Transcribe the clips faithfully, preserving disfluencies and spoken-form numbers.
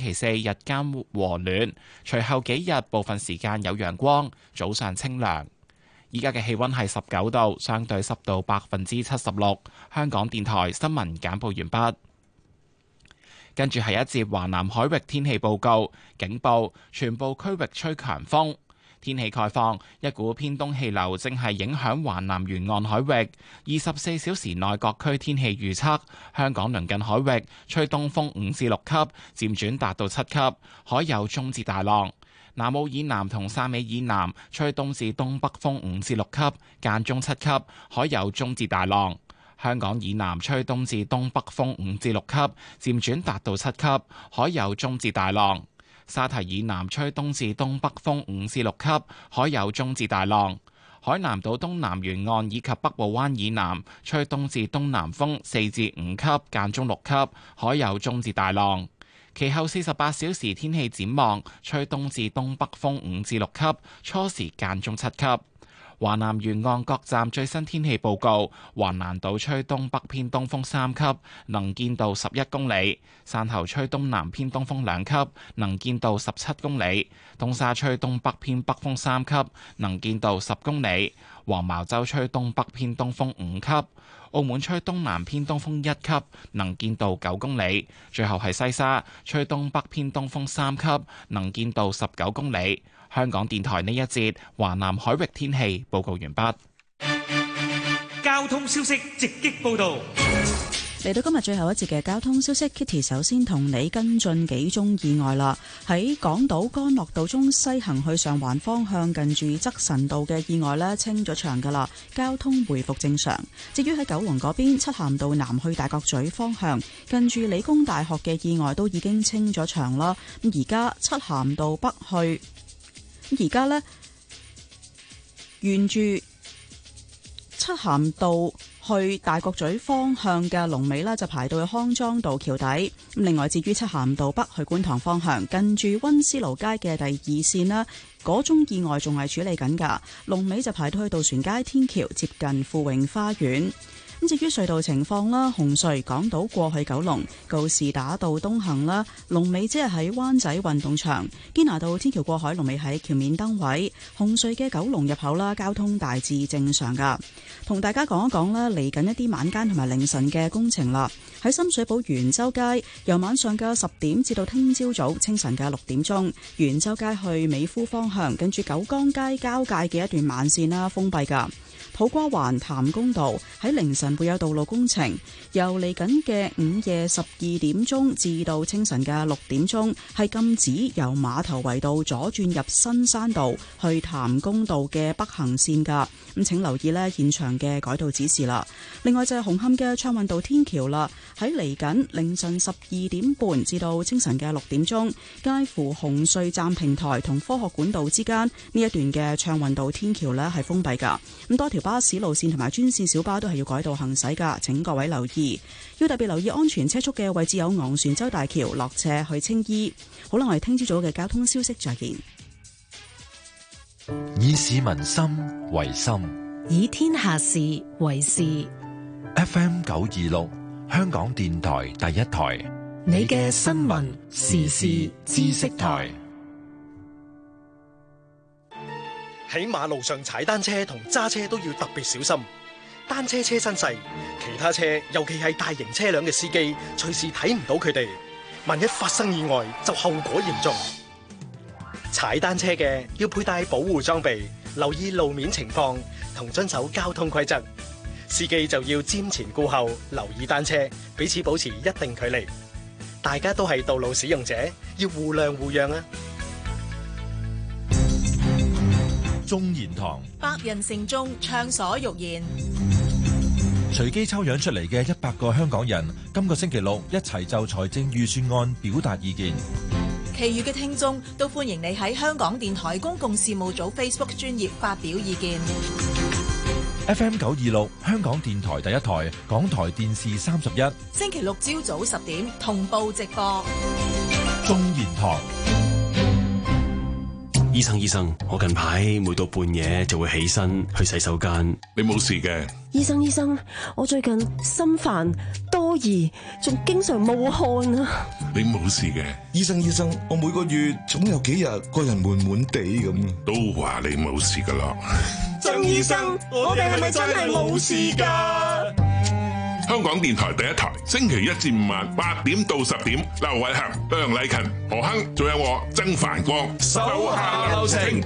期四日間和暖，隨後幾日部分時間有陽光，早上清涼。依家嘅氣溫係十九度，相對濕度百分之七十六。香港電台新聞簡報完畢。跟住係一節華南海域天氣報告，警報，全部區域吹強風。天氣概況，一股偏東氣流正係影響華南沿岸海域。二十四小時內各區天氣預測：香港鄰近海域吹東風五至六級，漸轉達到七級，海有中至大浪。南澳以南同汕尾以南吹東至東北風五至六級，間中七級，海有中至大浪。香港以南吹東至東北風五至六級，漸轉達到七級，海有中至大浪。沙堤以南吹東至東北風五至六級，海有中至大浪。海南島東南沿岸以及北部灣以南吹東至東南風四至五級，間中六級，海有中至大浪。其後四十八小時天氣展望，吹東至東北風五至六級，初時間中七級。華南沿岸各站最新天氣報告：華南島吹東北偏東風三級，能見度十一公里；汕頭吹東南偏東風兩級，能見度十七公里；東沙吹東北偏北風三級，能見度十公里；黃茅洲吹東北偏東風五級；澳門吹東南偏東風一級，能見度九公里；最後係西沙吹東北偏東風三級，能見度十九公里。香港電台呢一節華南海域天氣報告完畢。 交通消息直擊報道。 嚟到今日最後一節嘅交通消息 ，Kitty 首先同你跟進幾宗意外啦。喺港島干諾道中西行去上環方向，近住則臣道嘅意外呢，清咗場噶啦，交通回復正常。至於喺九龍嗰邊，漆咸道南去大角咀方向，近住理工大學嘅意外都已經清咗場啦。咁而家漆咸道北去。而家呢，沿住漆咸道去大角咀方向嘅龍尾呢，就排到去康莊道橋底。另外，至於漆咸道北去觀塘方向，近住溫思勞街嘅第二線啦，嗰宗意外仲係處理緊㗎，龍尾就排到去渡船街天橋，接近富永花園。咁至於隧道情況啦，紅隧港島過去九龍告士打道東行啦，龍尾即係喺灣仔運動場；堅拿道天橋過海龍尾喺橋面燈位。紅隧嘅九龍入口啦，交通大致正常噶。同大家講一講啦，嚟緊一啲晚間同埋凌晨嘅工程啦。喺深水埗元州街，由晚上嘅十點至到聽朝早清晨嘅六點鐘，元州街去美孚方向，跟住九江街交界嘅一段慢線啦，封閉噶。土瓜灣譚公道喺凌晨會有道路工程，由嚟緊嘅午夜十二點鐘至到清晨嘅六點鐘，係禁止由碼頭圍道左轉入新山道去譚公道嘅北行線噶。咁請留意呢現場嘅改道指示啦。另外就係紅磡嘅暢運道天橋啦，喺嚟緊凌晨十二點半至到清晨嘅六點鐘，介乎紅隧站平台同科學館道之間呢一段嘅暢運道天橋呢係封閉噶。咁多條巴士路線同埋專線小巴都係要改道行駛噶，請各位留意。要特別留意安全車速嘅位置有昂船洲大橋落斜去青衣。好啦，我哋聽朝早嘅交通消息再見。 以市民心為心， 以天下事為事。 F M 九二六，香港電台第一台， 你嘅新聞時事知識台。 喺馬路上踩單車同揸車都要特別小心。單車車身細，其他車尤其係大型車輛嘅司機隨時睇唔到佢哋，萬一發生意外就後果嚴重。踩單車嘅要佩戴保護裝備，留意路面情況同遵守交通規則。司機就要瞻前顧後，留意單車，彼此保持一定距離。大家都係道路使用者，要互諒互讓啊！ 中研堂百人城中暢所欲言， 隨機抽樣出嚟嘅一百個香港人，今個星期六一齊就財政預算案表達意見。 其餘嘅聽眾都歡迎你喺香港電台公共事務組 Facebook 專頁發表意見。 F M 九二六香港電台第一台，港台電視三十一， 星期六朝早十點同步直播。 中研堂。 醫生醫生，我近排每到半夜就會起身去洗手間。 你冇事嘅？ 醫生醫生，我最近心煩多多疑，仲經常冒汗啊！ 你冇事嘅， 醫生醫生，我每個月總有幾日個人悶悶地咁。 都話你冇事噶啦。 曾醫生，我哋係咪真係冇事㗎？ 香港電台第一台，星期一至五晚八點到十點，劉偉恒、梁麗勤、何亨，仲有我曾繁光，手下留情。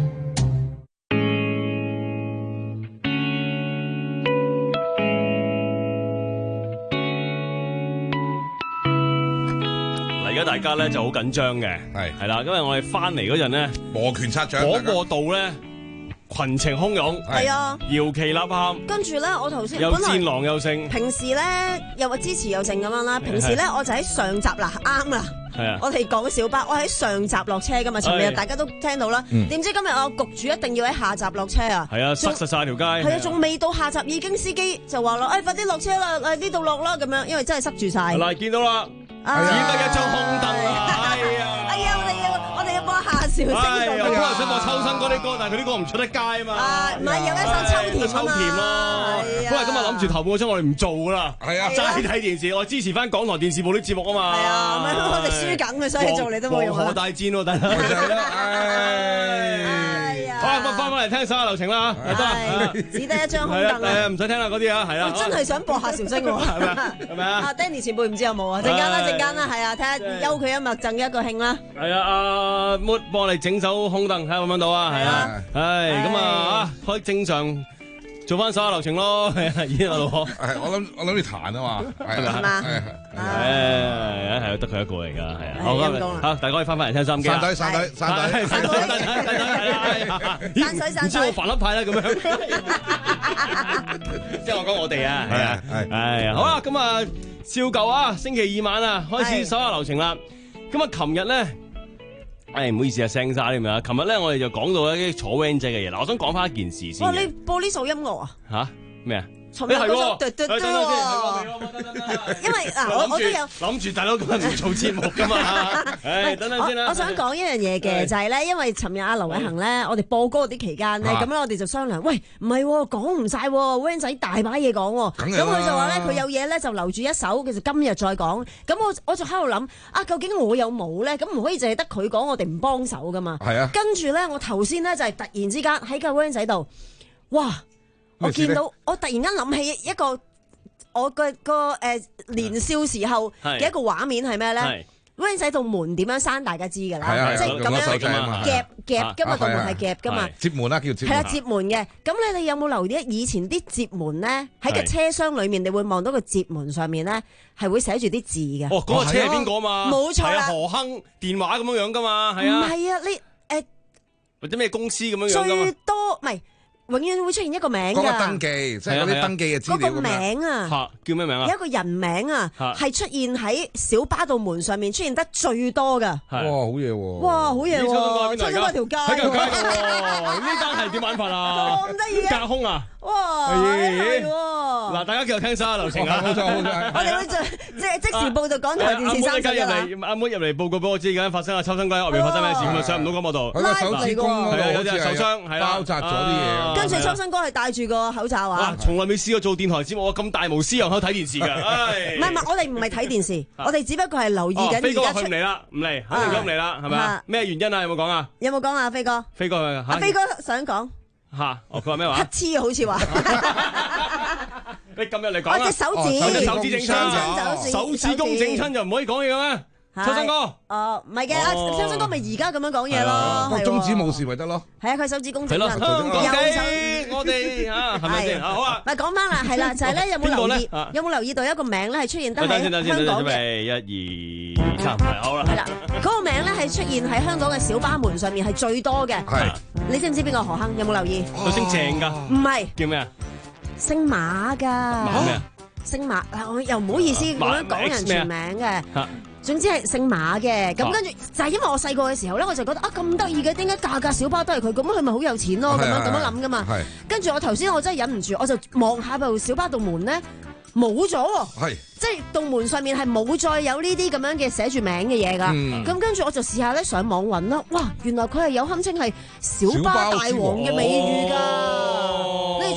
而家大家咧就好緊張嘅，係係啦，因為我哋翻嚟嗰陣咧， 摩拳擦掌， 嗰個度咧群情洶湧， 係啊， 搖旗吶喊， 跟住咧，我頭先有戰狼又勝， 平時咧又話支持又勝咁樣啦。平時咧我就喺上集啦，啱啦。係啊，我哋講小巴，我喺上集落車噶嘛，尋日大家都聽到啦。點知今日我局主一定要喺下集落車啊？係啊，塞實晒條街。係啊，仲未到下集，已經司機就話咯，誒，快啲落車啦，誒呢度落啦咁樣，因為真係塞住晒。 嗱，見到啦，只得一張空凳啊！哎呀， 哎呀，我哋要我哋要播夏韶聲度。 我本來想播秋生嗰啲歌，但係佢啲歌唔出得街啊嘛。 啊，唔係有一首秋田啊嘛。 秋田咯，不過今日諗住頭半個鐘我哋唔做噶啦，係啊，齋睇電視，我支持翻港台電視部啲節目啊嘛。係啊， 唔係我哋輸緊嘅，所以做你都冇用啊。 黃河大戰喎，大佬。好啊，咁翻返嚟聽手下留情啦嚇，得啦， 只得一張空凳啊，唔使聽啦嗰啲啊，係啦。 我真係想播夏韶聲喎，係咪？係咪啊？阿 Danny 前輩唔知有冇啊？陣間啦，陣間啦，係啊，睇下休佢一默贈一個慶啦。係啊，阿 Mood 幫我哋整手空凳，睇下揾唔揾到啊？係啊，係咁啊，開正常。做翻手下留情咯，係啊，已經老婆。 係我諗我諗住彈啊嘛，係嘛？ 係係得佢一個嚟㗎，係啊。好咁，好大家可以翻返嚟聽收音機啦。 散隊散隊散隊散隊散水散水。 唔知我煩甩派啦咁樣。即係我講我哋啊，係啊，係係啊。好啦，咁啊，照舊啊，星期二晚啊，開始手下留情啦。咁啊，琴日咧。誒，唔好意思啊，聲沙添啊！琴日咧，我哋就講到一啲坐 van 仔嘅嘢。嗱，我想講翻一件事先。 哇！你播呢首音樂啊？ 吓咩啊？ 尋日嗰首嘟嘟嘟喎。因為嗱，我我都有諗住大佬今日唔做節目噶嘛。誒，等等先啦。 我想講一樣嘢嘅，就係咧，因為尋日阿劉偉恒咧，我哋播歌嗰啲期間咧，咁咧我哋就商量，喂，唔係講唔晒 van 仔大把嘢講。咁佢就話咧，佢有嘢咧就留住一手，其實今日再講。咁我我就喺度諗，啊，究竟我有冇咧？咁唔可以淨係得佢講，我哋唔幫手噶嘛。係啊。跟住咧，我頭先咧就係突然之間喺架 van 仔度，哇！我見到，我突然間諗起一個我個個誒年少時候嘅一個畫面係咩咧？van 仔道門點樣閂大家知㗎啦，即係咁樣夾夾㗎嘛，道門係夾㗎嘛， 接門啦叫接門。 係啦，接門嘅。咁你哋有冇留意以前啲接門咧喺個車廂裡面，你會望到個接門上面咧係會寫住啲字嘅。 哦，嗰個車係邊個嘛？ 冇錯啦， 何亨電話咁樣樣㗎嘛，係啊。 唔係啊，你誒或者咩公司咁樣樣㗎嘛？ 最多唔係。永遠會出現一個名㗎， 嗰個登記，即係嗰啲登記嘅資料。 嗰個名啊， 叫咩名啊？ 有一個人名啊，係出現喺小巴道門上面出現得最多㗎。 哇，好嘢喎！ 哇，好嘢喎！出咗嗰條街， 喺條街喎。呢單係點玩法啊？ 咁得意嘅隔空啊！ 哇，係喎！ 嗱，大家繼續聽晒流程啊！ 冇錯冇錯， 我哋會即即即時報道港台電視三十一啦。 阿妹入嚟報告俾我知，而家發生阿秋生街外面發生咩事咁啊？上唔到廣播道。 喺個手指公嗰度， 有啲人受傷，係啦， 包紮咗啲嘢。 跟住秋生哥係戴住個口罩啊！ 從來未試過做電台節目，我咁大無私又可以睇電視㗎。 唔係唔係，我哋唔係睇電視，我哋只不過係留意緊而家出。 飛哥話佢唔嚟啦，唔嚟，肯定佢唔嚟啦，係咪啊？咩原因啊？有冇講啊？ 有冇講啊？飛哥， 飛哥阿飛哥想講嚇，哦，佢話咩話？ 乞嗤啊，好似話。 你今日嚟講啊！ 我隻手指， 手指整親，手指公整親就唔可以講嘢嘅咩？秋生哥， 哦，唔係嘅，阿秋生哥咪而家咁樣講嘢咯， 中指冇事咪得咯。 係啊，佢手指公整親， 香港地，我哋嚇係咪先？好啊。 咪講翻啦，係啦，就係咧，有冇留意？有冇留意到一個名咧係出現得喺香港嘅？ 一二三，好啦。 係啦，嗰個名咧係出現喺香港嘅小巴門上面係最多嘅。 係。 你知唔知邊個何亨？有冇留意？ 佢姓鄭㗎。 唔係。 叫咩啊？ 姓馬㗎。 馬咩啊？ 姓馬，我又唔好意思咁樣講人全名嘅。總之係姓馬嘅，咁跟住就係因為我細個嘅時候咧，我就覺得啊咁得意嘅，點解架架小巴都係佢？咁佢咪好有錢咯？咁樣咁樣諗噶嘛。跟住我頭先我真係忍唔住，我就望下部小巴道門咧冇咗喎。係，即係道門上面係冇再有呢啲咁樣嘅寫住名嘅嘢㗎。咁跟住我就試下咧上網揾啦，哇！原來佢係有堪稱係小巴大王嘅美譽㗎。你哋真係冇留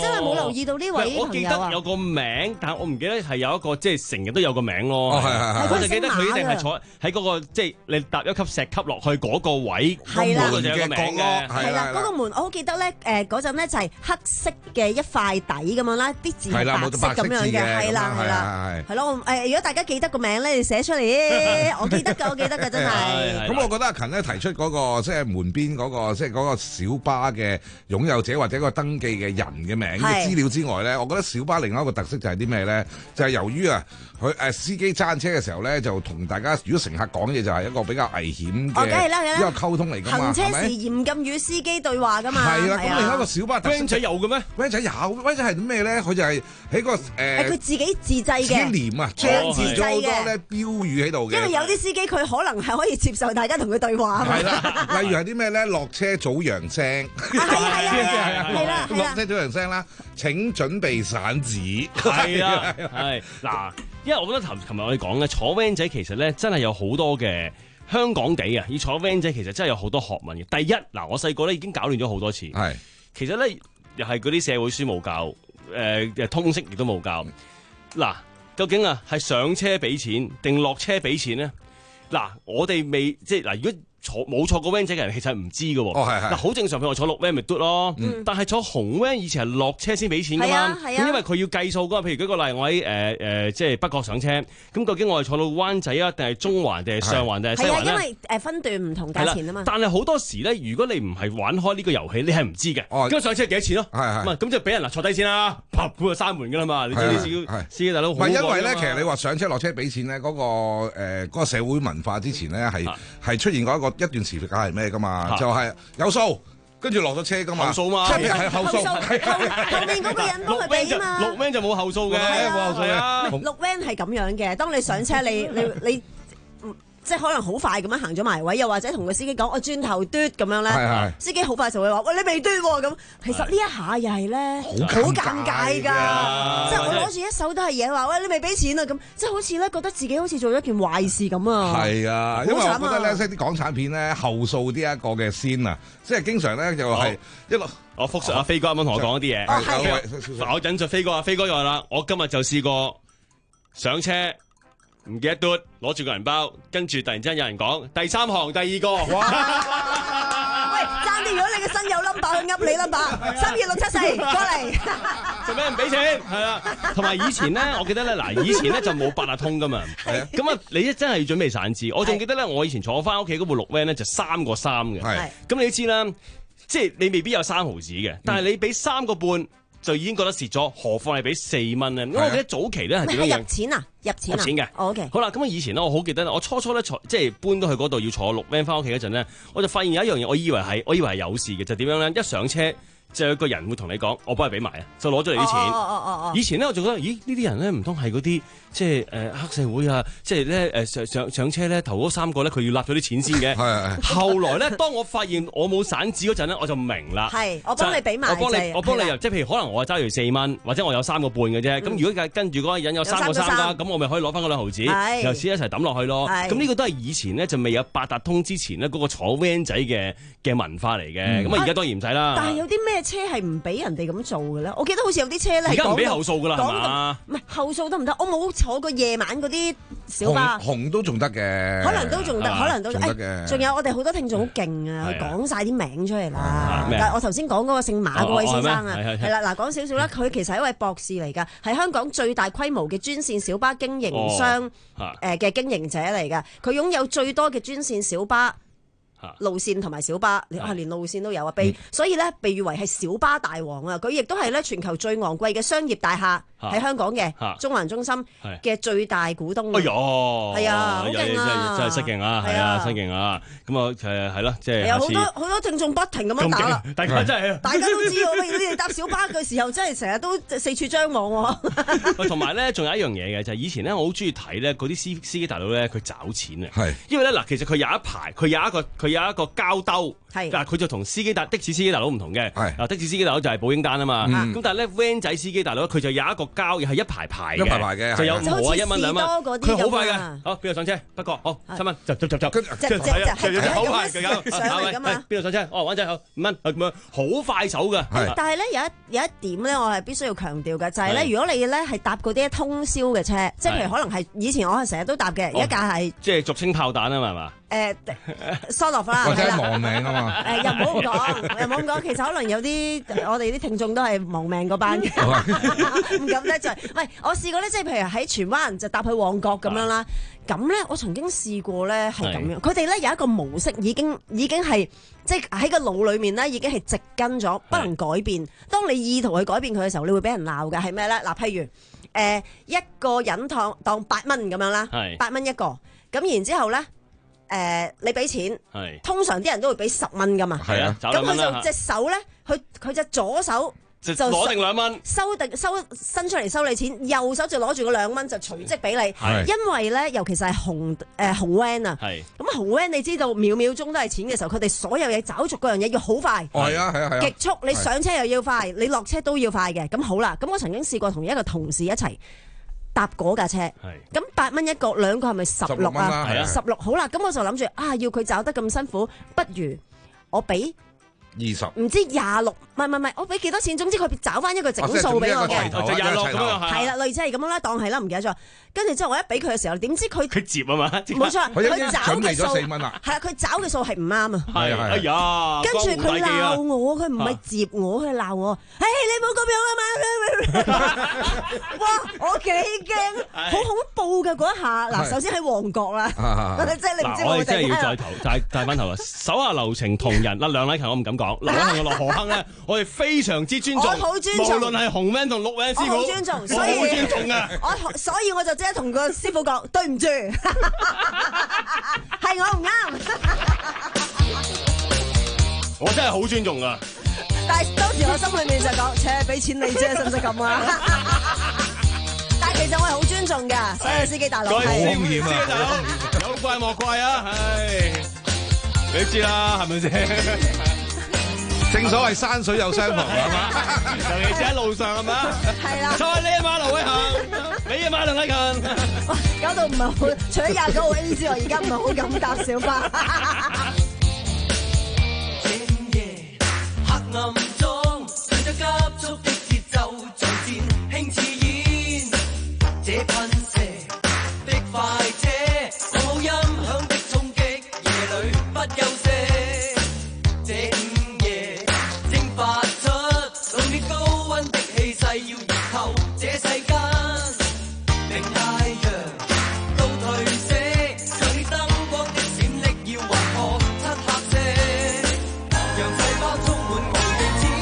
留意到呢位朋友啊。 我記得有個名，但係我唔記得係有一個即係成日都有個名咯。 哦，係係係。 我就記得佢一定係坐喺嗰個即係你搭一級石級落去嗰個位，嗰個就有個名嘅。 係啦，嗰個門我好記得咧，誒嗰陣咧就係黑色嘅一塊底咁樣啦，啲字係白色咁樣嘅，係啦係啦，係咯誒。如果大家記得個名咧，你寫出嚟，我記得㗎，我記得㗎，真係。 咁我覺得阿勤咧提出嗰個即係門邊嗰個即係嗰個小巴嘅擁有者或者個登記嘅人嘅名嘅資料之外咧，我覺得小巴另外一個特色就係啲咩咧？就係由於啊，佢誒司機揸車嘅時候咧，就同大家如果乘客講嘢就係一個比較危險嘅一個溝通嚟㗎嘛。 行車時嚴禁與司機對話㗎嘛。 係啦，咁另外一個小巴特色 van 仔有嘅咩 ？van 仔有 van 仔係咩咧？佢就係喺個誒， 佢自己自製嘅， 自己黏啊，裝咗好多咧標語喺度嘅。 因為有啲司機佢可能係可以接受大家同佢對話。 係啦，例如係啲咩咧？落車早揚聲， 係啊係啊係啦， 落車早揚聲啦。請準備散紙。 係啊，係嗱，因為我覺得頭琴日我哋講咧，坐 van 仔其實咧真係有好多嘅香港地啊，要坐 van 仔其實真係有好多學問嘅。第一嗱，我細個咧已經搞亂咗好多次。係，其實咧又係嗰啲社會書冇教，誒、呃、通識亦都冇教。嗱，究竟啊係上車俾錢定落車俾錢咧？嗱，我哋未即係嗱，如果坐冇坐過 van 仔嘅人其實唔知嘅喎。哦，係係。嗱，好正常，譬如我坐綠 van 咪嘟咯。嗯。但係坐紅 van 以前係落車先俾錢㗎嘛。係啊係啊。咁因為佢要計數㗎嘛。譬如舉個例，我喺誒誒即係北角上車，咁究竟我係坐到灣仔啊，定係中環，定係上環，定係西環咧？係啊，因為誒分段唔同價錢啊嘛。但係好多時咧，如果你唔係玩開呢個遊戲，你係唔知嘅。哦。咁上車幾多錢咯？係係。咁咁就俾人嗱坐低先啦，啪咁就閂門㗎啦嘛。你知啲司機司機大佬好。唔係因為咧，其實你話上車落車俾錢咧，嗰個誒嗰個社會文化之前咧係係出現過一個一段時間係咩噶嘛？就係有數，跟住落咗車噶嘛。後數嘛，即係係後數， 後面嗰個人幫佢俾啊嘛。 綠 van 就冇後數嘅，冇後數啊。 綠 van 係咁樣嘅，當你上車，你你你。即係可能好快咁樣行咗埋位，又或者同個司機講我轉頭嘟咁樣咧，司機好快就會話喂，你未嘟喎咁。其實呢一下又係咧好尷尬㗎，即係我攞住一手都係嘢話喂，你未俾錢啊咁，即係好似咧覺得自己好似做咗一件壞事咁啊。係啊，因為我覺得咧，即係啲港產片咧後數呢一個嘅先啊，即係經常咧就係一路我復述阿飛哥啱啱同我講一啲嘢，我引述飛哥啊，飛哥又話啦，我今日就試過上車。唔記得嘟，攞住個銀包，跟住突然之間有人講第三行第二個，哇！ 喂，爭啲如果你個身有 number，去噏你 number， 三二六七四過嚟， 做咩唔俾錢？係啦，同埋以前咧，我記得咧，嗱，以前咧就冇八達通噶嘛，係啊，咁啊，你真係要準備散紙。我仲記得咧，我以前坐翻屋企嗰部綠 van 咧就三個三嘅，係，咁你都知啦，即係你未必有三毫紙嘅，但係你俾三個半。就已經覺得蝕咗，何況係俾四蚊咧？因為我記得早期咧係點樣？ 入錢啊，入錢啊， 入錢嘅。 O K。好啦，咁啊以前咧，我好記得我初初咧坐即係搬到去嗰度要坐綠 van 翻屋企嗰陣咧，我就發現有一樣嘢，我以為係我以為係有事嘅，就點樣咧？一上車就有個人會同你講，我幫你俾埋啊，就攞咗你啲錢。哦哦哦哦。以前咧我就覺得，咦呢啲人咧唔通係嗰啲即係誒黑社會啊？即係咧誒上上上車咧頭嗰三個咧，佢要納咗啲錢先嘅。係係。後來咧，當我發現我冇散紙嗰陣咧，我就明啦。係，我幫你俾埋。我幫你，我幫你又即係譬如可能我係揸住四蚊，或者我有三個半嘅啫。咁如果跟住嗰個人有三個三啦，咁我咪可以攞翻嗰兩毫紙，由此一齊抌落去咯。咁呢個都係以前咧就未有八達通之前咧嗰個坐 van 仔嘅嘅文化嚟嘅。咁啊而家當然唔使啦。但係有啲咩車係唔俾人哋咁做嘅咧？我記得好似有啲車咧，而家唔俾後數噶啦，係嘛？唔係後數得唔得？我冇坐過夜晚嗰啲小巴， 紅都仲得嘅， 可能都仲得，可能都仲得嘅。仲有我哋好多聽眾好勁啊，佢講晒啲名出嚟啦。但係我頭先講嗰個姓馬嗰位先生啊，係啦，嗱講少少啦，佢其實係一位博士嚟㗎，係香港最大規模嘅專線小巴經營商誒嘅經營者嚟㗎，佢擁有最多嘅專線小巴路線同埋小巴，啊連路線都有啊，被、嗯、所以咧被譽為係小巴大王啊！佢亦都係咧全球最昂貴嘅商業大廈。喺香港嘅中環中心嘅最大股東。哎喲，係啊，好勁啊！ 真係失勁啊，係啊，失勁啊！咁啊，誒係咯，即係有好多好多聽眾不停咁樣打啦。大家真係，大家都知喎。你哋搭小巴嘅時候，真係成日都四處張望喎。 同埋咧，仲有一樣嘢嘅就係以前咧，我好中意睇咧嗰啲司司機大佬咧，佢找錢啊。係，因為咧嗱，其實佢有一排，佢有一個佢有一個膠兜。 嗱佢就同司機大的士司機大佬唔同嘅。 係嗱的士司機大佬就係保嬰單啊嘛。 嗯咁但係咧 van 仔司機大佬佢就有一個膠又係一排排嘅， 一排排嘅就有係啊五毫啊一蚊兩蚊， 就好似士多嗰啲佢好快嘅咁啊。 好邊度上車？北角好七蚊，就就就就跟即即即係好快係嘅咁樣上嚟㗎嘛係邊度上車？哦灣仔好五蚊，咁樣好快手㗎。 但係咧有一有一點咧，我係必須要強調嘅，就係咧， 係如果你咧係搭嗰啲通宵嘅車，即係譬如可能係以前我係成日都搭嘅， 哦一架係即係俗稱炮彈啊嘛係嘛？ 誒 sort of 啦， 或者係啦亡命啊嘛。 誒又唔好咁講，又唔好咁講。其實可能有啲我哋啲聽眾都係亡命嗰班嘅，唔敢得罪。喂，我試過咧，即係譬如喺荃灣就搭去旺角咁樣啦。咁咧，我曾經試過咧係咁樣。佢哋咧有一個模式已經已經係即係喺個腦裡面咧已經係植根咗，不能改變。當你意圖去改變佢嘅時候，你會俾人鬧嘅係咩咧？嗱，譬如誒一個人當當八蚊咁樣啦，八蚊一個。咁然之後咧。誒，你俾錢，通常啲人都會俾十蚊噶嘛。 係啊， 咁佢就隻手咧，佢佢隻左手就攞定兩蚊， 收定收伸出嚟收你錢，右手就攞住個兩蚊就隨即俾你。因為咧，尤其是係紅誒紅 van 啊，咁紅 van 你知道秒秒鐘都係錢嘅時候，佢哋所有嘢找續嗰樣嘢要好快， 係啊係啊係啊， 極速，你上車又要快，你落車都要快嘅。咁好啦，咁我曾經試過同一個同事一齊搭嗰架車，咁八蚊一個，兩個係咪十六啊？十六好啦，咁我就諗住啊，要佢找得咁辛苦，不如我俾二十， 唔知廿六，唔係唔係唔係，我俾幾多錢？總之佢找翻一個整數俾我嘅， 就廿六咁樣， 係啦，類似係咁樣啦，當係啦，唔記得咗。跟住之後我一俾佢嘅時候，點知佢佢接啊嘛， 冇錯，佢找嘅數四蚊啦， 係啦，佢找嘅數係唔啱啊， 係哎呀， 跟住佢鬧我，佢唔係接我，佢鬧我，誒你冇咁樣啊嘛，哇，我幾驚，好恐怖嘅嗰一下。嗱，首先喺旺角啦，即係你唔知我哋真係要再頭帶帶翻頭啦，手下留情同人嗱，梁禮勤我唔敢講，梁禮勤落何坑咧，我哋非常之尊重， 我好尊重， 無論係紅 van 同綠 van 師傅， 我好尊重，所以好尊重嘅， 我所以我就即刻同個師傅講對唔住，係我唔啱， 我真係好尊重噶。 但係當時我心裏面就講，切俾錢你啫，使唔使咁啊？但係其實我係好尊重㗎，所有司機大佬係。 好險啊！司機大佬有怪莫怪啊！唉，你知啦，係咪先？ 正所謂山水有相逢係嘛？ 尤其是喺路上係咪啊？ 係啦。 就係你啊馬劉偉恒，你啊馬梁禮勤。 搞到唔係好，除咗廿九號 A 之外，而家唔係好敢搭小巴。 暗中隨着急速的節奏逐漸輕似煙，這噴射的快車，好音響的衝擊，夜裏不休息。這午夜蒸發出濃烈高溫的氣勢，要熱透這世間。令太陽都褪色，強烈燈光的閃爍要劃破漆黑色，讓細胞充滿。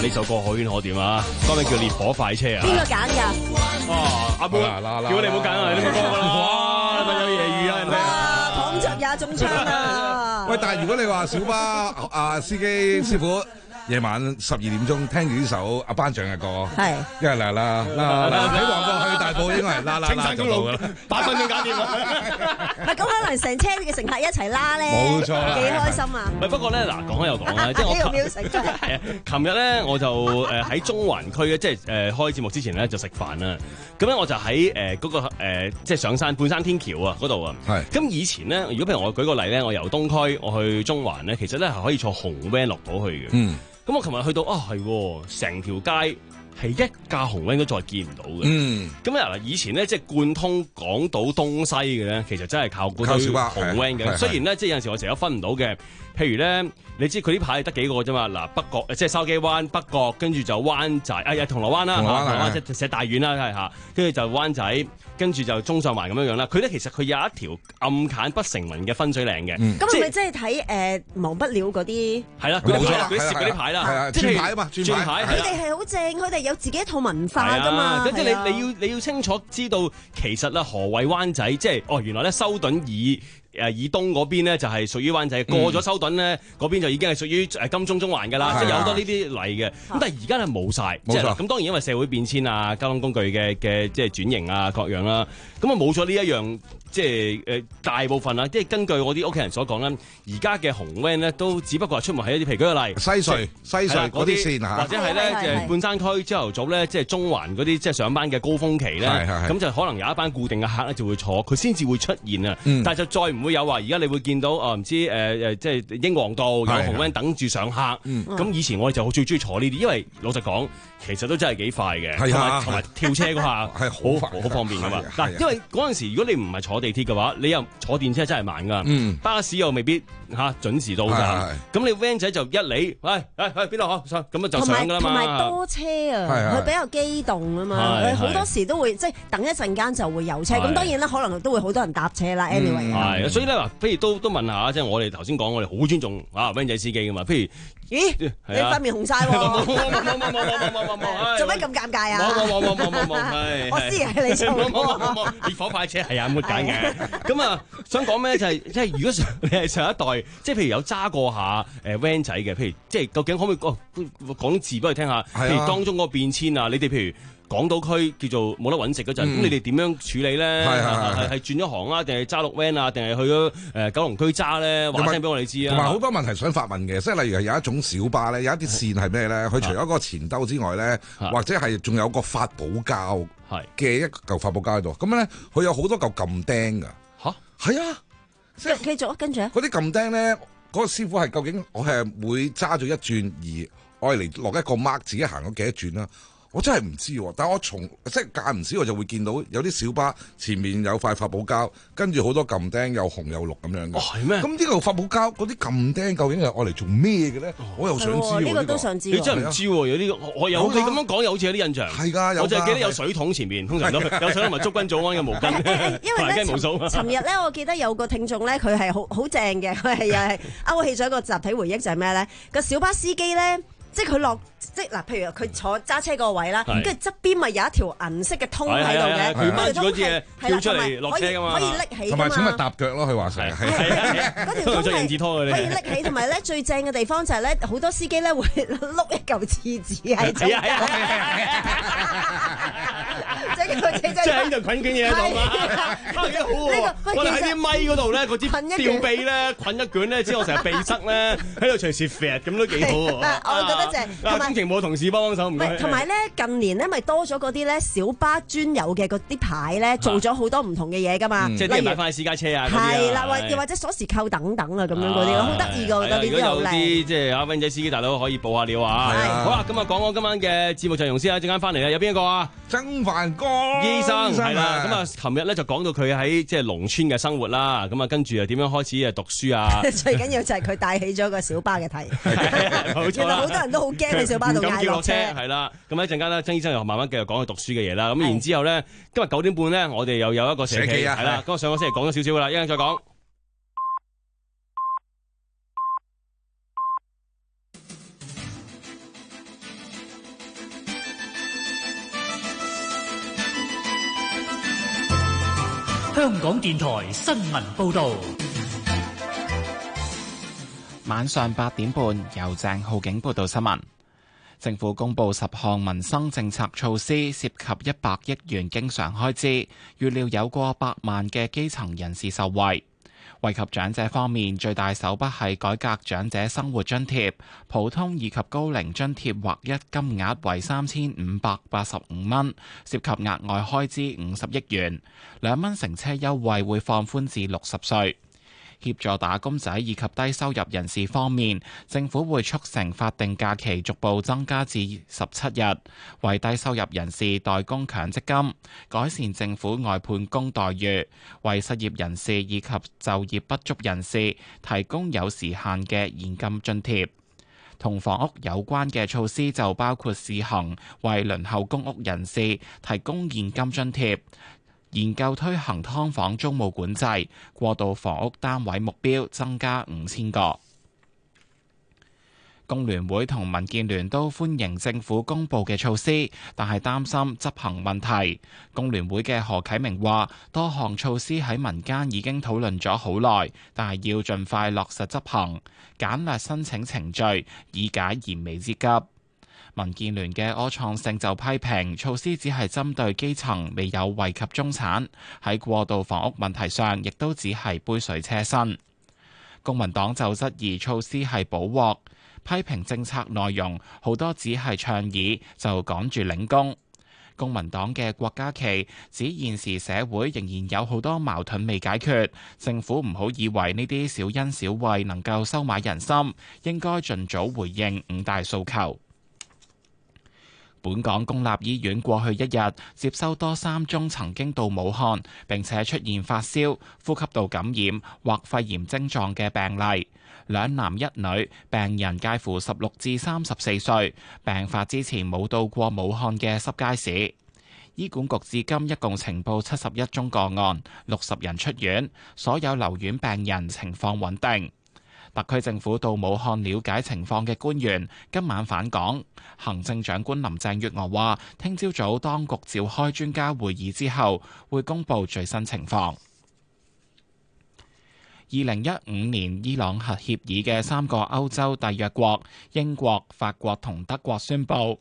呢首歌可圈可點啊！歌名叫《烈火快車》啊！ 邊個揀㗎？ 哦，阿妹，叫你唔好揀啊！你冇歌㗎啦！哇，咪有揶揄啊！人哋哇，捧出也中槍啊！ 喂，但係如果你話小巴啊司機師傅。夜晚十二點鐘聽住呢首阿班長嘅歌，係，因為啦啦啦啦，喺旺角去大埔應該係啦啦啦就到㗎啦， 八分鐘搞掂啦。 唔係咁可能成車嘅乘客一齊拉咧， 冇錯啦， 幾開心啊！ 唔係不過咧，嗱講開又講啊，即係我係啊，琴日咧我就誒喺中環區嘅，即係誒開節目之前咧就食飯啦。咁咧我就喺誒嗰個誒即係上山半山天橋啊嗰度啊。係。咁以前咧，如果譬如我舉個例咧，我由東區我去中環咧，其實咧係可以坐紅 van 落到去嘅。嗯。咁我琴日去到啊，係成條街係一架紅 van 都再見唔到嘅。嗯，咁啊嗱，以前咧即係貫通港島東西嘅咧，其實真係靠嗰堆紅 van 嘅。雖然咧即係有陣時我成日都分唔到嘅，譬如咧你知佢啲牌係得幾個啫嘛？嗱，北角即係筲箕灣、北角，跟住就灣仔，哎呀銅鑼灣啦，銅鑼灣即係寫大院啦，係嚇，跟住就灣仔。跟住就中上環咁樣樣啦，佢咧其實佢有一條暗揀不成文嘅分水嶺嘅。 咁係咪即係睇誒忘不了嗰啲？ 係啦，冇錯啦，嗰啲食嗰啲牌啦， 即係轉牌啊嘛，轉牌。 佢哋係好正，佢哋有自己一套文化㗎嘛。 即係你你要你要清楚知道，其實啦何謂灣仔，即係哦原來咧修頓以。誒以東嗰邊咧就係屬於灣仔，過咗修頓咧嗰邊就已經係屬於誒金鐘中環㗎啦，即係有好多呢啲例嘅。咁但係而家係冇晒，即係咁當然因為社會變遷啊、交通工具嘅嘅即係轉型啊各樣啦，咁啊冇咗呢一樣。即係誒大部分啦，即係根據我啲屋企人所講咧，而家嘅紅 van 咧都只不過係出門喺一啲，譬如舉個例， 西隧、西隧嗰啲線嚇， 或者係咧誒半山區朝頭早咧，即係中環嗰啲即係上班嘅高峰期咧，咁就可能有一班固定嘅客咧就會坐，佢先至會出現啊。但係就再唔會有話，而家你會見到哦唔知誒誒即係英皇道有紅 van 等住上客，咁以前我哋就最中意坐呢啲，因為老實講其實都真係幾快嘅，同埋同埋跳車嗰下係好好方便噶嘛。嗱，因為嗰陣時如果你唔係坐地鐵嘅話，你又坐電車真係慢噶，嗯、巴士又未必嚇、啊、準時到㗎。咁你 van 仔就一嚟，喂喂喂邊度嗬上，咁啊就上㗎啦嘛。同埋多車啊，佢比較機動啊嘛，佢好多時都會即係等一陣間就會有車。咁當然啦，可能都會好多人搭車啦。anyway， 係、嗯，所以咧嗱，譬如都都問下，即係我哋頭先講，我哋好尊重啊 van 仔司機㗎嘛。譬如咦，你塊面紅晒喎！冇冇冇冇冇冇冇冇冇，做咩咁尷尬啊？ 冇冇冇冇冇冇冇， 我知係你做。 冇冇冇冇，烈火快車係啊，冇揀嘅。咁啊，想講咩就係即係如果你係上一代，即係譬如有揸過下誒 van 仔嘅，譬如即係究竟可唔可以講講啲字俾佢聽下？譬如當中嗰個變遷啊，你哋譬如。港島區叫做冇得揾食嗰陣，咁、嗯、你哋點樣處理咧？係係係係轉咗行啊，定係揸綠 van 啊，定係去咗誒九龍區揸咧？話聲俾我哋知啊！ 同埋好多問題想發問嘅，即係例如係有一種小巴咧，有一啲線係咩咧？佢除咗嗰個前兜之外咧，或者係仲有個發泡膠嘅一嚿發泡膠喺度，咁咧佢有好多嚿撳釘㗎。吓？係啊！ 即係繼續啊，跟住啊！ 嗰啲撳釘咧，嗰、嗰個師傅係究竟我係會揸咗一轉而愛嚟落一個 mark， 自己行咗幾多轉啦？我真係唔知喎，但係我從即係間唔時我就會見到有啲小巴前面有塊發泡膠，跟住好多撳釘，又紅又綠咁樣嘅。 哦，係咩？ 咁呢個發泡膠嗰啲撳釘究竟係愛嚟做咩嘅咧？我又想知喎。 呢個都想知。 你真係唔知喎，有啲我有你咁樣講，又好似有啲印象。係㗎，我就係記得有水桶前面，通常都有水同埋祝君早安嘅毛巾。 因為咧，尋日咧，我記得有個聽眾咧，佢係好好正嘅，佢係又係勾起咗一個集體回憶，就係咩咧？個小巴司機咧。即係佢落，即係嗱，譬如佢坐揸車個位啦，跟住側邊咪有一條銀色嘅通喺度嘅， 佢掹住嗰啲嘢跳出嚟落車㗎嘛， 可以拎起㗎嘛。 同埋請咪搭腳咯，佢話成日係係嗰條通係可以拎起，同埋咧最正嘅地方就係咧，好多司機咧會碌一嚿廁紙喺中間，即係佢即係喺度捆緊嘢喺度嘛，幾好喎！我哋喺啲咪嗰度咧，嗰支吊臂咧捆一卷咧，之後成日鼻塞咧，喺度隨時揈咁都幾好喎。 我覺得正， 同埋工程部同事幫幫手唔該。 同埋咧近年咧咪多咗嗰啲咧小巴專有嘅嗰啲牌咧，做咗好多唔同嘅嘢噶嘛， 即係啲人買翻私家車啊， 係啦，或又或者鎖匙扣等等啊咁樣嗰啲，好得意噶，我覺得呢啲好靚。如果有啲即係阿 van 仔司機大佬可以報下料啊！好啦，咁啊講講今晚嘅節目陣容先啊，陣間翻嚟啦，有邊一個啊？ 曾凡光醫生係啦，咁啊，琴日咧就講到佢喺即係農村嘅生活啦，咁啊跟住又點樣開始啊讀書啊？ 最緊要就係佢帶起咗個小巴嘅題，原來好多人都好驚喺小巴度嗌落車， 係啦。咁一陣間咧，曾醫生又慢慢繼續講佢讀書嘅嘢啦。咁然之後咧，今日九點半咧，我哋又有一個社企係啦。咁我上個星期講咗少少噶啦，一陣再講。 香港電台新聞報道。 晚上八點半，由鄭浩景報道新聞。政府公布十項民生政策措施，涉及一百億元經常開支，預料有過百萬嘅基層人士受惠。惠及長者方面，最大手筆係改革長者生活津貼，普通以及高齡津貼劃一金額為三千五百八十五蚊，涉及額外開支五十億元。兩蚊乘車優惠會放寬至六十歲。協助打工仔以及低收入人士方面，政府會促成法定假期逐步增加至十七日，為低收入人士代供強積金，改善政府外判工待遇，為失業人士以及就業不足人士提供有時限嘅現金津貼。同房屋有關嘅措施就包括試行為輪候公屋人士提供現金津貼，研究推行劏房租務管制，過渡房屋單位目標增加五千個。工聯會同民建聯都歡迎政府公布嘅措施，但係擔心執行問題。工聯會嘅何啟明話，多項措施喺民間已經討論咗好耐，但係要盡快落實執行，簡略申請程序，以解燃眉之急。民建聯嘅柯創盛就批評措施只係針對基層，未有惠及中產，喺過渡房屋問題上亦都只係杯水車薪。公民黨就質疑措施係補鑊，批評政策內容好多只係倡議就趕住領功。公民黨嘅郭家麒指現時社會仍然有好多矛盾未解決，政府唔好以為呢啲小恩小惠能夠收買人心，應該盡早回應五大訴求。本港公立醫院過去一日接收多三宗曾經到武漢並且出現發燒、呼吸道感染或肺炎症狀嘅病例，兩男一女，病人介乎十六至三十四歲，病發之前冇到過武漢嘅濕街市。醫管局至今一共呈報七十一宗個案，六十人出院，所有留院病人情況穩定。特區政府到武漢了解情況嘅官員今晚返港，行政長官林鄭月娥話：聽朝早當局召開專家會議之後，會公布最新情況。二零一五年伊朗核協議嘅三個歐洲締約國英國、法國同德國宣布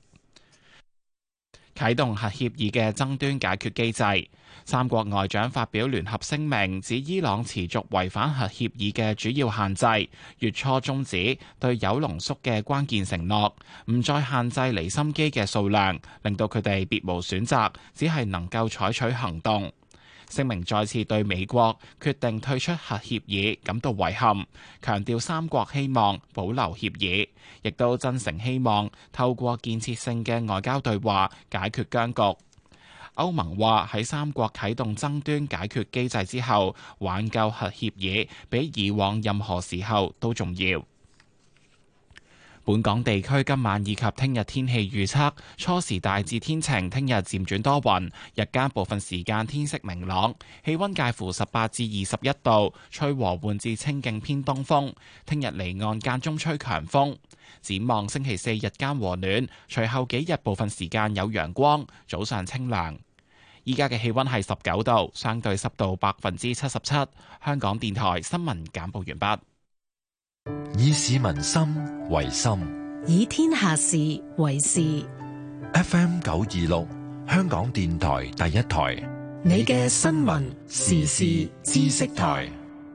啟動核協議嘅爭端解決機制。三國外長發表聯合聲明，指伊朗持續違反核協議嘅主要限制，月初終止對鈾濃縮嘅關鍵承諾，唔再限制離心機嘅數量，令到佢哋別無選擇，只係能夠採取行動。聲明再次對美國決定退出核協議感到遺憾，強調三國希望保留協議，亦都真誠希望透過建設性嘅外交對話解決僵局。歐盟話喺三國啟動爭端解決機制之後，挽救核協議比以往任何時候都重要。本港地區今晚以及聽日天氣預測，初時大致天晴，聽日漸轉多雲，日間部分時間天色明朗，氣溫介乎十八至二十一度，吹和緩至清勁偏東風。聽日離岸間中吹強風。展望星期四日間和暖，隨後幾日部分時間有陽光，早上清涼。依家嘅氣溫係十九度，相對濕度百分之七十七。香港電台新聞簡報完畢。 以市民心為心， 以天下事為事。 F M 九二六，香港電台第一台， 你嘅新聞時事知識台。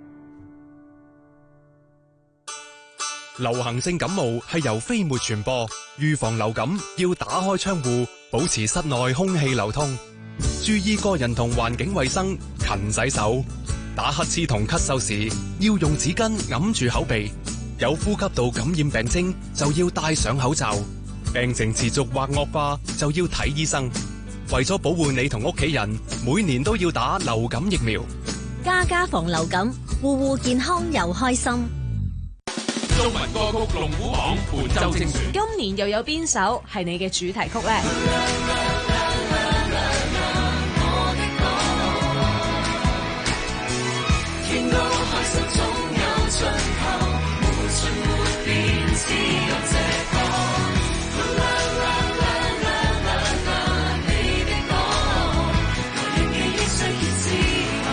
流行性感冒係由飛沫傳播，預防流感要打開窗戶，保持室內空氣流通，注意個人同環境衛生，勤洗手。打乞嗤同咳嗽時要用紙巾揞住口鼻，有呼吸道感染病徵就要戴上口罩，病情持續或惡化就要睇醫生。為咗保護你同屋企人，每年都要打流感疫苗。 家家防流感，戶戶健康又開心。 中文歌曲龍虎榜本周精選， 今年又有邊首係你嘅主題曲呢？ 天高海深總有盡頭，無盡沒變，只有這歌。啦啦啦啦啦啦，你的歌，我願記憶雖然之後。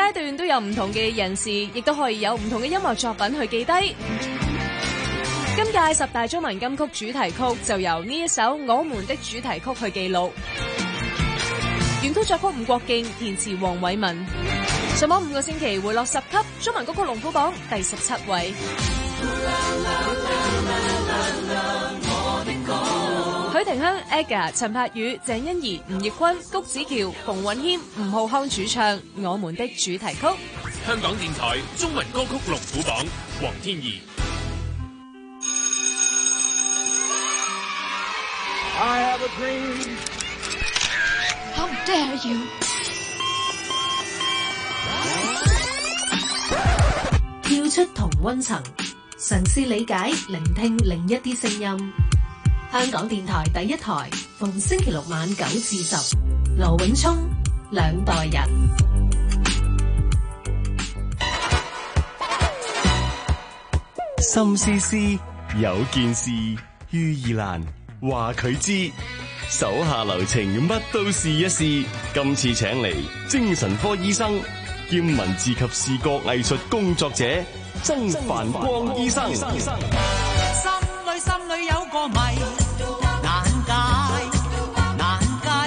階段都有唔同嘅人士，亦都可以有唔同嘅音樂作品去記低。今屆十大中文金曲主題曲就由呢一首《我們的主題曲》去記錄。原曲作曲伍國敬，填詞黃偉文。上網五個星期回落十級，中文歌曲龍虎榜第十七位。許廷鏗、Aga、陳柏宇、鄭欣宜、吳業坤、谷子喬、馮允謙、吳浩康主唱《我們的主題曲》。 香港電台中文歌曲龍虎榜，黃天怡。 I have a dream. How dare you? 跳出同溫層，嘗試理解、聆聽另一啲聲音。香港電台第一台，逢星期六晚九至十，羅永聰，兩代人。 心思思有件事，于意蘭話佢知，手下留情，乜都試一試。今次請嚟精神科醫生兼文字及視覺藝術工作者曾繁光醫生。 心裏心裏有個謎，難解難計。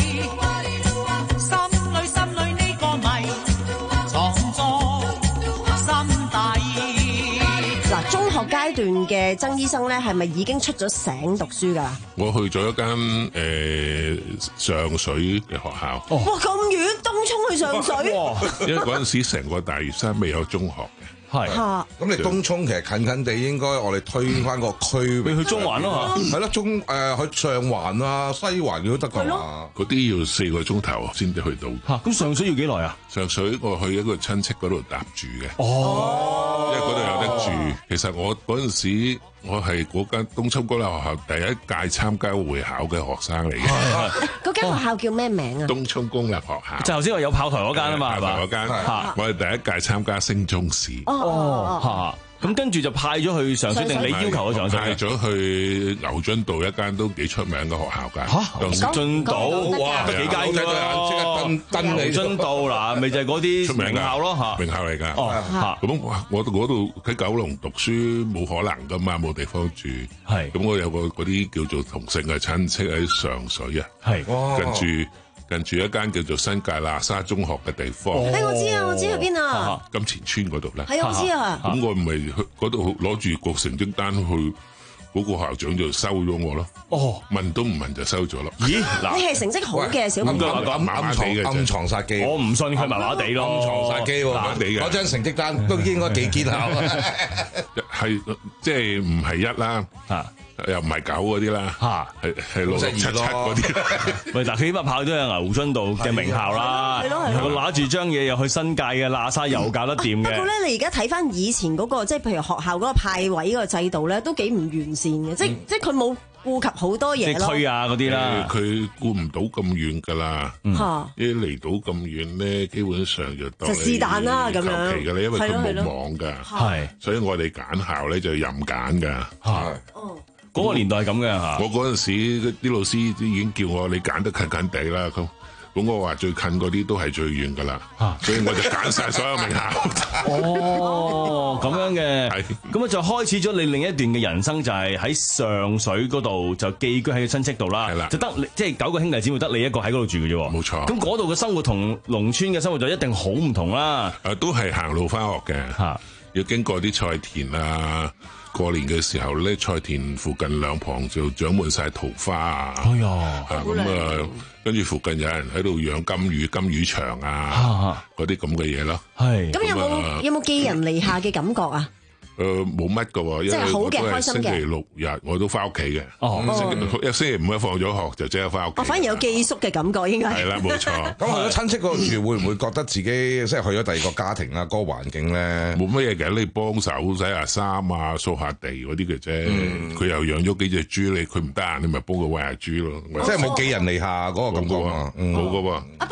心裏心裏呢個謎，藏在心底。 嗱，中學階段嘅曾醫生咧，係咪已經出咗省讀書㗎？ 我去咗一間誒、呃、上水嘅學校。 哇，咁遠，東涌去上水？ 因為嗰陣時成個大嶼山未有中學嘅。 係，咁你東涌其實近近地，應該我哋推翻個區， 你去中環咯嚇， 係咯，中誒去上環啊、西環都得㗎嘛。 嗰啲要四個鐘頭先至去到。 嚇，咁上水要幾耐啊？ 上水我去一個親戚嗰度搭住嘅。 哦， 因為嗰度有得住。其實我嗰陣時，我係嗰間東涌公立學校第一屆參加會考嘅學生嚟嘅。 嗰間學校叫咩名啊？ 東涌公立學校。 就頭先話有炮台嗰間啊嘛，係嘛？ 嗰間，我係第一屆參加升中試。 哦，嚇，咁跟住就派咗去上水，定你要求去上水？ 派咗去牛津道一間都幾出名嘅學校㗎。 嚇，牛津道，哇，得幾間㗎喎？ 即刻登登牛津道嗱，咪就係嗰啲名校咯嚇， 名校嚟㗎。 哦，嚇， 咁哇，我嗰度喺九龍讀書冇可能㗎嘛，冇地方住。 係， 咁我有個嗰啲叫做同性嘅親戚喺上水啊。 係， 跟住。近住一間叫做新界喇沙中學嘅地方， 誒、哎、我知啊，我知去邊啊？ 金錢村嗰度咧， 係啊，我知啊。 咁我唔係去嗰度攞住個成績單去，嗰個校長就收咗我咯。哦，問都唔問就收咗咯。 咦？嗱， 你係成績好嘅小朋友， 暗暗藏暗藏殺機， 我唔信佢麻麻地咯。 暗藏殺機喎，麻麻地嘅嗰張成績單都應該幾堅厚。 係即係唔係一啦？嚇。又唔係九嗰啲啦，嚇係係六六七七嗰啲。 喂，嗱，佢起碼跑咗去牛津道嘅名校啦， 係咯係咯。 佢揦住張嘢又去新界嘅喇沙又搞得掂嘅。不過咧，你而家睇翻以前嗰個，即係譬如學校嗰個派位嗰個制度咧，都幾唔完善嘅，即係即係佢冇顧及好多嘢咯。 即係區啊嗰啲啦， 佢顧唔到咁遠㗎啦。嚇！一嚟到咁遠咧，基本上就就是但啦咁樣。 求其㗎啦，因為佢冇網㗎。係，所以我哋揀校咧就任揀㗎。係。哦。 嗰個年代係咁嘅嚇， 我嗰陣時啲老師已經叫我你揀得近近地啦，咁咁我話最近嗰啲都係最遠噶啦，所以我就揀晒所有名校。 哦，咁樣嘅，係咁啊，就開始咗你另一段嘅人生，就係喺上水嗰度就寄居喺親戚度啦。係啦，就得即係九個兄弟姊妹得你一個喺嗰度住嘅啫。冇錯。咁嗰度嘅生活同農村嘅生活就一定好唔同啦。 誒，都係行路翻學嘅，嚇，要經過啲菜田啊。過年嘅時候咧，菜田附近兩旁就長滿晒桃花啊！ 哎呀， 咁啊，跟住附近有人喺度養金魚、金魚場啊，嗰啲咁嘅嘢咯。 係。 咁有冇有冇寄人籬下嘅感覺啊？ 誒，冇乜噶，因為我都係星期六日我都翻屋企嘅。哦，一星期五一放咗學就即刻翻屋企。 我反而有寄宿嘅感覺，應該係啦，冇錯。 咁去咗親戚嗰度住，會唔會覺得自己即係去咗第二個家庭啊？嗰個環境咧， 冇乜嘢嘅，你幫手洗下衫啊、掃下地嗰啲嘅啫。佢又養咗幾隻豬，你佢唔得閒，你咪幫佢餵下豬咯。 即係冇寄人籬下嗰個感覺啊， 冇噶喎。 啊，不過我諗嗰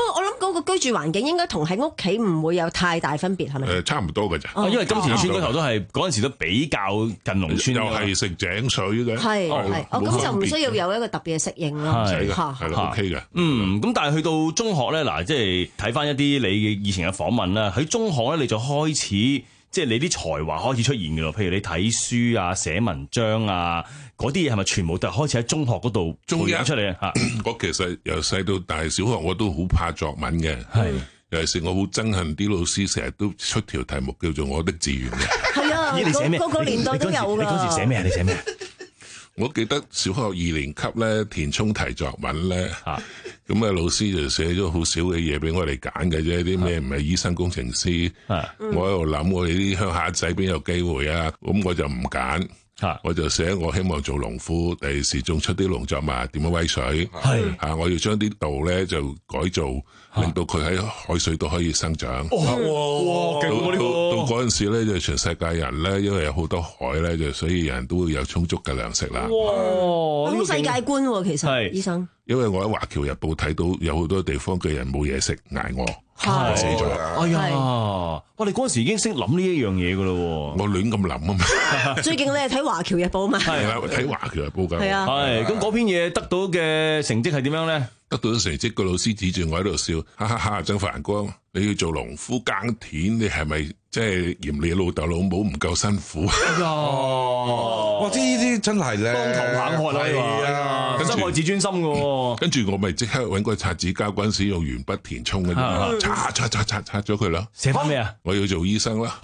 嗰個居住環境應該同喺屋企唔會有太大分別係咪？ 誒，差唔多㗎咋。 哦因為金田村嗰頭都係嗰陣時都比較近農村， 又係食井水嘅。 係係，哦咁就唔需要有一個特別嘅適應咯。 係嚇係啦 ，OK 嘅。 嗯，咁但係去到中學咧，嗱，即係睇翻一啲你嘅以前嘅訪問啦。喺中學咧，你就開始即係你啲才華開始出現嘅咯。譬如你睇書啊、寫文章啊，嗰啲嘢係咪全部都係開始喺中學嗰度培養出嚟啊？ 我其實由細到大小學我都好怕作文嘅。係。尤其是我好憎恨啲老師成日都出條題目叫做我的志願嘅。 係啊， 咦你寫咩？ 個個年代都有㗎。 你嗰時寫咩啊？你寫咩？ 我記得小學二年級咧填充題作文咧，咁啊老師就寫咗好少嘅嘢俾我哋揀嘅啫，啲咩唔係醫生、工程師。我喺度諗，我哋啲鄉下仔邊有機會啊？咁我就唔揀。我就寫我希望做農夫，第時種出啲農作物點樣威水。係啊，我要將啲稻咧就改造，令到佢喺海水都可以生長。 哇！勁喎呢個！ 到嗰陣時咧，就全世界人咧，因為有好多海咧，就所以人都會有充足嘅糧食啦。 哇！好世界觀喎，其實醫生。 因為我喺《華僑日報》睇到有好多地方嘅人冇嘢食，捱餓，餓死咗。 哎呀！哇！你嗰陣時已經識諗呢一樣嘢噶咯喎。 我亂咁諗啊嘛。 最勁你係睇《華僑日報》嘛？ 係啦，睇《華僑日報》㗎。 係啊。 係咁嗰篇嘢得到嘅成績係點樣咧？ 得到成績，個老師指住我喺度笑，哈哈哈！曾繁光，你要做農夫耕田，你係咪即係嫌你老豆老母唔夠辛苦？ 哎呀！ 哇！呢啲真係咧， 當頭棒喝啦，係啊，傷害自尊心嘅。 跟住我咪即刻揾個擦紙膠，嗰陣時用鉛筆填充嘅啫，擦擦擦擦擦咗佢啦。 寫翻咩啊？ 我要做醫生啦。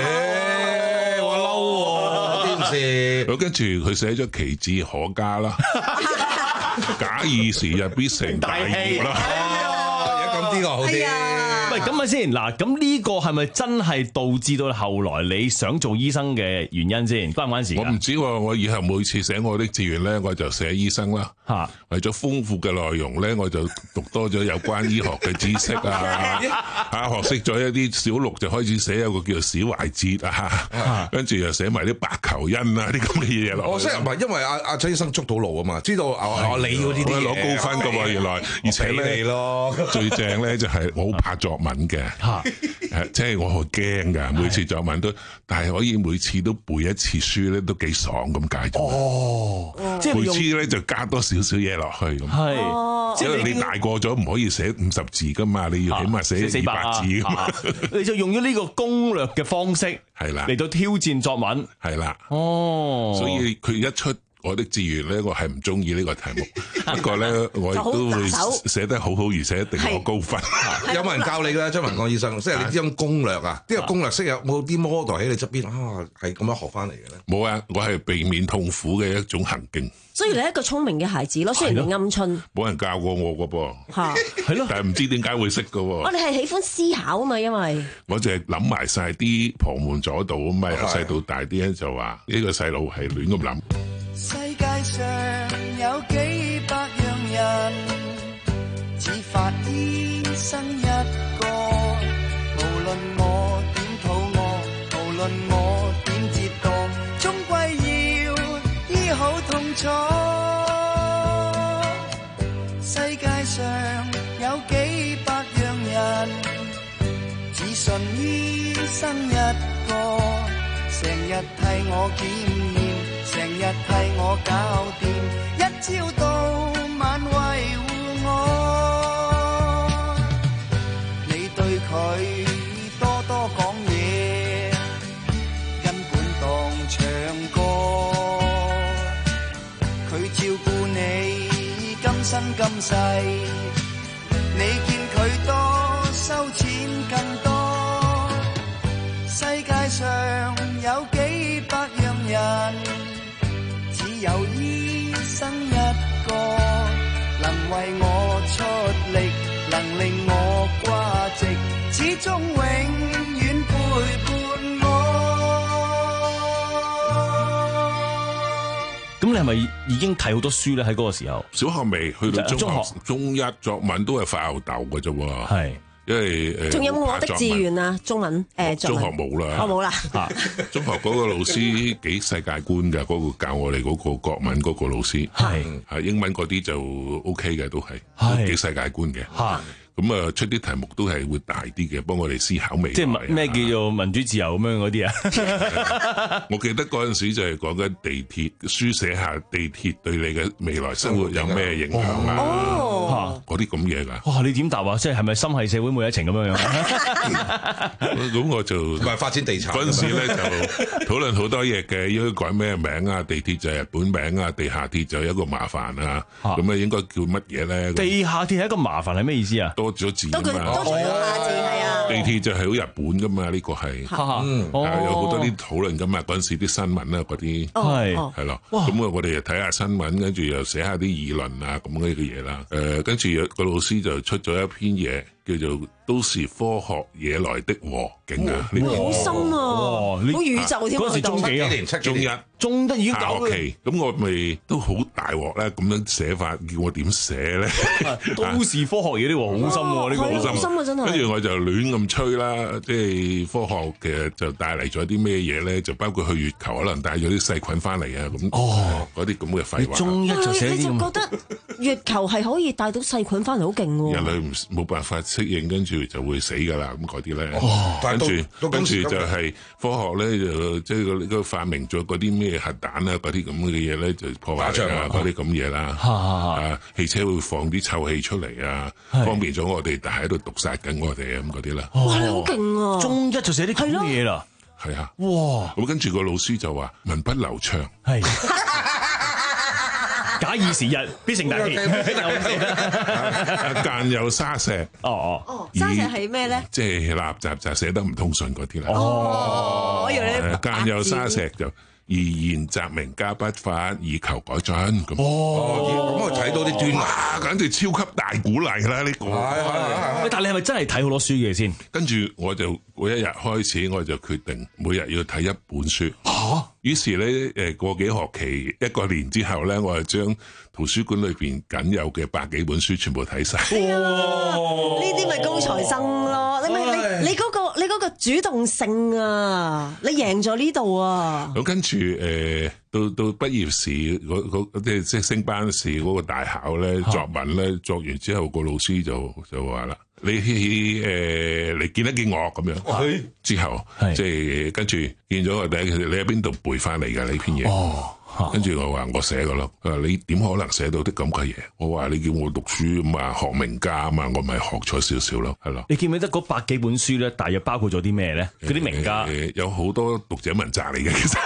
我嬲喎！件事。 咁跟住佢寫咗奇志可嘉啦。假以時日必成大業啦！ 而家咁啲個好啲。 喂，咁咪先嗱，咁呢個係咪真係導致到後來你想做醫生嘅原因先？關唔關事？ 我唔知喎，我以後每次寫我的志願咧，我就寫醫生啦。 嚇， 為咗豐富嘅內容咧，我就讀多咗有關醫學嘅知識啊！嚇，學識咗一啲小六就開始寫一個叫做史懷哲啊，跟住又寫埋啲白求恩啊啲咁嘅嘢落。 我識唔係因為阿阿陳醫生捉到路啊嘛，知道啊我你要呢啲嘢攞高分㗎喎，原來而且咧最正咧就係我好怕作文嘅。誒，即係我好驚㗎，每次作文都，但係可以每次都背一次書咧，都幾爽咁解啫。 哦，即係每次咧就加多少少嘢落去咁。 係， 因為你大個咗唔可以寫五十字㗎嘛，你要起碼寫二百字㗎嘛。 你就用咗呢個攻略嘅方式， 係啦， 嚟到挑戰作文， 係啦。 哦， 所以佢一出我的志願咧，我係唔中意呢個題目。不過咧，我亦都會寫得好好，而且一定攞高分。 有冇人教你㗎？張文光醫生，即係你呢種攻略啊？呢個攻略識有冇啲 model 喺你側邊啊？係咁樣學翻嚟嘅咧？ 冇啊！我係避免痛苦嘅一種行徑。 所以你係一個聰明嘅孩子咯，雖然你鵪鶉。 冇人教過我㗎噃。 嚇， 係咯。但係唔知點解會識㗎喎。 我哋係喜歡思考啊嘛，因為我就係諗埋晒啲旁門左道啊嘛，由細到大啲人就話呢個細路係亂咁諗。 世界上有幾百樣人，只發醫生一個。無論我點肚餓，無論我點折墮，終歸要醫好痛楚。世界上有幾百樣人，只信醫生一個，成日替我檢驗。成日替我搞掂，一朝到晚維護我。你對佢多多講嘢，根本當唱歌。佢照顧你今生今世，你見佢多收錢更多。世界上有幾百樣人。只有醫生一個，能為我出力，能令我掛直，始終永遠陪伴我。 咁你係咪已經睇好多書咧？喺嗰個時候， 小學未去到中學，中學中一作文都係發吽哣嘅啫喎。係。因為誒， 仲有冇我的志願啊？中文誒， 中學冇啦， 我冇啦。 中學嗰個老師幾世界觀㗎，嗰個教我哋嗰個國文嗰個老師係係英文嗰啲就 OK 嘅，都係都幾世界觀嘅。 咁啊出啲題目都係會大啲嘅，幫我哋思考未來。 即係咩叫做民主自由咁樣嗰啲啊？ 我記得嗰陣時就係講緊地鐵，書寫下地鐵對你嘅未來生活有咩影響啊？ 哦， 嗰啲咁嘢㗎。 哇！你點答啊？即係係咪心係社會每一程咁樣樣？ 咁我就唔係發展地產嗰陣時咧就討論好多嘢嘅，應該改咩名啊？地鐵就係日本名啊，地下鐵就一個麻煩啊。咁啊應該叫乜嘢咧？ 地下鐵係一個麻煩係咩意思啊？ 多咗字啊嘛， 多咗下字係啊。 地鐵就係好日本噶嘛，呢個係， 嗯， 有好多啲討論噶嘛。嗰陣時啲新聞啊，嗰啲係係咯。咁啊，我哋又睇下新聞，跟住又寫下啲議論啊，咁嗰啲嘅嘢啦。誒，跟住有個老師就出咗一篇嘢，叫做《都是科學惹來的禍境》啊！ 好深啊，好宇宙添啊！ 嗰時中幾啊？ 中一。 中得已經下學期，咁我咪都好大鑊咧，咁樣寫法，叫我點寫咧？ 都是科學嘢呢個好深喎，呢個好深啊，真係。 跟住我就亂咁吹啦，即係科學嘅就帶嚟咗啲咩嘢咧？就包括去月球可能帶咗啲細菌翻嚟啊，咁哦，嗰啲咁嘅廢話。 中一就寫你就覺得月球係可以帶到細菌翻嚟，好勁喎！ 人類唔冇辦法適應，跟住就會死噶啦，咁嗰啲咧。 哦， 跟住跟住就係科學咧，就即係個個發明咗嗰啲咩核彈啊，嗰啲咁嘅嘢咧，就破壞啊，嗰啲咁嘢啦。啊，汽車會放啲臭氣出嚟啊，方便咗我哋，但係喺度毒殺緊我哋咁嗰啲啦。 哇，你好勁啊！ 中一就寫啲咁嘅嘢啦。 係啊。 哇！ 咁跟住個老師就話文筆流暢。 係。假以時日，必成大器。 間有沙石。 哦哦。 哦，沙石係咩咧？ 即係垃圾就寫得唔通順嗰啲啦。 哦，我以為你間有沙石就。而言則明加筆法，以求改進咁。 哦，咁我睇到啲端倪， 簡直超級大鼓勵啦！呢個， 喂，但係你係咪真係睇好多書嘅先？ 跟住我就嗰一日開始，我就決定每日要睇一本書。嚇！於是咧，誒過幾學期一個年之後咧，我就將圖書館裏邊僅有嘅百幾本書全部睇晒。 呢啲咪高材生咯？你咪你你嗰個你嗰個主動性啊，你贏咗呢度啊！ 咁跟住誒，到到畢業試嗰嗰即係即係升班試嗰個大考咧，作文咧作完之後，個老師就就話啦：你誒你見一見我咁樣。之後即係跟住見咗我第一，你喺邊度背翻嚟㗎呢篇嘢？哦。跟住我話我寫㗎咯，佢話你點可能寫到啲咁嘅嘢？我話你叫我讀書嘛，學名家啊嘛，我咪學咗少少咯，係咯。 你記唔記得嗰百幾本書咧，大約包括咗啲咩咧？嗰啲名家有好多讀者文摘嚟嘅，其實。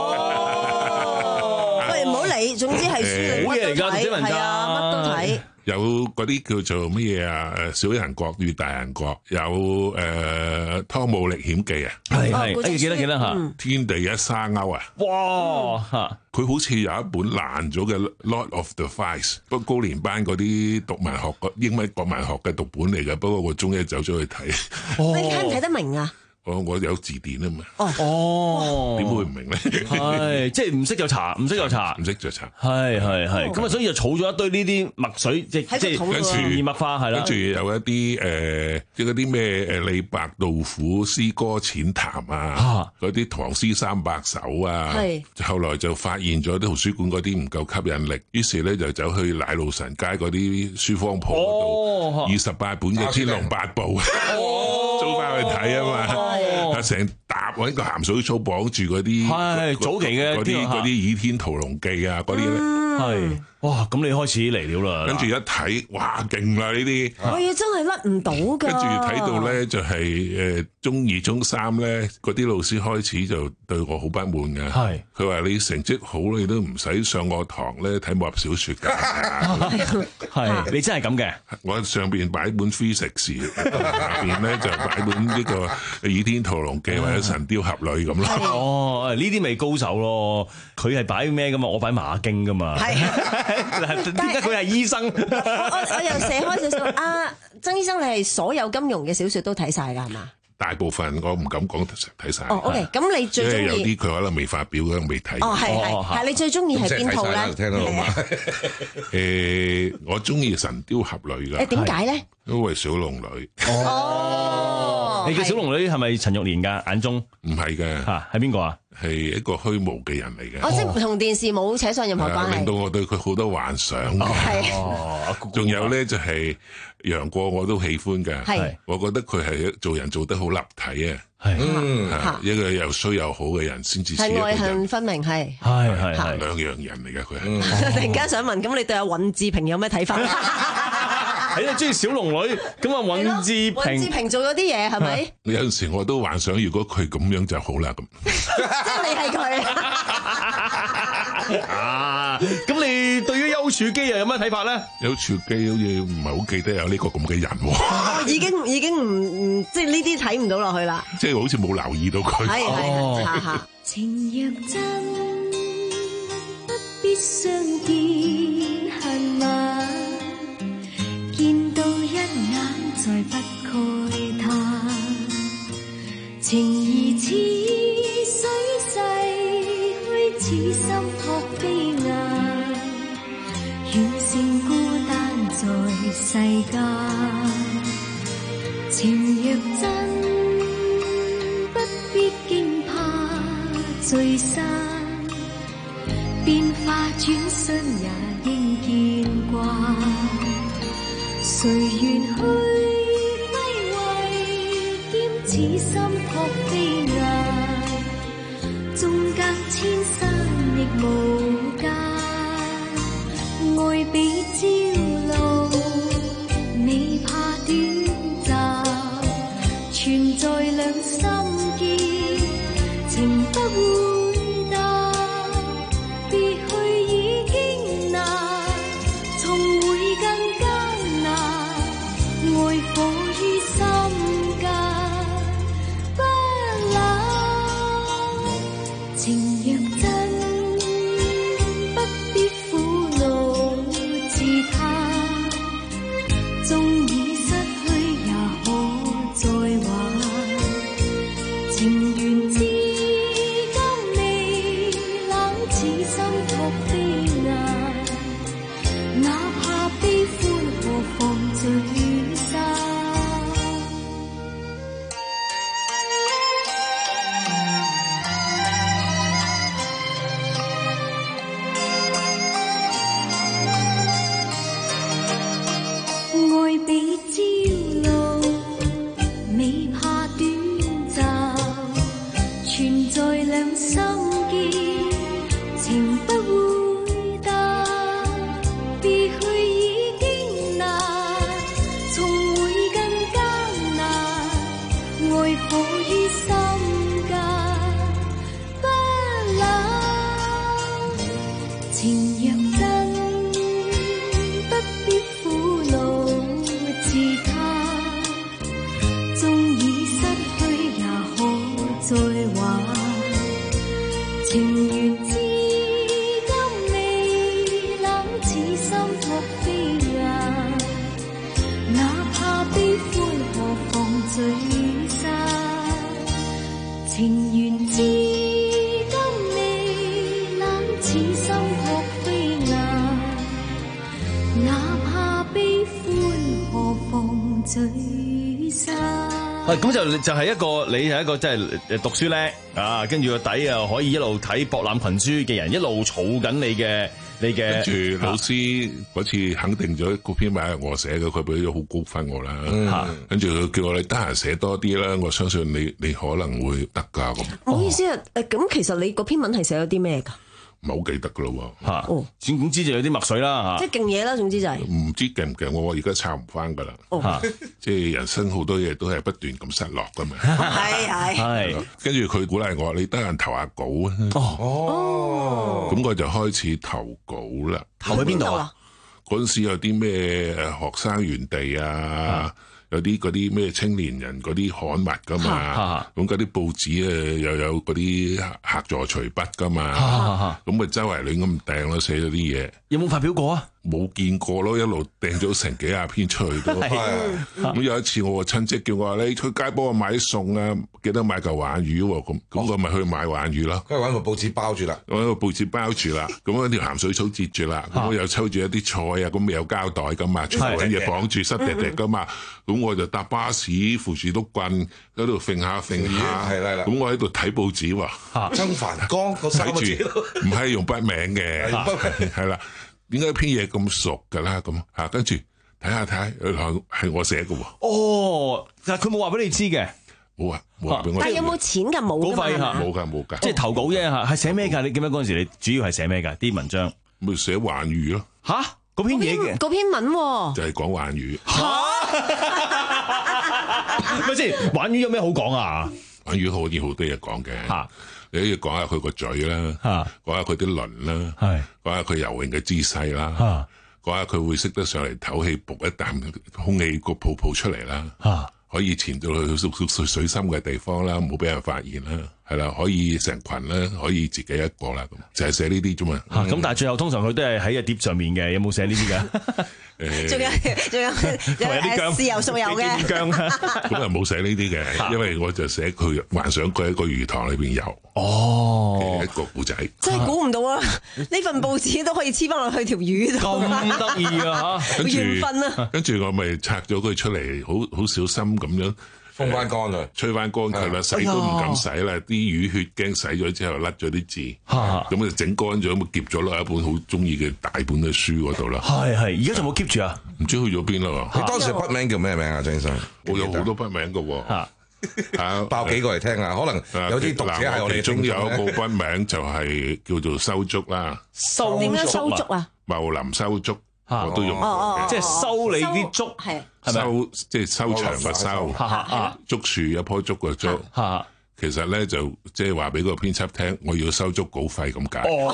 哦，喂，唔好理，總之係書好嘢嚟㗎，讀者文摘， 係啊，乜都睇。 有嗰啲叫做乜嘢啊？誒，小人國與大人國，有誒《湯姆歷險記》啊， 係係，誒記得記得嚇， 《天地一沙鷗》啊， 哇嚇！ 佢好似有一本爛咗嘅《Lord of the Flies》，不過高年班嗰啲讀文學、英文國文學嘅讀本嚟嘅，不過我中一走咗去睇。 你睇唔睇得明啊？ 我我有字典啊嘛。 哦哦， 點會唔明咧？ 係即係唔識就查，唔識就查， 唔識就查。 係係係，咁啊，所以就儲咗一堆呢啲墨水，即係即係潛移默化係啦。 跟住有一啲誒，即係嗰啲咩誒李白、杜甫詩歌淺談啊，嗰啲唐詩三百首啊。係。後來就發現咗啲圖書館嗰啲唔夠吸引力，於是咧就走去奶路臣街嗰啲書坊鋪嗰度，二十八本嘅《天龍八部》租翻去睇啊嘛。成沓揾個鹹水草綁住嗰啲， 係早期嘅嗰啲嗰啲《倚天屠龍記》啊，嗰啲咧， 係哇！咁你開始嚟了啦， 跟住一睇，哇，勁啦呢啲！ 我嘢真係甩唔到㗎。 跟住睇到咧，就係誒中二、中三咧，嗰啲老師開始就對我好不滿嘅。係佢話你成績好，你都唔使上我堂咧睇武俠小説㗎。 係你真係咁嘅？ 我上邊擺本 physics，下邊咧就擺本呢個《倚天屠龍記》或者《神雕俠侶》咁咯。 哦，呢啲咪高手咯？佢係擺咩㗎嘛？我擺馬經㗎嘛？係。點解佢係醫生？ 我我又寫開少少。啊，曾醫生，你係所有金庸嘅小説都睇晒㗎係嘛？ 大部分我唔敢講睇晒。 哦 ，OK， 咁你最中意？ 有啲佢可能未發表嘅，未睇。 哦，係係係，你最中意係邊套咧？ 聽到嘛？ 誒，我中意《神雕俠侶》㗎。 誒點解咧？ 因為小龍女。 哦。 哦你嘅小龍女係咪陳玉蓮㗎？眼中唔係嘅嚇，係邊個啊？ 係一個虛無嘅人嚟嘅。 哦，即係同電視冇扯上任何關係。 令到我對佢好多幻想。 係。 仲有咧就係楊過我都喜歡嘅。 係。 我覺得佢係做人做得好立體啊。 係。 嗯。一個又衰又好嘅人先至似一個人。 係愛恨分明係。 係係係。 兩樣人嚟嘅佢係。 突然間想問，咁你對阿尹志平有咩睇法？ 係啊，中意小龍女，咁啊尹志平。 尹志平做咗啲嘢係咪？ 有陣時我都幻想，如果佢咁樣就好啦咁。 即係你係佢。 啊！咁你對於丘處機又有咩睇法咧？ 丘處機好似唔係好記得有呢個咁嘅人喎。 已經已經唔唔即係呢啲睇唔到落去啦。 即係好似冇留意到佢。 係係係係。 情若真，不必相見恨晚，見到一眼再不慨嘆，情義似水逝去，此心託飛雁，遠勝孤單在世間。情若真，不必驚怕聚散，變化轉身也應見慣。誰願去歸位，兼此心託飛雁，縱隔千山亦無間，愛比朝露，未怕短暫，存在兩心結，情不會淡，別去已經難，重會更艱難，愛火於心間不冷。情若真，不必苦惱自嘆，縱已失去也可再挽。情緣至今未冷，此心託飛雁，哪怕悲歡何妨聚散。愛比朝露，未怕短暫，存在兩心結，情不會淡，別去已經難，重會更艱難，愛火於心間不冷。情若真，不必苦惱自嘆，縱已失去也可再挽。情緣至今未冷，此心託飛雁，哪怕悲歡何妨聚散。情緣至今未冷，此心託飛雁，哪怕悲歡何妨聚散。 係咁就就係一個你係一個即係誒讀書叻啊，跟住個底又可以一路睇博覽群書嘅人，一路儲緊你嘅你嘅。 跟住老師嗰次肯定咗嗰篇文係我寫嘅，佢俾咗好高分我啦。 嗯、 跟住佢叫我你得閒寫多啲啦，我相信你你可能會得㗎咁。 唔好意思啊，誒咁其實你嗰篇文係寫咗啲咩㗎？ 唔係好記得㗎咯喎。 嚇，哦，總之就有啲墨水啦嚇。 即係勁嘢啦，總之就係、是。 唔知勁唔勁，我而家抄唔翻㗎啦。 哦， 即係人生好多嘢都係不斷咁失落㗎嘛。 係係。 係。 跟住佢鼓勵我，你得閒投下稿啊。 哦。 咁我就開始投稿啦。 投去邊度啊？ 嗰陣時有啲咩學生園地啊。啊有啲嗰啲咩青年人嗰啲刊物噶嘛，咁嗰啲報紙誒又有嗰啲客座隨筆噶嘛，咁咪周圍亂咁掟咯，寫咗啲嘢。 有冇發表過啊？ 冇見過咯，一路掟咗成幾廿篇出去都。咁有一次我個親戚叫我話你去街幫我買啲餸啊，記得買嚿鯇魚喎。咁咁我咪去買鯇魚咯。 跟住揾個報紙包住啦， 揾個報紙包住啦。咁嗰條鹹水草截住啦。咁我又抽住一啲菜啊，咁有膠袋噶嘛，全部揾嘢綁住濕滴滴噶嘛。咁我就搭巴士扶住碌棍喺度揈下揈下。係啦，咁我喺度睇報紙喎。 曾凡光個三個字， 唔係用筆名嘅，係啦。點解篇嘢咁熟㗎啦？咁啊，跟住睇下睇下，係我寫嘅喎。 哦，但係佢冇話俾你知嘅， 冇啊，冇話俾我知。 但係有冇錢㗎？冇㗎嘛？ 冇㗎，冇㗎。 即係投稿啫嚇，係寫咩㗎？你記唔記得嗰陣時你主要係寫咩㗎？啲文章咪寫鯇魚咯。 吓？嗰篇嘢嘅？ 嗰篇文喎。 就係講鯇魚。 嚇？咪先？鯇魚有咩好講啊？ 鯇魚可以好多嘢講嘅。嚇。你可以講下佢個嘴啦，講下佢啲輪啦，講下佢游泳嘅姿勢啦，講下佢會識得上嚟唞氣，噗一啖空氣個泡泡出嚟啦，可以潛到去水水深嘅地方啦，唔好俾人發現啦，係啦，可以成群啦，可以自己一個啦，咁就係寫呢啲啫嘛。 咁但係最後通常佢都係喺個碟上面嘅，有冇寫呢啲㗎？ 誒，仲有仲有誒豉油熟油嘅， 咁啊冇寫呢啲嘅，因為我就寫佢幻想佢喺個魚塘裏邊游。 哦， 一個故仔， 真係估唔到啊！呢份報紙都可以黐翻落去條魚度， 咁得意啊嚇！ 緣分啊！ 跟住我咪拆咗佢出嚟，好好小心咁樣風翻乾佢， 吹翻乾佢啦，洗都唔敢洗啦，啲魚血驚洗咗之後甩咗啲字，咁就整乾咗，咪夾咗落一本好中意嘅大本嘅書嗰度啦。 係係，而家仲冇 keep 住啊？ 唔知去咗邊啦？ 你當時筆名叫咩名啊，張醫生？ 我有好多筆名㗎喎。 啊，爆幾個嚟聽下，可能有啲讀者係我哋其中有一個筆名就係叫做收竹啦。 收點樣收竹啊？ 茂林收竹，我都用過嘅， 即係收你啲竹， 係收即係收長嘅收，竹樹一棵竹嘅竹。其實咧就即係話俾個編輯聽，我要收足稿費咁解。 哦，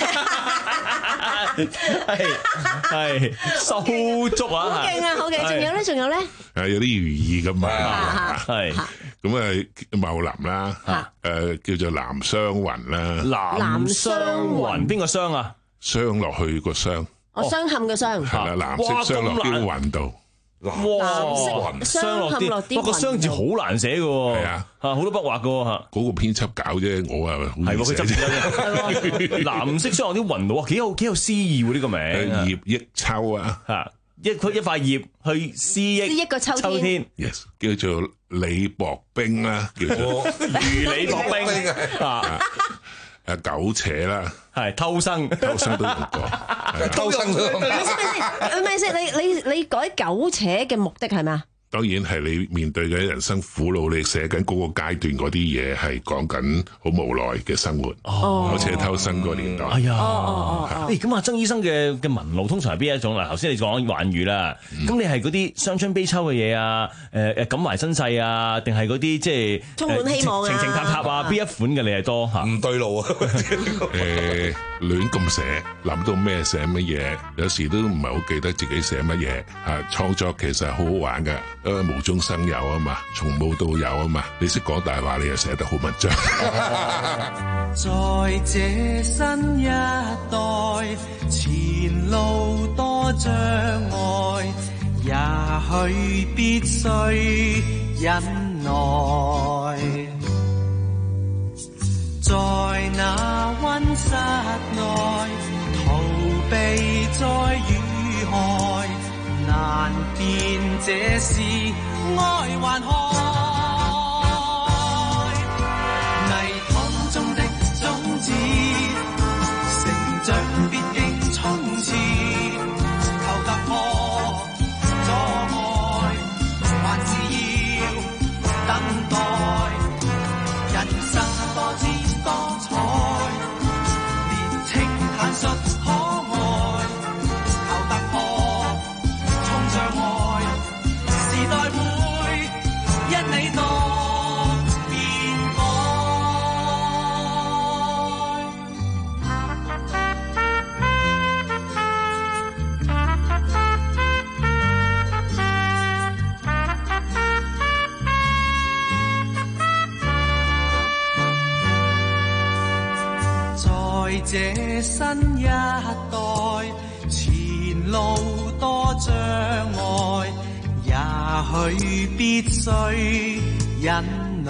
係係收足啊！ 好勁啊，好勁！仲有咧，仲有咧， 係有啲寓意噶嘛， 係咁啊茂林啦，誒叫做南雙雲啦， 南雙雲邊個雙啊？ 雙落去個雙， 我雙冚嘅雙， 係啦，藍色雙落啲雲度。 哇！雙落啲，哇個雙字好難寫嘅喎，係啊，嚇好多筆畫嘅喎嚇。 嗰個編輯搞啫，我啊好係喎，佢執字啫。藍色雙落啲雲度，哇幾有幾有詩意喎呢個名。 葉益秋啊， 嚇一佢一塊葉去詩益詩益個秋天。 Yes，叫做李薄冰啦，叫做如李薄冰啊。 誒苟且啦， 係偷生， 偷生都用過， 偷生都用過。 咪先，咪先，你你你改苟且嘅目的係咩啊？ 當然係你面對嘅人生苦惱，你寫緊嗰個階段嗰啲嘢係講緊好無奈嘅生活，好似偷生個年代。 係啊，誒咁啊，曾醫生嘅嘅文路通常係邊一種啊？頭先你講鯇魚啦，咁你係嗰啲傷春悲秋嘅嘢啊？誒誒感懷身世啊？定係嗰啲即係充滿希望啊？ 情情塔塔啊？邊一款嘅你係多嚇？ 唔對路啊！ 誒亂咁寫，諗到咩寫乜嘢，有時都唔係好記得自己寫乜嘢嚇。創作其實好好玩㗎。因為無中生有啊嘛，從無到有啊嘛，你識講大話，你又寫得好文章。 在這新一代，前路多障礙，也許必須忍耐。在那溫室內，逃避再遇害。難辨這是愛還害，泥塘中的種子，成長必經衝刺，求突破阻礙，還是要等待。人生多姿多彩，年青坦率可愛，求突破。障礙，時代會因你當變改。在這新一代，前路多障礙，也許必須忍耐。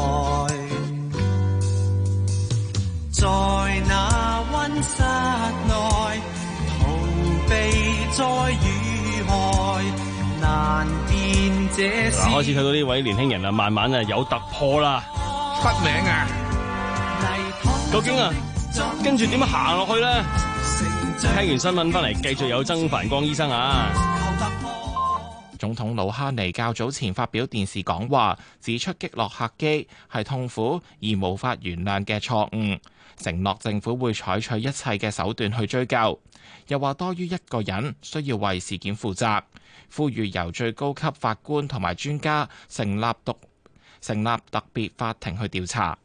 在那溫室內，逃避災與害，難辨這是。 嗱，開始睇到呢位年輕人啊，慢慢啊有突破啦。 筆名啊， 究竟啊，跟住點樣行落去咧？聽完新聞翻嚟，繼續有曾繁光醫生啊。 總統魯哈尼較早前發表電視講話，指出擊落客機係痛苦而無法原諒嘅錯誤，承諾政府會採取一切嘅手段去追究。又話多於一個人需要為事件負責，呼籲由最高級法官同埋專家成立獨成立特別法庭去調查。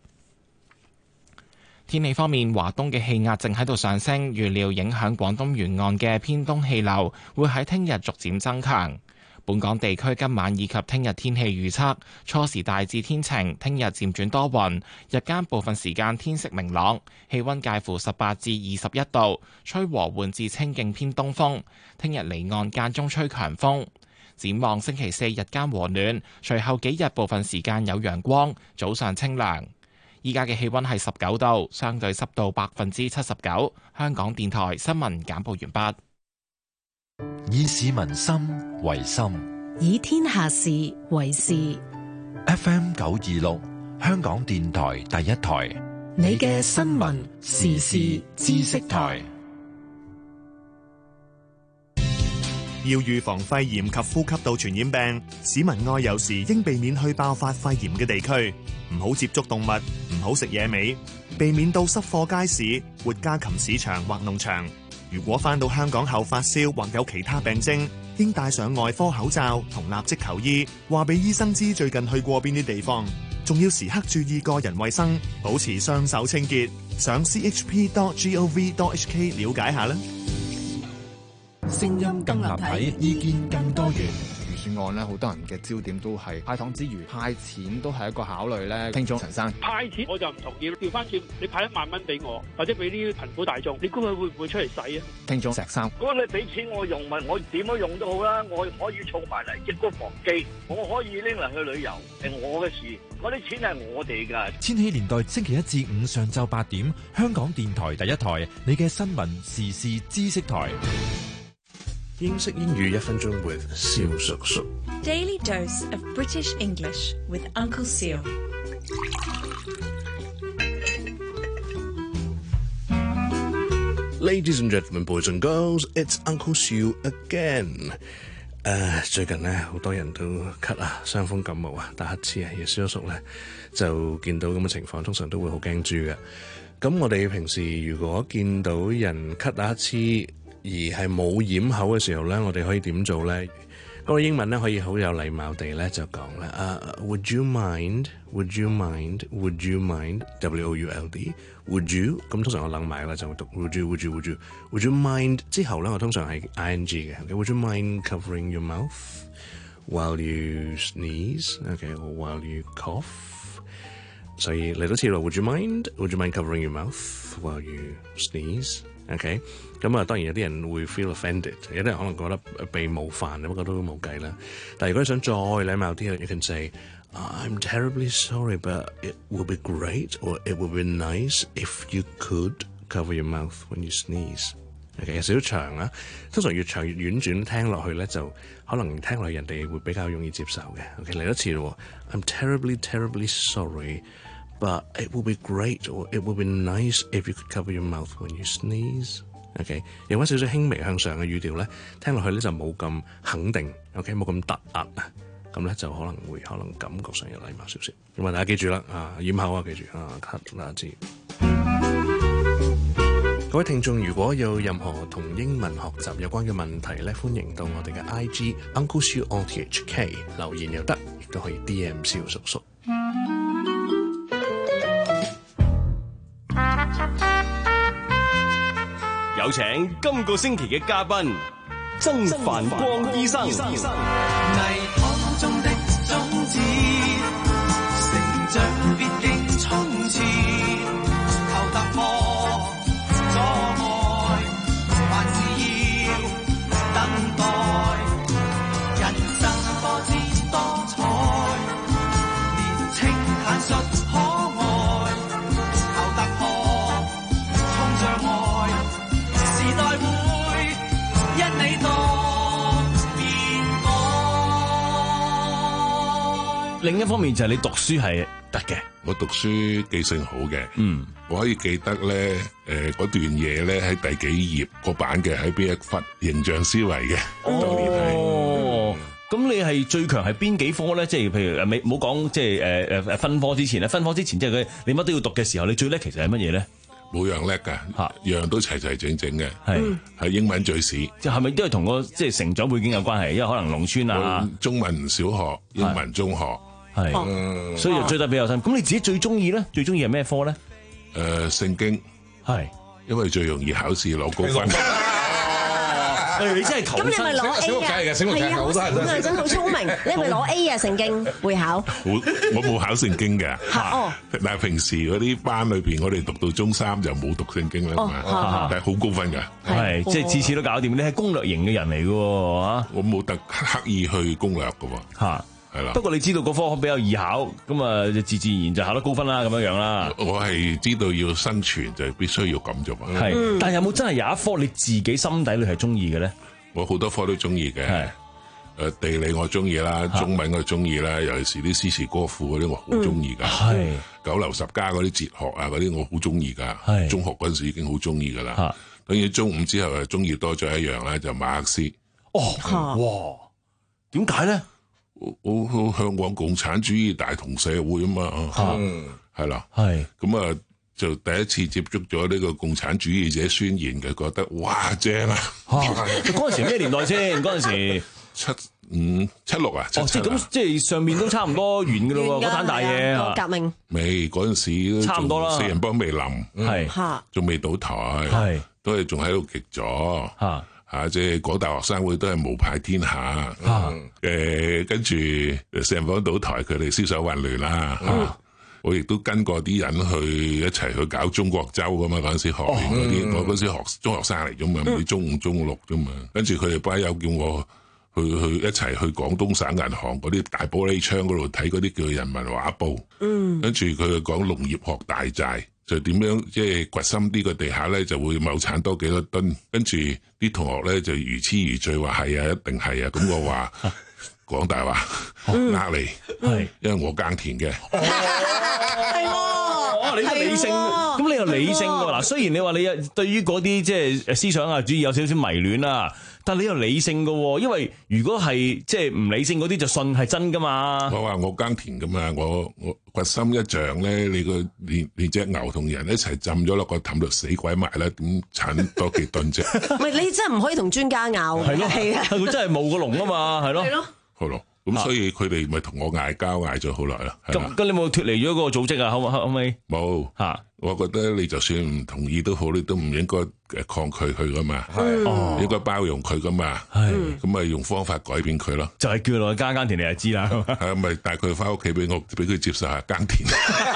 天氣方面，華東嘅氣壓正喺度上升，預料影響廣東沿岸嘅偏東氣流會喺聽日逐漸增強。本港地區今晚以及聽日天氣預測，初時大致天晴，聽日漸轉多雲，日間部分時間天色明朗，氣溫介乎十八至二十一度，吹和緩至清勁偏東風。聽日離岸間中吹強風。展望星期四日間和暖，隨後幾日部分時間有陽光，早上清涼。依家嘅氣溫係十九度，相對濕度百分之七十九。香港電台新聞簡報完畢。 以市民心為心， 以天下事為事。 F M 九二六，香港電台第一台， 你嘅新聞時事知識台。 要預防肺炎及呼吸道傳染病，市民外遊時應避免去爆發肺炎嘅地區，唔好接觸動物，唔好食野味，避免到濕貨街市、活家禽市場或農場。如果返到香港後發燒或有其他病徵，應戴上外科口罩同立即求醫，話俾醫生知最近去過邊啲地方，仲要時刻注意個人衛生，保持雙手清潔。上 c h p dot gov dot h k 了解下啦。 聲音更立體，意見更多元。 預算案咧，好多人嘅焦點都係派糖之餘，派錢都係一個考慮咧。聽眾陳生， 派錢我就唔同意，調翻轉你派一萬蚊俾我，或者俾啲貧苦大眾，你估佢會唔會出嚟使啊？ 聽眾石生， 如果你俾錢我用，咪我點樣用都好啦，我可以儲埋嚟積谷防饑，我可以拎嚟去旅遊，係我嘅事，嗰啲錢係我哋㗎。 千禧年代星期一至五上晝八點，香港電台第一台，你嘅新聞時事知識台。 英式英語一分鐘 with 蕭叔叔。 Daily dose of British English with Uncle Seal。 Ladies and gentlemen, boys and girls, it's Uncle Seal again。誒，最近咧好多人都咳啊，傷風感冒啊，打乞嗤啊，而蕭叔咧就見到咁嘅情況，通常都會好驚豬嘅。咁我哋平時如果見到人咳打乞嗤，而係冇掩口嘅時候咧，我哋可以點做咧？嗰個英文咧可以好有禮貌地咧就講咧，啊、uh, ，Would you mind? Would you mind? Would you mind? W O U L D Would you？ 咁通常我諗埋啦，就會讀 Would you? Would you? Would you? Would you mind？ 之後咧我通常係 I N G 嘅。Okay? Would you mind covering your mouth while you sneeze? Okay, or while you cough？ 所以嚟到次咯 ，Would you mind? Would you mind covering your mouth while you sneeze？OK， 咁啊，當然有啲人會 feel offended， 有啲人可能覺得被冒犯，不過都冇計啦。但係如果你想再禮貌啲，you can say I'm terribly sorry, but it would be great or it would be nice if you could cover your mouth when you sneeze。OK， 有少少長啦，通常越長越婉轉，聽落去咧就可能聽落去人哋會比較容易接受嘅。OK， 嚟多次咯 ，I'm terribly terribly sorry。But it would be great, or it would be nice if you could cover your mouth when you sneeze. OK， 用翻少少輕微向上嘅語調咧，聽落去咧就冇咁肯定 ，OK， 冇咁突兀啊，咁咧就可能會可能感覺上有禮貌少少。咁啊，大家記住啦，啊，掩口啊，記住啊 ，cut 大家知。各位聽眾，如果有任何同英文學習有關嘅問題咧，歡迎到我哋嘅 I G Uncle Siu O T H K 留言又得，亦都可以 D M 蕭叔叔。 有請今個星期嘅嘉賓曾繁光醫生。 泥塘中的種子，成長必經衝刺，求突破阻礙，還是要另一方面就係你讀書係得嘅。 我讀書記性好嘅，嗯，我可以記得咧，誒、呃、嗰段嘢咧喺第幾頁個版嘅，喺邊一忽形象思維嘅。 哦，咁、嗯、你係最強係邊幾科咧？即係譬如誒，唔好講即係誒誒誒分科之前咧，分科之前即係佢你乜都要讀嘅時候，你最叻其實係乜嘢咧？ 冇樣叻㗎，嚇樣都齊齊整整嘅， 係係英文最屎。 即係咪都係同個即係成長背景有關係？因為可能農村啊， 中文小學、英文中學。 係，所以就追得比較深。咁你自己最中意咧？最中意係咩科咧？ 誒，聖經係， 因為最容易考試攞高分。 誒，你真係求咁你咪攞 A 啊？係啊，好多人真係好聰明。你係咪攞 A 啊？聖經會考？ 我冇考聖經嘅。 哦。 但係平時嗰啲班裏邊，我哋讀到中三就冇讀聖經啦嘛。但係好高分㗎。 係，即係次次都搞掂。你係攻略型嘅人嚟㗎喎，嚇。 我冇特刻意去攻略㗎喎。 嚇。不過你知道嗰科比較易考，咁啊就自自然就考得高分啦，咁樣樣啦。 我係知道要生存就必須要咁做嘛。 係，嗯、但係有冇真係有一科你自己心底裏係中意嘅咧？ 我好多科都中意嘅。係，誒地理我中意啦，中文我中意啦，尤其是啲詩詞歌賦嗰啲我好中意噶。係、嗯、九流十家嗰啲哲學啊嗰啲我好中意噶。係中學嗰陣時已經好中意噶啦。等於中五之後就中意多咗一樣咧，就馬克思。 哦，哇，點解咧？ 我好向往共產主義大同社會啊嘛，係啦，係咁啊，就第一次接觸咗呢個共產主義者宣言嘅，覺得哇正啊！ 嗰陣時咩年代先？嗰陣時七五七六啊， 哦，即係咁，即係上面都差唔多完嘅咯喎，嗰單大嘢革命未嗰陣時差唔多啦， 四人幫未冧， 係仲未倒台，係都係仲喺度極左嚇。啊！即係嗰大學生會都係無派天下，誒、啊，跟住四人幫倒台，佢哋思想混亂啦。嗯啊、我亦都跟過啲人去一齊去搞中國周噶嘛，嗰陣時學聯嗰啲，我嗰陣時學中學生嚟啫嘛，唔知中五中六啫嘛。跟住佢哋班友叫我去去一齊去廣東省銀行嗰啲大玻璃窗嗰度睇嗰啲叫人民畫報。嗯，跟住佢哋講農業學大寨。就點樣即係掘深啲個地下咧，就會畝產多幾多噸。跟住啲同學咧就如痴如醉話係啊，一定係啊。咁我話講大話，呃你，係因為我耕田嘅。 係喎， 哦，你個理性，咁你又理性喎。嗱，雖然你話你對於嗰啲即係思想啊主義有少少迷戀啦，但係你又理性嘅喎。因為如果係即係唔理性嗰啲，就信係真噶嘛。 我話我耕田噶嘛，我我。掘深一丈咧，你個連連隻牛同人一齊浸咗落個氹度死鬼埋啦，點產多幾噸啫？ 唔係你真係唔可以同專家拗， 係咯， 係啊， 佢真係冇個龍啊嘛，係咯， 係咯， 好咯，咁所以佢哋咪同我嗌交嗌咗好耐啦。 咁咁你冇脫離咗嗰個組織啊？可唔可可唔可以？ 冇嚇，我覺得你就算唔同意都好，你都唔應該抗拒佢噶嘛，係應該包容佢噶嘛，係咁咪用方法改變佢咯。 就係叫落去耕耕田，你就知啦。 係咪帶佢翻屋企俾我，俾佢接受下耕田。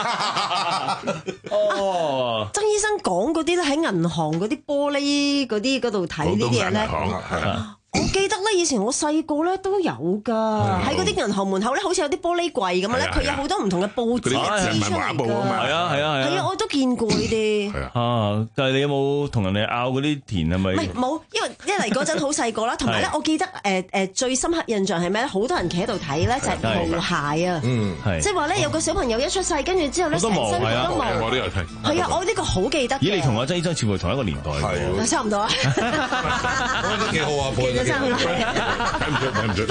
哦，曾醫生講嗰啲咧喺銀行嗰啲玻璃嗰啲嗰度睇呢啲嘢咧。我記得咧，以前我細個咧都有噶，喺嗰啲銀行門口咧，好似有啲玻璃櫃咁樣咧，佢有好多唔同嘅報紙嘅支出嚟㗎。 係啊係啊係啊！我都見過呢啲。 係啊。 啊！但係你有冇同人哋拗嗰啲田係咪？ 唔係冇，因為一嚟嗰陣好細個啦，同埋咧，我記得誒誒最深刻印象係咩咧？好多人企喺度睇咧，就係毛鞋啊！嗯，係。即係話咧，有個小朋友一出世，跟住之後咧，成身好多毛。 我都有睇。 係啊，我呢個好記得。 咦？你同阿曾醫生似乎同一個年代喎。 差唔多啊。 我覺得幾好啊， 睇唔出， 睇唔出。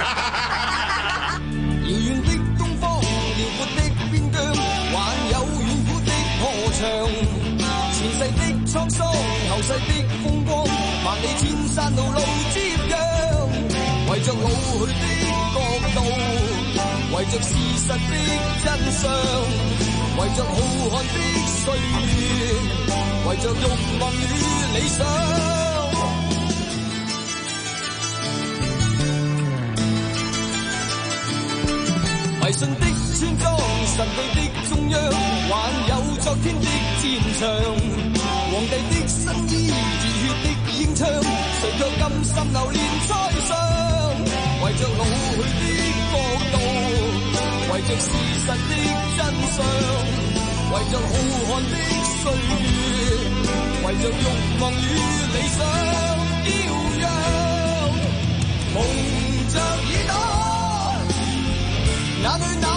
遙遠的東方，遼闊的邊疆，還有遠古的河長。前世的滄桑，後世的風光，萬里千山路路接壤。為着老去的國度，為着事實的真相，為着浩瀚的歲月，為着慾望與理想。迷信的村莊，神秘的中央，還有昨天的戰場。皇帝的新衣，熱血的英槍，誰卻甘心流連在上？為着老去的國度，為着事實的真相，為着浩瀚的歲月，為着慾望與理想，耀揚，蒙着耳朵。哪裏哪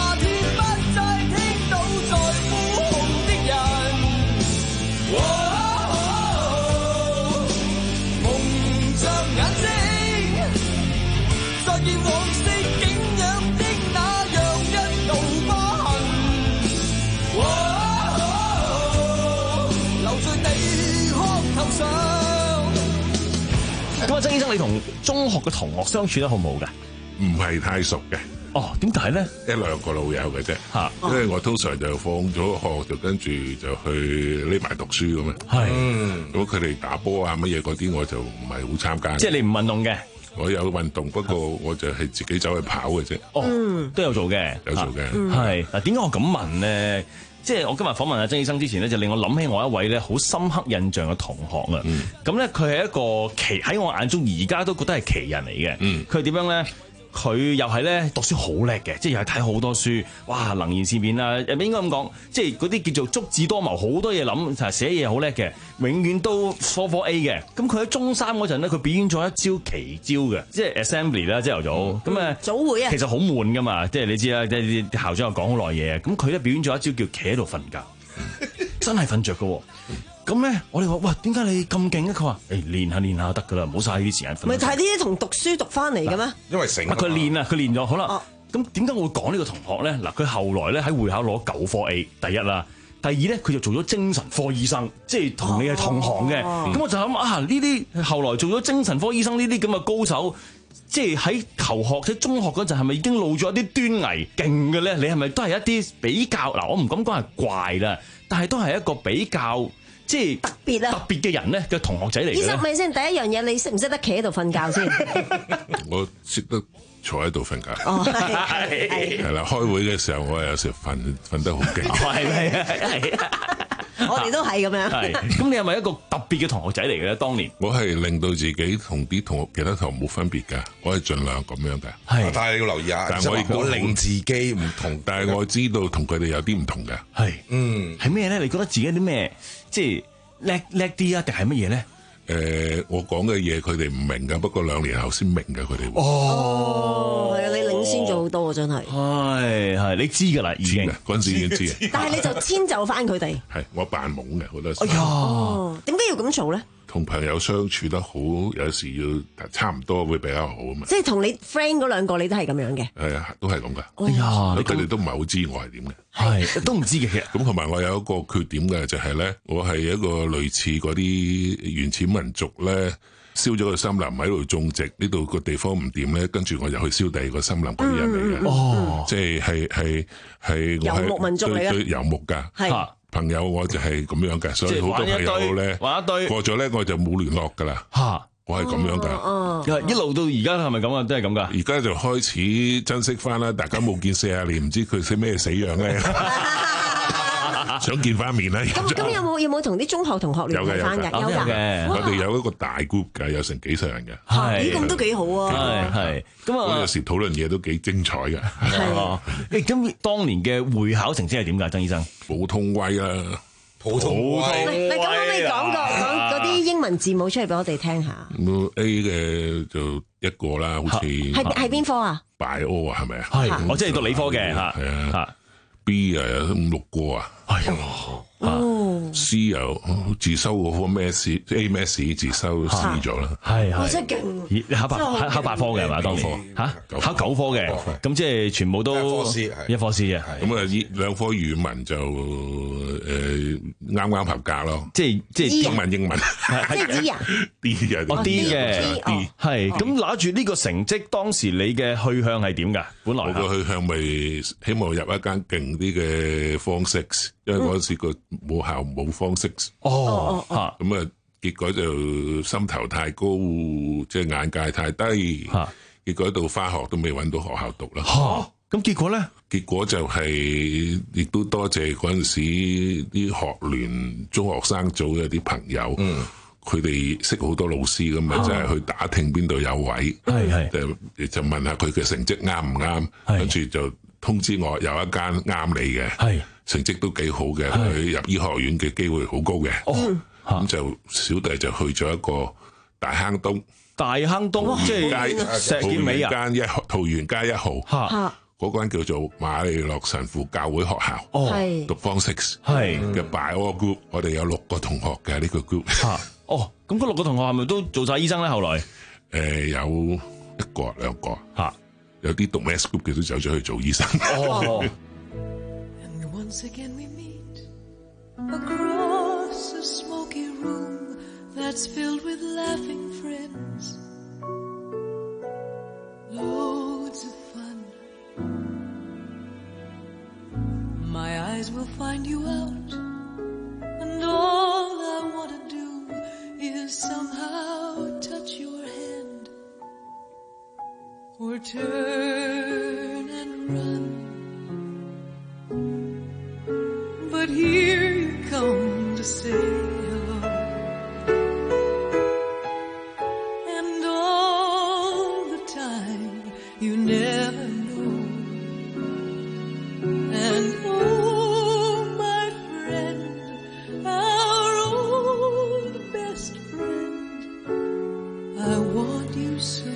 生，你同中學嘅同學相處得好唔好㗎？ 唔係太熟嘅。 哦，點解咧？ 一兩個老友嘅啫，嚇，因為我通常就放咗學就跟住就去匿埋讀書咁啊。 係， 咁佢哋打波啊乜嘢嗰啲我就唔係好參加。 即係你唔運動嘅？ 我有運動，不過我就係自己走去跑嘅啫。 哦，都有做嘅， 有做嘅。 係嗱，點解我咁問咧？即係我今日訪問阿曾醫生之前咧，就令我諗起我一位咧好深刻印象嘅同學啊。咁咧佢係一個奇喺我眼中而家都覺得係奇人嚟嘅。佢係點樣咧？佢又係咧讀書好叻嘅，即係又係睇好多書，哇能言善辯啦，誒應該咁講，即係嗰啲叫做足智多謀，好多嘢諗，就係寫嘢好叻嘅，永遠都科科 A 嘅。咁佢喺中三嗰陣咧，佢表演咗一招奇招嘅，即係 assembly 啦，朝頭早咁誒早會啊， 其實好悶噶嘛，即係你知啦，即係啲校長又講好耐嘢，咁佢咧表演咗一招叫企喺度瞓覺，真係瞓着嘅喎。咁咧，我哋話：哇，點解你咁勁咧？佢話：誒練下練下得噶啦，唔好嘥呢啲時間瞓。 咪睇呢啲同讀書讀翻嚟嘅咩？ 因為醒。 佢練啊，佢練咗好啦。咁點解我會講呢個同學咧？嗱，佢後來咧喺會考攞九科 A，第一啦。第二咧，佢就做咗精神科醫生，即係同你係同行嘅。咁、哦、我就諗啊，呢啲後來做咗精神科醫生呢啲咁嘅高手，即係喺求學喺中學嗰陣係咪已經露咗一啲端倪勁嘅咧？你係咪都係一啲比較嗱？我唔敢講係怪啦，但係都係一個比較。即係特別啊！特別嘅人咧嘅同學仔嚟嘅。醫生，咪先第一樣嘢，你識唔識得企喺度瞓覺先？ 我識得坐喺度瞓覺。 哦，係係啦，開會嘅時候我有時瞓瞓得好勁。 係係係。 我哋都係咁樣。 係。咁你係咪一個特別嘅同學仔嚟嘅咧？當年我係令到自己同啲同學其他同學冇分別㗎，我係盡量咁樣㗎。 係。但係你要留意下， 但係我亦都令自己唔同， 但係我知道同佢哋有啲唔同㗎。 係。嗯。係咩咧？你覺得自己啲咩？即係叻叻啲啊，定係乜嘢咧？ 誒、呃，我講嘅嘢佢哋唔明㗎，不過兩年後先明㗎，佢哋。 哦，係啊，你領先咗好多啊，真係。 係係，你知㗎啦，已經嗰陣時已經知。 但係你就遷就翻佢哋。 係，我扮懵嘅好多時。 哎呀，點解要咁做咧？ 同朋友相處得好，有時要差唔多會比較好啊嘛。 即係同你 friend 嗰兩個，你都係咁樣嘅。 係啊，都係咁噶。 哎呀， 佢哋都唔係好知我係點嘅。 係都唔知嘅。其實咁同埋我有一個缺點嘅，就係咧，我係一個類似嗰啲原始民族咧，燒咗個森林喺度種植，呢度個地方唔掂咧，跟住我就去燒第二個森林嗰啲人嚟嘅。哦，即係係係係我係遊牧民族嚟嘅， 對遊牧噶。係。朋友我就係咁樣嘅，所以好多朋友咧， 玩一堆過咗咧我就冇聯絡噶啦。吓，我係咁樣噶、 哦哦，一路到而家係咪咁啊？都係咁噶。 而家就開始珍惜翻啦，大家冇見四十年，唔知佢識咩死樣咧。想見翻面咧。 咁咁有冇有冇同啲中學同學聯絡翻㗎？有嘅， 我哋有一個大 group 㗎，有成幾十人嘅。 係，咁都幾好啊。 係係。咁啊， 有時討論嘢都幾精彩㗎。 係。誒，咁當年嘅會考成績係點㗎，曾醫生？ 普通威啦， 普通威。 你咁可唔可以講個講嗰啲英文字母出嚟俾我哋聽下 ？A 嘅就一個啦，好似。 係係邊科啊 ？Bio 啊，係咪啊？ 係，我即係讀理科嘅嚇。 係啊。B 啊有五六個啊。係啊。哦，C 又自修嗰科咩 C？A 咩 C 自修 C 咗啦， 係係， 真係勁， 考八考考八科嘅係嘛？當年嚇考九科嘅，咁即係全部都一科 C 一科 C 啊， 咁啊呢兩科語文就誒啱啱合格咯， 即係即係英文英文， 即係 D 啊 D 嘅， 哦 D 嘅 D 係，咁拿住呢個成績，當時你嘅去向係點㗎？本來我個去向咪希望入一間勁啲嘅 Form Six。因為嗰時個母校冇方式， 哦，嚇， 咁啊，結果就心頭太高，即係眼界太低，嚇，結果到返學都未揾到學校讀啦， 嚇，咁結果咧？ 結果就係亦都多謝嗰陣時啲學聯中學生組有啲朋友，嗯，佢哋識好多老師咁啊，即係去打聽邊度有位，係係，就就問下佢嘅成績啱唔啱，跟住就通知我有一間啱你嘅，係。成績都幾好嘅，佢入醫學院嘅機會好高嘅。哦，咁就小弟就去咗一個大坑東。大坑東即係石硤尾啊！間一桃園街一號。嚇，嗰間叫做馬利諾神父教會學校。哦，讀 Form Six 係嘅 Bio Group，我哋有六個同學嘅呢個 group。嚇，哦，咁嗰六個同學係咪都做晒醫生咧？後來誒有一個兩個嚇，有啲讀 Mass Group 嘅都走咗去做醫生。哦。 Once again we meet across a smoky room that's filled with laughing friends. loads of fun. My eyes will find you out, and all I want to do is somehow touch your hand, or turn and run. But here you come to say hello, and all the time you never know. And oh, my friend, our old best friend, I want you so.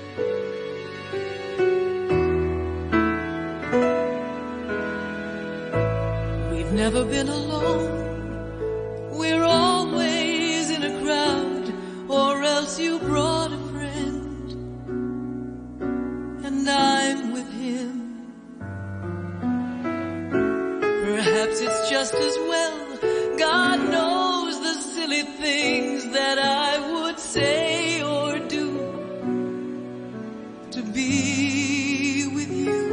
We've never been alone. We're always in a crowd, or else you brought a friend, and I'm with him. Perhaps it's just as well. God knows the silly things that I would say or do to be with you.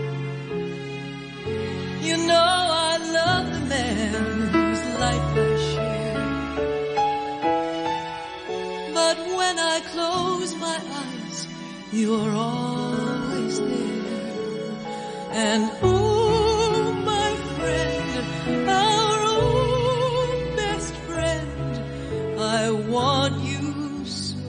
You know I love the man whose life I share, but when I close my eyes, you're always there. And oh, my friend, our old best friend, I want you so.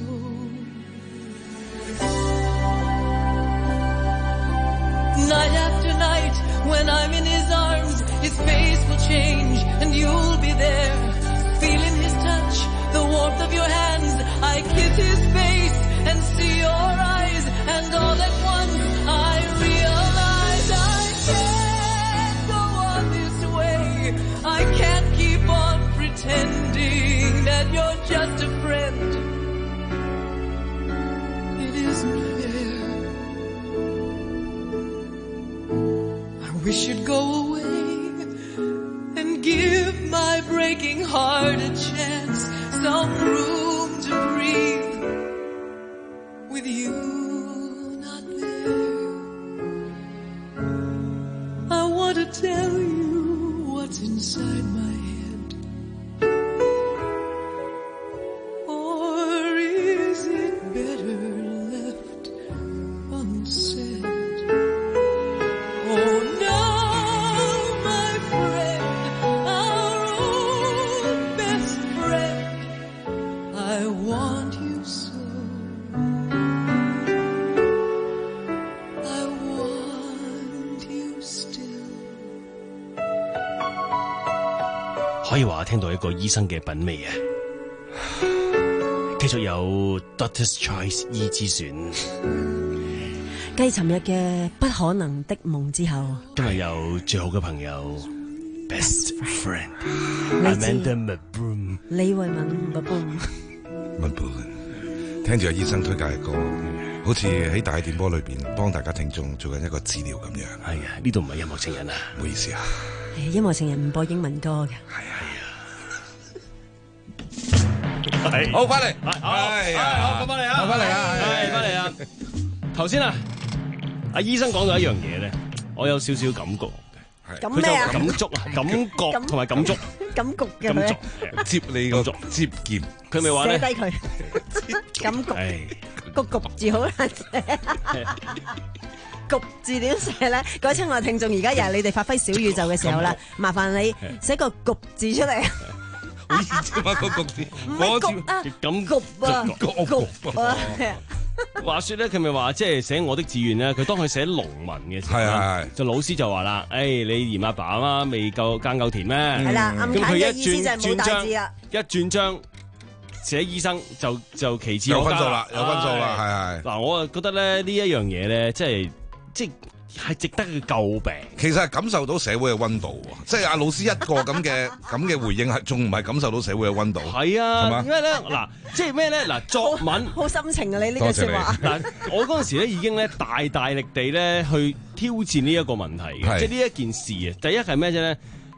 Night after night, when I'm in his arms, his face will change and you'll be there. Feeling his touch, the warmth of your hands, I kiss his face and see your eyes, and all at once I realize I can't go on this way. I can't keep on pretending that you're just a friend. It isn't fair. I wish you'd go away and give my breaking heart a chance, some room to breathe. With you not there, I want to tell you what's inside my head. Or is it better left unsaid? Oh no, my friend, our old best friend, I want you so. I want you still. 可以話聽到一個醫生嘅品味啊！繼續有 Doctor's Choice 醫之選， 繼尋日嘅不可能的夢之後， 今日有最好嘅朋友 Best Friend 你知 Amanda McBroom 李慧敏 McBroom 文本聽住阿醫生推介嘅歌，好似喺大電波裏邊幫大家聽眾做緊一個治療咁樣。 係啊，呢度唔係音樂情人啊， 唔好意思啊。 音樂情人唔播英文歌嘅。 係好翻嚟， 好，係好，翻嚟啊， 翻嚟啊， 係翻嚟啊。頭先啊，阿醫生講到一樣嘢咧，我有少少感覺嘅。 咁咩啊？ 感觸啊，感覺同埋感觸， 感覺嘅咩？ 接你個接劍， 佢咪話咧？ 寫低佢，感覺個局字好難寫。局字點寫咧？各位親愛聽眾，而家又係你哋發揮小宇宙嘅時候啦，麻煩你寫個局字出嚟。 好易啫嘛，個局字， 唔係局啊， 咁局啊，局啊。 話說咧，佢咪話即係寫我的志願咧，佢當佢寫農文嘅時候，就老師就話啦，誒，你嫌阿爸阿媽未夠耕夠田咩？ 係啦，暗咁佢一嘅意思就係轉冇大字啦。 一轉章寫醫生就就其次有分數啦，有分數啦，係係。 嗱，我啊覺得咧呢一樣嘢咧，即係即係。係值得佢詬病， 其實係感受到社會嘅溫度喎，即係阿老師一個咁嘅咁嘅回應係，仲唔係感受到社會嘅溫度？ 係啊，因為咧嗱，即係咩咧嗱，作文好心情啊！你呢句説話嗱，我嗰陣時咧已經咧大大力地咧去挑戰呢一個問題嘅，即係呢一件事啊。第一係咩啫咧？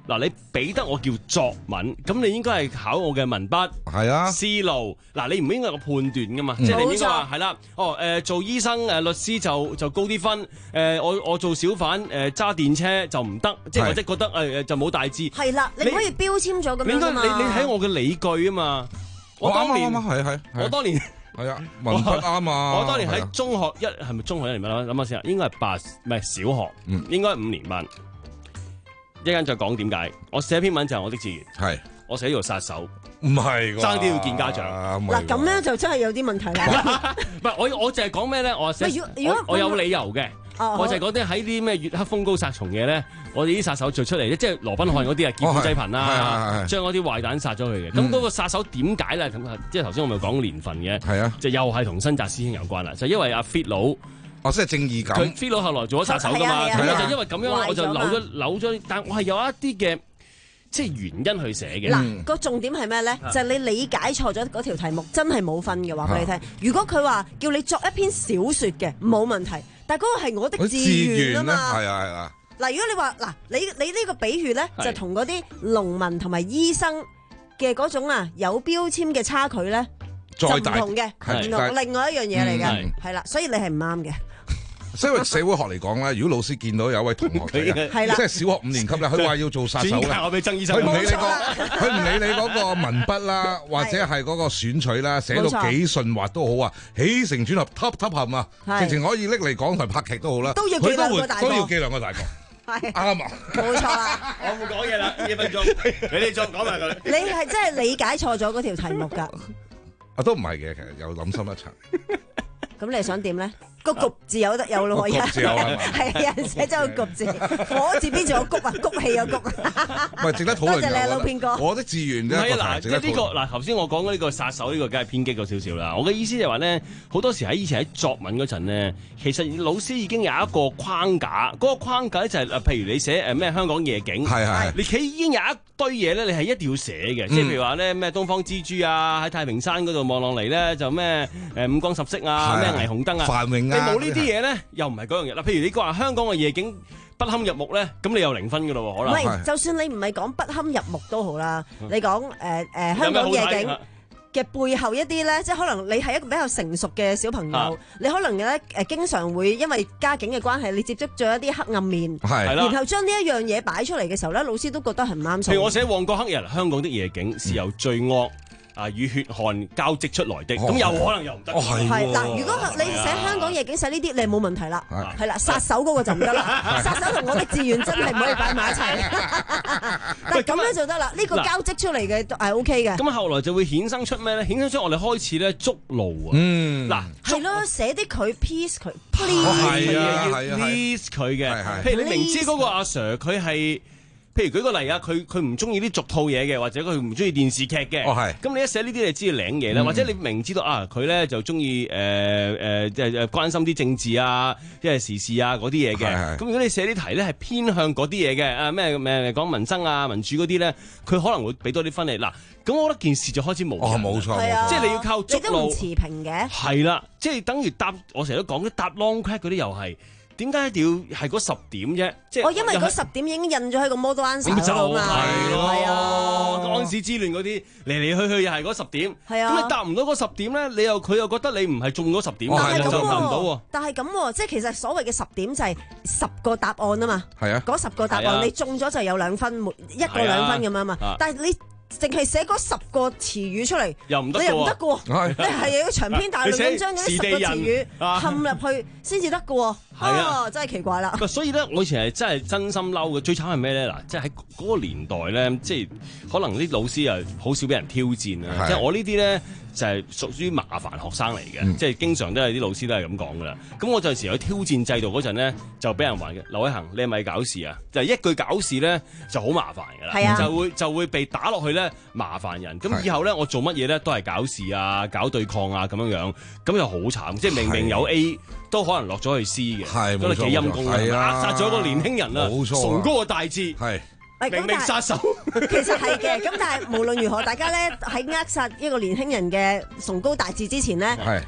嗱，你俾得我叫作文，咁你應該係考我嘅文筆， 係啊， 思路。嗱，你唔應該有個判斷噶嘛， 嗯、 即係你唔應該話係啦。哦，誒、呃、做醫生誒、呃、律師就就高啲分，誒、呃、我我做小販誒揸電車就唔得，即係或者覺得誒誒、呃、就冇大志。 係啦，你可以標籤咗咁樣㗎嘛。 你應該你你睇我嘅理據啊嘛。我當年係係我當年。 係啊，文筆啱啊！ 我當年喺中學一係咪中學一年班諗下先啊？應該係八唔係小學， 嗯、 應該五年班。一陣再講點解。我寫篇文就係我的志願， 係我寫呢個殺手， 唔係爭啲要見家長。 嗱咁樣就真係有啲問題啦。 唔係我我淨係講咩咧？我寫我我有理由嘅。 哦、 我就係嗰啲喺啲咩月黑風高殺蟲嘢咧，我哋啲殺手做出嚟咧，即係羅賓漢嗰啲啊，劫富濟貧啦，將嗰啲壞蛋殺咗佢嘅。咁嗰、嗯、個殺手點解咧？咁即係頭先我咪講年份嘅，係啊，就又係同新紮師兄有關啦。就因為阿 Fit 佬， 哦，即係正義感。 佢 Fit 佬後來做咗殺手噶嘛，咁我就因為咁樣，我就扭咗扭咗。但我係有一啲嘅即係原因去寫嘅。 嗱，個重點係咩咧？就係你理解錯咗嗰條題目，真係冇分嘅話俾你聽。如果佢話叫你作一篇小説嘅，冇問題。但係嗰個係我的志願啊嘛。 係啊係啊。 嗱，如果你話嗱，你你呢個比喻咧，就同嗰啲農民同埋醫生嘅嗰種啊有標籤嘅差距咧，就唔同嘅，係另外一樣嘢嚟嘅，係啦，所以你係唔啱嘅。 所以社會學嚟講咧，如果老師見到有位同學仔，即係小學五年級咧，佢話要做殺手咧， 我俾曾醫生， 佢唔理你個，佢唔理你嗰個文筆啦，或者係嗰個選取啦，寫到幾順滑都好啊，起承轉合，top top 合啊，直情可以拎嚟講台拍劇都好啦， 都要記兩個大個， 都要記兩個大個。 係啱啊， 冇錯啦。 我冇講嘢啦，一分鐘，俾你再講埋佢。 你係真係理解錯咗嗰條題目㗎。 啊，都唔係嘅，其實又諗深一層。 咁你係想點咧？個谷字有得有咯，可以係有人寫咗個谷字，火字邊仲有谷啊？谷氣有谷。 唔係值得討論。 多謝你啊，老編哥。 我的志願啫。 係啊，嗱，即係呢個嗱，頭先我講嘅呢個殺手呢個，梗係偏激咗少少啦。我嘅意思就係話咧，好多時喺以前喺作文嗰陣咧，其實老師已經有一個框架，嗰個框架咧就係誒，譬如你寫誒咩香港夜景，係係，你企已經有一堆嘢咧，你係一定要寫嘅，即係譬如話咧咩東方之珠啊，喺太平山嗰度望落嚟咧就咩誒五光十色啊，咩霓虹燈啊， 繁榮啊。 你冇呢啲嘢咧，又唔係嗰樣嘢啦。譬如你話香港嘅夜景不堪入目咧，咁你有零分噶咯，可能。 唔係，就算你唔係講不堪入目都好啦，你講誒誒香港夜景嘅背後一啲咧，即係可能你係一個比較成熟嘅小朋友，你可能咧誒經常會因為家境嘅關係，你接觸咗一啲黑暗面，係，然後將呢一樣嘢擺出嚟嘅時候咧，老師都覺得係唔啱數。 譬如我寫旺角黑日，香港的夜景是由罪惡啊！與血汗交織出來的，咁有可能又唔得。 係嗱，如果你寫香港夜景寫呢啲，你冇問題啦。係啦，殺手嗰個就唔得啦。殺手同我的志願真係唔可以擺埋一齊。但係咁樣就得啦，呢個交織出嚟嘅係 O K 嘅。 咁後來就會衍生出咩咧？衍生出我哋開始咧捉路啊。 嗯， 嗱， 係咯，寫啲佢 peace 佢 please 係啊， 要 please 佢嘅。譬如你明知嗰個阿 Sir 佢係。譬如舉個例啊，佢佢唔中意啲俗套嘢嘅，或者佢唔中意電視劇嘅。哦，係。咁你一寫呢啲，你知要領嘢啦。或者你明知道啊，佢咧就中意誒誒即係誒關心啲政治啊，即係時事啊嗰啲嘢嘅。咁如果你寫啲題咧係偏向嗰啲嘢嘅，啊咩咩講民生啊民主嗰啲咧，佢可能會俾多啲分你。嗱，咁我覺得件事就開始冇。哦，冇錯，即係你要靠捉路。 你都唔持平嘅。係啦，即係等於搭我成日都講搭 long cut 嗰啲又係。點解一定要係嗰十點啫？即係哦，因為嗰十點已經印咗喺個 model answer 度嘛。 係啊，安史之亂嗰啲嚟嚟去去又係嗰十點。係啊，咁你答唔到嗰十點咧，你又佢又覺得你唔係中咗十點， 但係咁就答唔到喎。 但係咁，即係其實所謂嘅十點就係十個答案啊嘛。係啊，嗰十個答案你中咗就有兩分，一個兩分咁樣嘛。但係你淨係寫嗰十個詞語出嚟， 又唔得， 你又唔得嘅喎。你係要長篇大論咁將嗰啲十個詞語冚入去先至得嘅喎。係啊，真係奇怪啦。 所以咧，我以前係真係真心嬲嘅。最慘係咩咧？嗱，即係喺嗰個年代咧，即係可能啲老師啊，好少俾人挑戰啊。即係我呢啲咧，就係屬於麻煩學生嚟嘅，嗯、即係經常都係啲老師都係咁講噶啦。咁我陣時去挑戰制度嗰陣咧，就俾人話嘅。劉偉恒，你係咪搞事啊？就係、一句搞事咧，就好麻煩噶啦，係啊、就會就會被打落去咧，麻煩人。咁以後咧，我做乜嘢咧都係搞事啊，搞對抗啊咁樣樣，咁又好慘。即係明明有 A 都可能落咗去 C 嘅，咁都幾陰功啊！扼殺咗個年輕人啊，崇高嘅大志。明明殺手， 其實係嘅。咁但係無論如何，大家咧喺扼殺一個年輕人嘅崇高大志之前咧，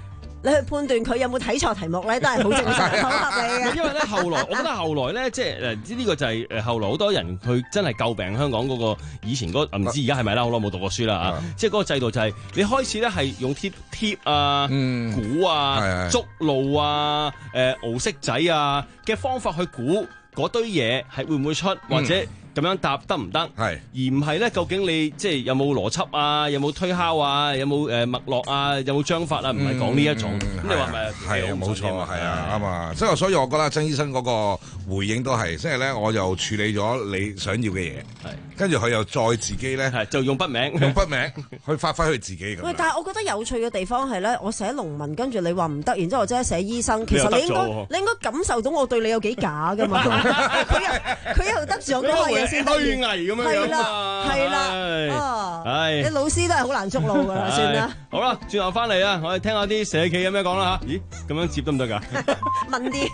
你去判斷佢有冇睇錯題目咧，都係好正常、好合理嘅。 因為咧後來，我覺得後來咧，即係誒，知呢個就係誒後來好多人佢真係詬病香港嗰個以前嗰個，唔知而家係咪啦，好耐冇讀過書啦啊！即係嗰個制度就係你開始咧係用貼貼啊、估啊、捉路啊、誒敖色仔啊嘅方法去估嗰堆嘢係會唔會出，或者咁樣答得唔得？係而唔係咧，究竟你即係有冇邏輯啊？有冇推敲啊？有冇誒脈絡啊？有冇章法啊？唔係講呢一種。咁你話咪係啊？冇錯，係啊，啱啊！即係所以，我覺得曾醫生嗰個回應都係，即係咧，我又處理咗你想要嘅嘢，係跟住佢又再自己咧， 係就用筆名， 用筆名去發揮佢自己咁。 喂，但係我覺得有趣嘅地方係咧，我寫農民，跟住你話唔得，然之後我即係寫醫生，其實你應該你應該感受到我對你有幾假㗎嘛？佢又佢又得罪我嗰個嘢。 虛偽咁樣樣啊， 係啦，啊， 唉， 你老師都係好難捉路噶啦，算啦。 好啦，轉頭翻嚟啊，我哋聽下啲社企有咩講啦吓。咦，咁樣接得唔得噶？ 問啲。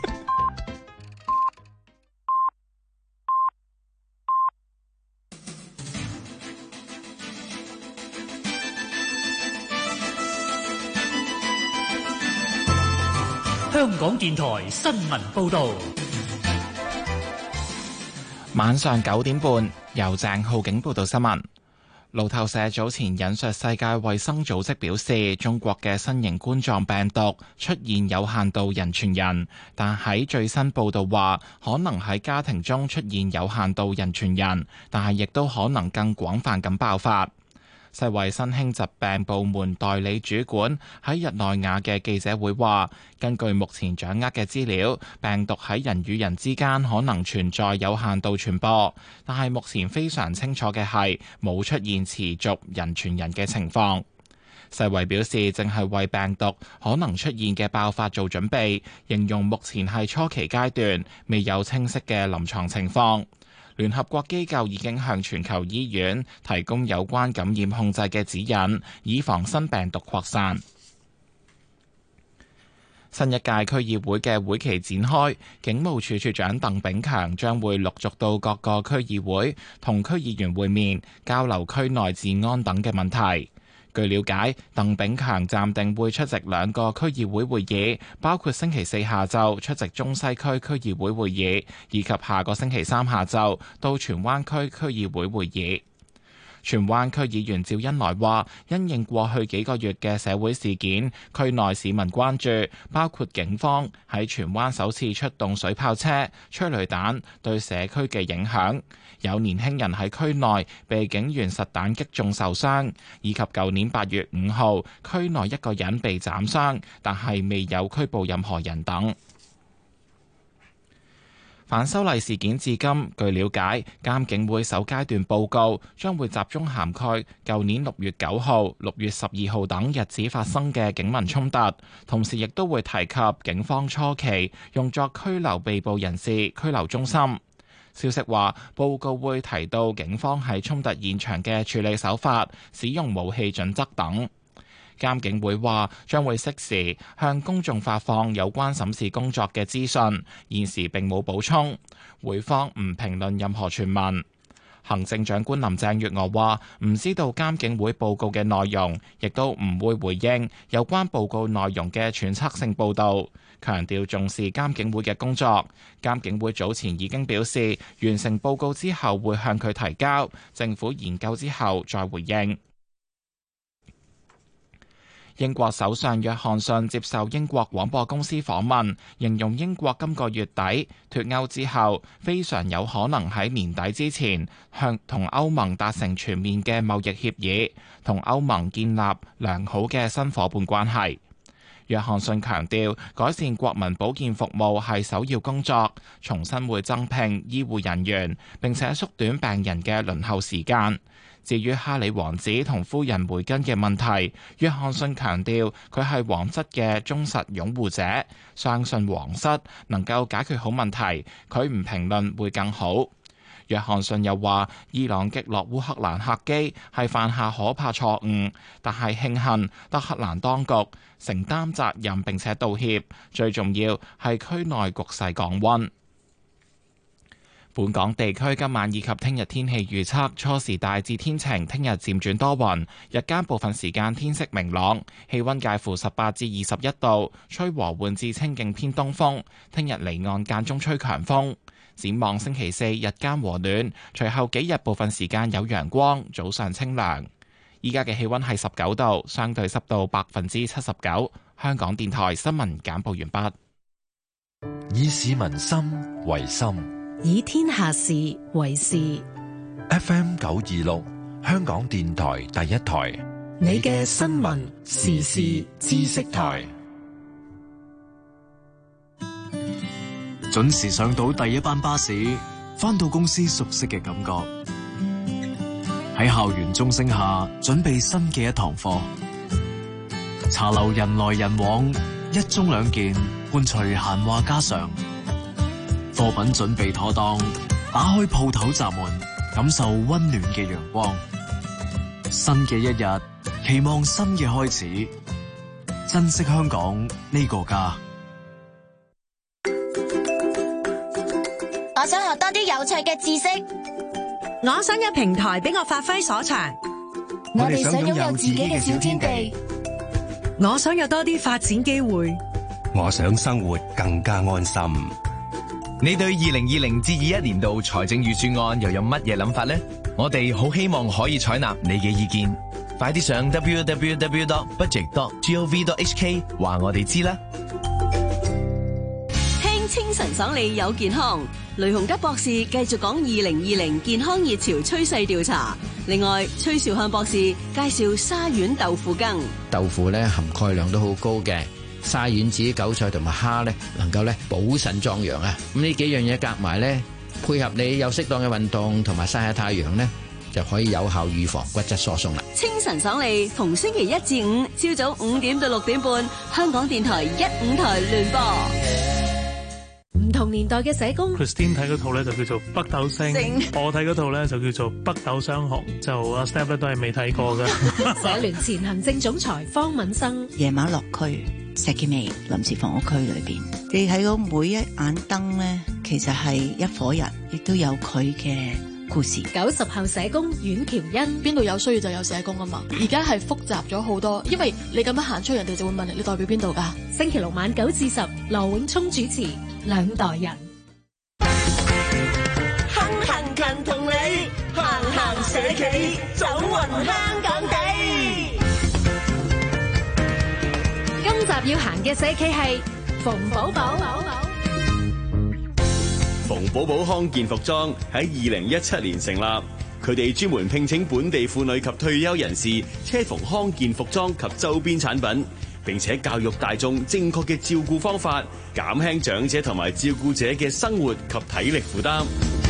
香港電台新聞報道。 晚上九點半，由鄭浩景報道新聞。路透社早前引述世界衛生組織表示，中國嘅新型冠狀病毒出現有限度人傳人，但喺最新報道話，可能喺家庭中出現有限度人傳人，但係亦都可能更廣泛咁爆發。世衛新興疾病部門代理主管喺日內瓦嘅記者會話，根據目前掌握嘅資料，病毒喺人與人之間可能存在有限度傳播，但係目前非常清楚嘅係冇出現持續人傳人嘅情況。世衛表示正係為病毒可能出現嘅爆發做準備，形容目前係初期階段，未有清晰嘅臨床情況。聯合國機構已經向全球醫院提供有關感染控制嘅指引，以防新病毒擴散。新一屆區議會嘅會期展開，警務處處長鄧炳強將會陸續到各個區議會同區議員會面，交流區內治安等嘅問題。據了解，鄧炳強暫定會出席兩個區議會會議，包括星期四下晝出席中西區區議會會議，以及下個星期三下晝到荃灣區區議會會議。荃灣區議員趙恩來話，因應過去幾個月嘅社會事件，區內市民關注，包括警方喺荃灣首次出動水炮車、催淚彈對社區嘅影響，有年輕人喺區內被警員實彈擊中受傷，以及舊年八月五號區內一個人被斬傷，但係未有拘捕任何人等。反修例事件至今，據了解，監警會首階段報告將會集中涵蓋舊年六月九號、六月十二號等日子發生嘅警民衝突，同時亦都會提及警方初期用作拘留被捕人士拘留中心。消息話，報告會提到警方喺衝突現場嘅處理手法、使用武器準則等。監警會話將會適時向公眾發放有關審視工作嘅資訊，現時並冇補充，會方唔評論任何傳聞。行政長官林鄭月娥話唔知道監警會報告嘅內容，亦都唔會回應有關報告內容嘅揣測性報導，強調重視監警會嘅工作。監警會早前已經表示，完成報告之後會向佢提交，政府研究之後再回應。英國首相約翰遜接受英國廣播公司訪問，形容英國今個月底脫歐之後，非常有可能喺年底之前向同歐盟達成全面嘅貿易協議，同歐盟建立良好嘅新夥伴關係。約翰遜強調，改善國民保健服務係首要工作，重新會增聘醫護人員，並且縮短病人嘅輪候時間。至於哈里王子同夫人梅根嘅問題，約翰遜強調佢係皇室嘅忠實擁護者，相信皇室能夠解決好問題，佢唔評論會更好。約翰遜又話，伊朗擊落烏克蘭客機係犯下可怕錯誤，但係慶幸德黑蘭當局承擔責任並且道歉，最重要係區內局勢降溫。 本港地區今晚以及聽日天氣預測，初時大致天晴，聽日漸轉多雲，日間部分時間天色明朗，氣溫介乎十八至二十一度，吹和緩至清勁偏東風。聽日離岸間中吹強風。展望星期四日間和暖，隨後幾日部分時間有陽光，早上清涼。依家嘅氣溫係十九度，相對濕度百分之七十九。香港電台新聞簡報完畢。 以市民心為心。 以天下事為事。 F M 九二六，香港電台第一台。 你嘅新聞時事知識台。 準時上到第一班巴士，返到公司熟悉嘅感覺。喺校園鐘聲下，準備新嘅一堂課。茶樓人來人往，一盅兩件，伴隨閒話家常。貨品準備妥當，打開鋪頭閘門，感受溫暖嘅陽光。新嘅一日，期望新嘅開始，珍惜香港呢個家。 我想學多啲有趣嘅知識， 我想有平台俾我發揮所長。 我哋想擁有自己嘅小天地， 我想有多啲發展機會， 我想生活更加安心。 你對二零二零至二一年度財政預算案又有乜嘢諗法呢？我哋好希望可以採納你嘅意見，快啲上 w w w dot budget dot gov dot h k 話我哋知啦。 聽清晨爽利有健康，雷洪德博士繼續講二零二零健康熱潮趨勢調查。另外，崔兆漢博士介紹沙丸豆腐羹。 豆腐咧含鈣量都好高嘅。沙丸子、韭菜同埋蝦咧，能夠咧補腎壯陽啊！咁呢幾樣嘢夾埋咧，配合你有適當嘅運動同埋曬下太陽咧，就可以有效預防骨質疏鬆啦。 清晨爽利，逢星期一至五朝早五點到六點半，香港電台一五台聯播。 唔同年代嘅社工 Christine 睇嗰套咧就叫做北斗星，我睇嗰套咧就叫做北斗雙雄，就阿 Step 都係未睇過嘅。 社聯前行政總裁方敏生， 夜晚落區石硤尾臨時房屋區裏邊，你睇到每一盞燈咧，其實係一夥人，亦都有佢嘅故事。 九十後社工阮喬欣， 邊度有需要就有社工啊嘛，而家係複雜咗好多，因為你咁樣行出，人哋就會問你，你代表邊度噶？ 星期六晚九至十，羅永聰主持。兩代人， 行行勤同你，行行社企，走勻香港地。 今集要行嘅社企係馮寶寶。 馮寶寶康健服裝喺二零一七年成立，佢哋專門聘請本地婦女及退休人士車縫康健服裝及周邊產品，並且教育大眾正確嘅照顧方法，減輕長者同埋照顧者嘅生活及體力負擔。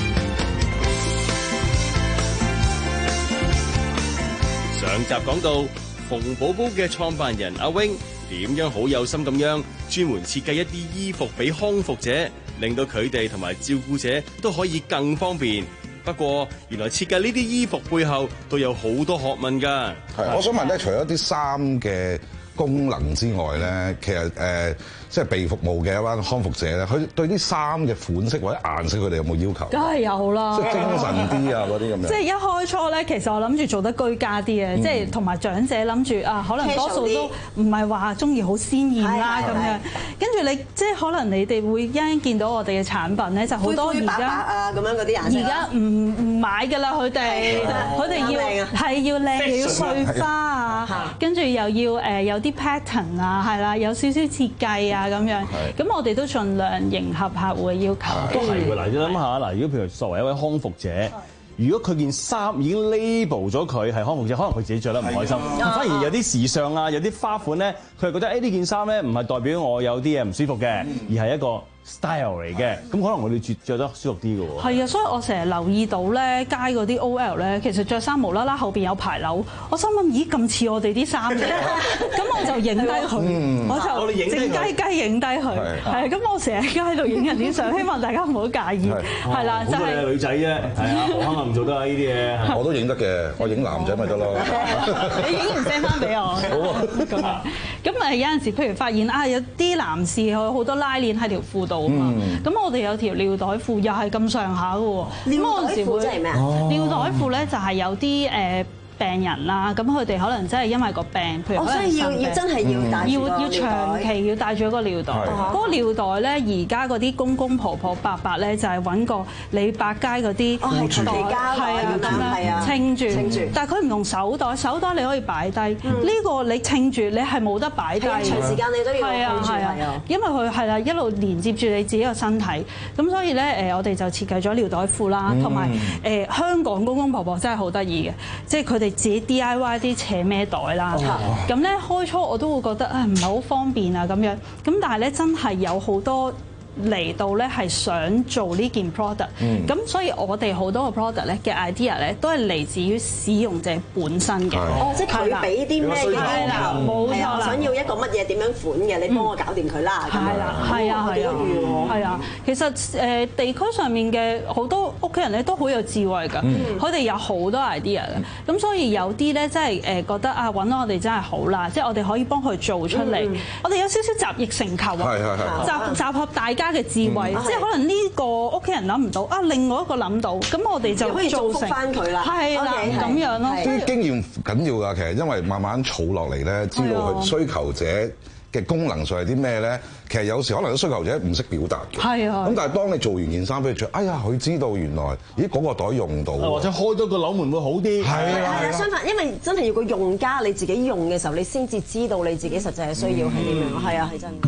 上集講到馮寶寶嘅創辦人阿 wing 點樣好有心咁樣專門設計一啲衣服俾康復者，令到佢哋同埋照顧者都可以更方便。不過原來設計呢啲衣服背後都有好多學問㗎。 係，我想問咧，除咗啲衫嘅功能之外咧，其實誒、呃，即係被服務嘅一班康復者咧，佢對啲衫嘅款式或者顏色，佢哋有冇要求？ 梗係有啦， 即係精神啲啊，嗰啲咁樣。 即係一開初咧，其實我諗住做得居家啲嘅，嗯、即係同埋長者諗住啊，可能多數都唔係話中意好鮮豔啦咁樣。跟住你即係可能你哋會一見到我哋嘅產品咧，就好多而家啊咁樣嗰啲顏色。而家唔唔買㗎啦，佢哋佢哋要係要靚又要碎花啊，跟住又要誒有啲 pattern 啊，係啦，有少少設計啊咁樣。咁我哋都盡量迎合客戶嘅要求。 都係喎，嗱，你諗下嗱，如果譬如作為一位康復者，如果佢件衫已經 label 咗佢係康復者，可能佢自己着得唔開心。反而有啲時尚啊，有啲花款咧，佢係覺得誒呢件衫咧唔係代表我有啲嘢唔舒服嘅，而係一個 style 嚟嘅，咁可能我哋著著得舒服啲嘅喎。 係啊，所以我成日留意到咧，街嗰啲 O L 咧，其實着衫無啦啦後邊有牌樓，我心諗咦咁似我哋啲衫嘅，咁我就影低佢，我就靜雞雞影低佢，係咁我成日喺街度影人啲相，希望大家唔好介意，係啦，就係女仔啫，係啊，我可能唔做得呢啲嘢， 我都影得嘅，我影男仔咪得咯。 你影完 send 翻俾我。好啊。 咁誒有陣時，譬如發現啊，有啲男士有好多拉鏈喺條褲度啊嘛，咁、嗯、我哋有條尿袋褲又係咁上下嘅喎。 尿袋褲即係咩啊？ 尿袋褲咧就係有啲誒病人啦，咁佢哋可能真係因為個病，譬如可能要要真係要帶要要長期要帶住一個尿袋。嗰個尿袋咧，而家嗰啲公公婆婆伯伯咧，就係揾個李百佳嗰啲袋，係啊咁樣稱住。但係佢唔用手袋，手袋你可以擺低。呢個你稱住，你係冇得擺低。 長時間你都要控住。係啊， 因為佢係啦，一路連接住你自己個身體。咁所以咧，誒我哋就設計咗尿袋褲啦，同埋誒香港公公婆婆真係好得意嘅，即係佢哋自己 D I Y 啲扯孭袋啦，咁咧開初我都會覺得啊唔係好方便啊咁樣，咁但係咧真係有好多嚟到咧係想做呢件 product，咁所以我哋好多個 product 咧嘅 idea 咧都係嚟自於使用者本身嘅。 哦，即係佢俾啲咩嘅要求， 冇錯啦， 想要一個乜嘢點樣款嘅，你幫我搞掂佢啦。 係啦，係啊，係啊，係啊。其實誒地區上面嘅好多屋企人咧都好有智慧㗎，佢哋有好多 idea 嘅。咁所以有啲咧真係誒覺得啊揾到我哋真係好啦，即係我哋可以幫佢做出嚟。我哋有少少集腋成裘啊，集集合大家嘅智慧，即係可能呢個屋企人諗唔到啊，另外一個諗到，咁我哋就可以造福翻佢啦。 係啦，咁樣咯。 啲經驗緊要㗎，其實因為慢慢儲落嚟咧，知道佢需求者嘅功能上係啲咩咧。其實有時可能啲需求者唔識表達嘅。係啊。咁但係當你做完件衫俾佢着，哎呀，佢知道原來咦嗰個袋用到， 或者開多個扭門會好啲。 係啊係啊，相反，因為真係要個用家你自己用嘅時候，你先至知道你自己實際嘅需要係點樣。係啊，係真。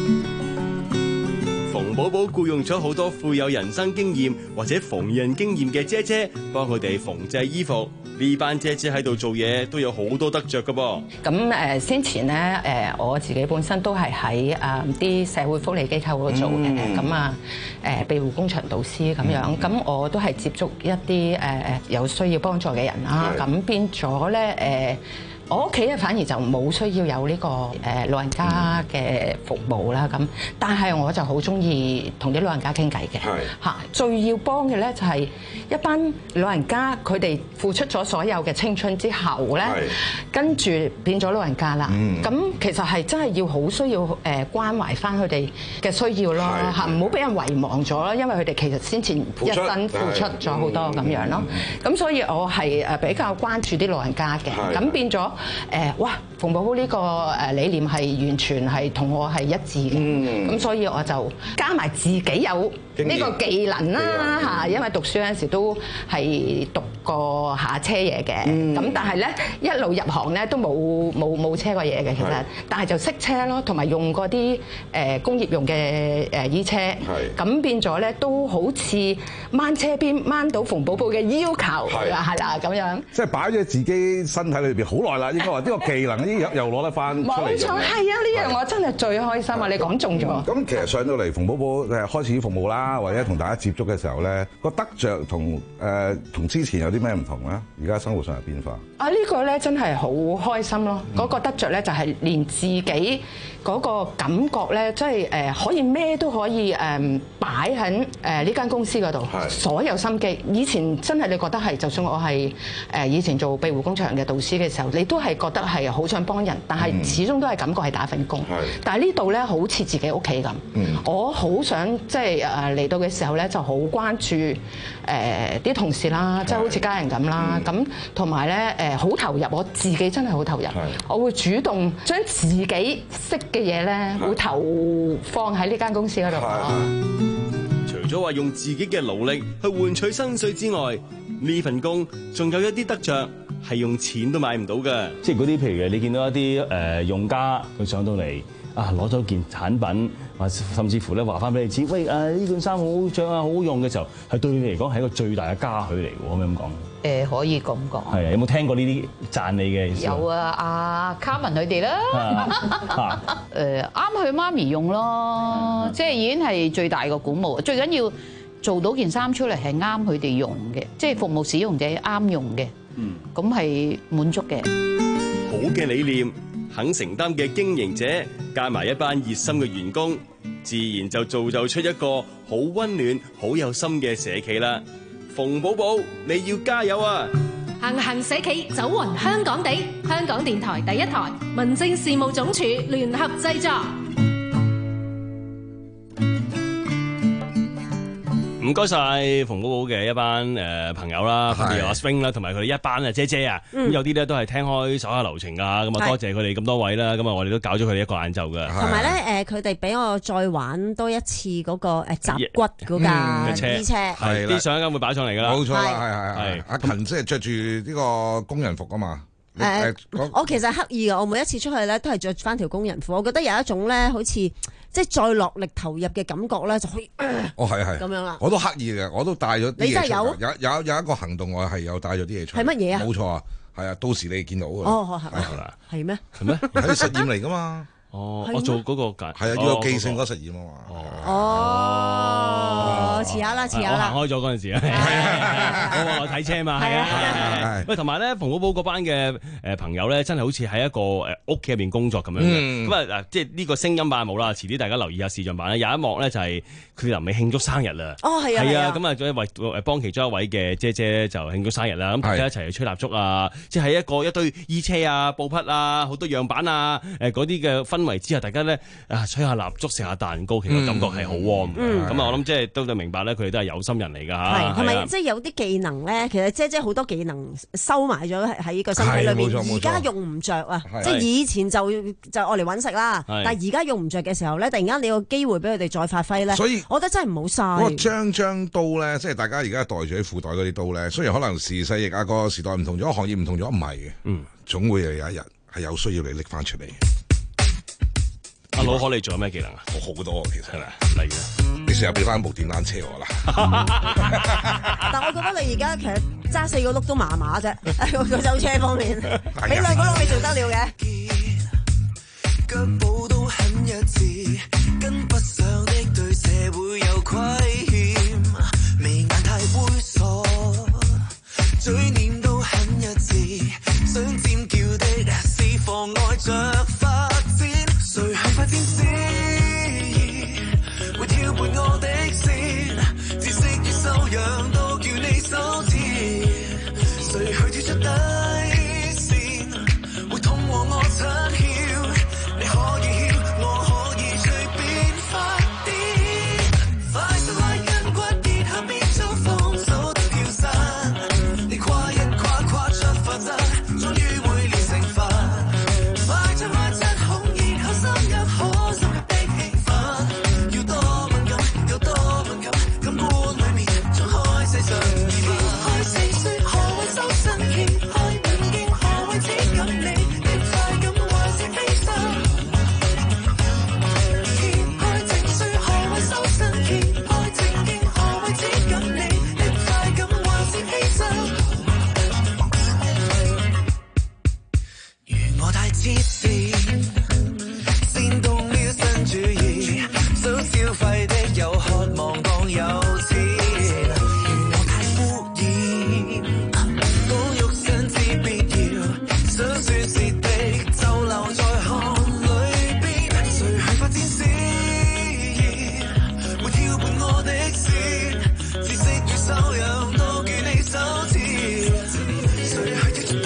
馮寶寶僱用咗好多富有人生經驗或者縫紉經驗嘅姐姐，幫佢哋縫製衣服。呢班姐姐喺度做嘢都有好多得着㗎噃。 咁誒先前咧誒我自己本身都係喺誒啲社會福利機構度做嘅，咁啊誒庇護工場導師咁樣，咁、嗯、我都係接觸一啲誒有需要幫助嘅人啦。咁變咗咧誒。我屋企咧反而就冇需要有呢個誒老人家嘅服務啦，咁但係我就好中意同啲老人家傾偈嘅嚇。最要幫嘅咧就係一班老人家，佢哋付出咗所有嘅青春之後咧，跟住變咗老人家啦。咁、嗯、其實係真係要好需要誒關懷翻佢哋嘅需要咯嚇，唔好俾人遺忘咗啦，因為佢哋其實先前一生付出咗好多咁樣咯。咁所以我係誒比較關注啲老人家嘅，咁變咗。誒哇！馮寶寶呢個誒理念係完全係同我係一致嘅，咁、嗯、所以我就加埋自己有呢個技能啦嚇，因為讀書嗰陣時都係讀過下車嘢嘅，咁、嗯、但係咧一路入行咧都冇冇冇車過嘢嘅其實，但係就識車咯，同埋用嗰啲誒工業用嘅誒衣車，咁變咗咧都好似掹車邊掹到馮寶寶嘅要求，係啦咁樣。 即係擺咗自己身體裏邊好耐啦，應該話呢個技能呢又攞得翻出嚟。 冇錯，係啊！呢樣我真係最開心啊！你講中咗。 咁其實上到嚟馮寶寶誒開始服務啦，或者同大家接觸嘅時候咧，個得着同誒同之前有啲咩唔同咧？而家生活上嘅變化啊！呢個咧真係好開心咯！嗰個得着咧就係連自己嗰個感覺咧，即係誒可以咩都可以誒擺喺誒呢間公司嗰度，所有心機。以前真係你覺得係，就算我係誒以前做庇護工場嘅導師嘅時候，你都係覺得係好想幫人，但係始終都係感覺係打份工。但係呢度咧好似自己屋企咁，我好想即係誒嚟到嘅時候咧就好關注誒啲同事啦，即係好似家人咁啦，咁同埋咧誒好投入，我自己真係好投入，我會主動將自己識嘅嘢咧會投放喺呢間公司嗰度。 除咗話用自己嘅勞力去換取薪水之外，呢份工仲有一啲得着係用錢都買唔到嘅。 即係嗰啲譬如你見到一啲誒用家佢上到嚟啊，攞咗件產品，或甚至乎咧話翻俾你知，喂誒呢件衫好着啊，好好用嘅時候，係對你嚟講係一個最大嘅嘉許嚟喎，可唔可以咁講？ 誒可以咁講。 係啊，有冇聽過呢啲讚你嘅意思？ 有啊，阿卡文佢哋啦，誒啱佢媽咪用咯，即係已經係最大個鼓舞。最緊要做到件衫出嚟係啱佢哋用嘅，即係服務使用者啱用嘅，咁係滿足嘅。 好嘅理念，肯承擔嘅經營者，加埋一班熱心嘅員工，自然就造就出一個好溫暖、好有心嘅社企啦。馮寶寶，你要加油啊！ 行行社企走勻香港地，香港電台第一台，民政事務總署聯合製作。 唔該晒馮寶寶嘅一班誒朋友啦，特別有阿 Swing 啦，同埋佢哋一班啊姐姐啊，咁、嗯、有啲咧都係聽開手下留情啊，咁啊多謝佢哋咁多位啦，咁啊我哋都搞咗佢哋一個晏晝噶。 同埋咧誒，佢哋俾我再玩多一次嗰個誒雜骨嗰架衣車， 係啲相間會擺上嚟噶啦。 冇錯啦，係係係。阿勤即係着住呢個工人服啊嘛。 誒、呃，我其實刻意嘅，我每一次出去咧都係着翻條工人褲，我覺得有一種咧好似即係再落力投入嘅感覺咧，就可以。呃、 哦，係係咁樣啦。我都刻意嘅，我都帶咗啲嘢出嚟。你真係有有有有一個行動，我係有帶咗啲嘢出嚟。係乜嘢啊？冇錯啊，係啊，到時你見到嘅。 哦，係咪？係咩？ 係咩？ 係實驗嚟噶嘛？ 哦，我做嗰個係係啊，要有記性嗰個實驗啊嘛。 哦，遲下啦，遲下啦。 行開咗嗰陣時啊，我我睇車嘛，係啊。喂，同埋咧，馮寶寶嗰班嘅誒朋友咧，真係好似喺一個誒屋企入邊工作咁樣嘅。咁啊嗱，即係呢個聲音版冇啦，遲啲大家留意下視像版咧。有一幕咧就係佢臨尾慶祝生日啦。 哦，係啊， 係啊。咁啊，為誒幫其中一位嘅姐姐就慶祝生日啦。咁大家一齊去吹蠟燭啊，即係一個一堆衣車啊、布匹啊、好多樣板啊、誒嗰啲嘅氛圍之下，大家咧啊吹下蠟燭、食下蛋糕，其實感覺係好 warm 嘅。咁啊，我諗即係都就明白咧，佢哋都係有心人嚟㗎嚇。 係，同埋即係有啲技能咧，其實姐姐好多技能收埋咗喺個身體裏面，而家用唔着啊！即係以前就就愛嚟揾食啦，但係而家用唔着嘅時候咧，突然間你有個機會俾佢哋再發揮咧，所以我覺得真係唔好嘥。嗰個張張刀咧，即係大家而家袋住啲褲袋嗰啲刀咧，雖然可能時勢亦啊個時代唔同咗，行業唔同咗，唔係嘅，嗯，總會有一日係有需要你拎翻出嚟。 阿老可，你仲有咩技能啊？ 我好多其實係咪？例如， 你成日俾翻部電單車我啦。 但我覺得你而家其實揸四個轆都麻麻啫，個手車方面，俾兩個轆你做得了嘅。腳步都很一致，跟不上的對社會有虧欠，眉眼太猥瑣，嘴臉都很一致，想尖叫的是妨礙着發展。誰係發展史？會挑撥我的線，知識與修養都叫你手指。誰去跳出底線？會痛和我擦曉，你可以曉，我可以隨便發癲。快速拉筋骨結合變做放手的跳傘，你跨一跨跨出法則，終於會練成法。快出快出紅熱後深入可深入的興奮，要多敏感有多敏感，感官裡面張開世上疑問。開四說何謂修身，揭開五經何謂只感你的快感還是犧牲。揭開正說何謂修身，揭開正經何謂只感你的快感還是犧牲。如我太黐線，煽動了新主義，想消費的有渴望當有錢。如我太污染，講肉身之必要，想宣泄的就留在汗裏邊。誰去發展史？會挑撥我的線，知識與修養都與你手指。誰去跳出底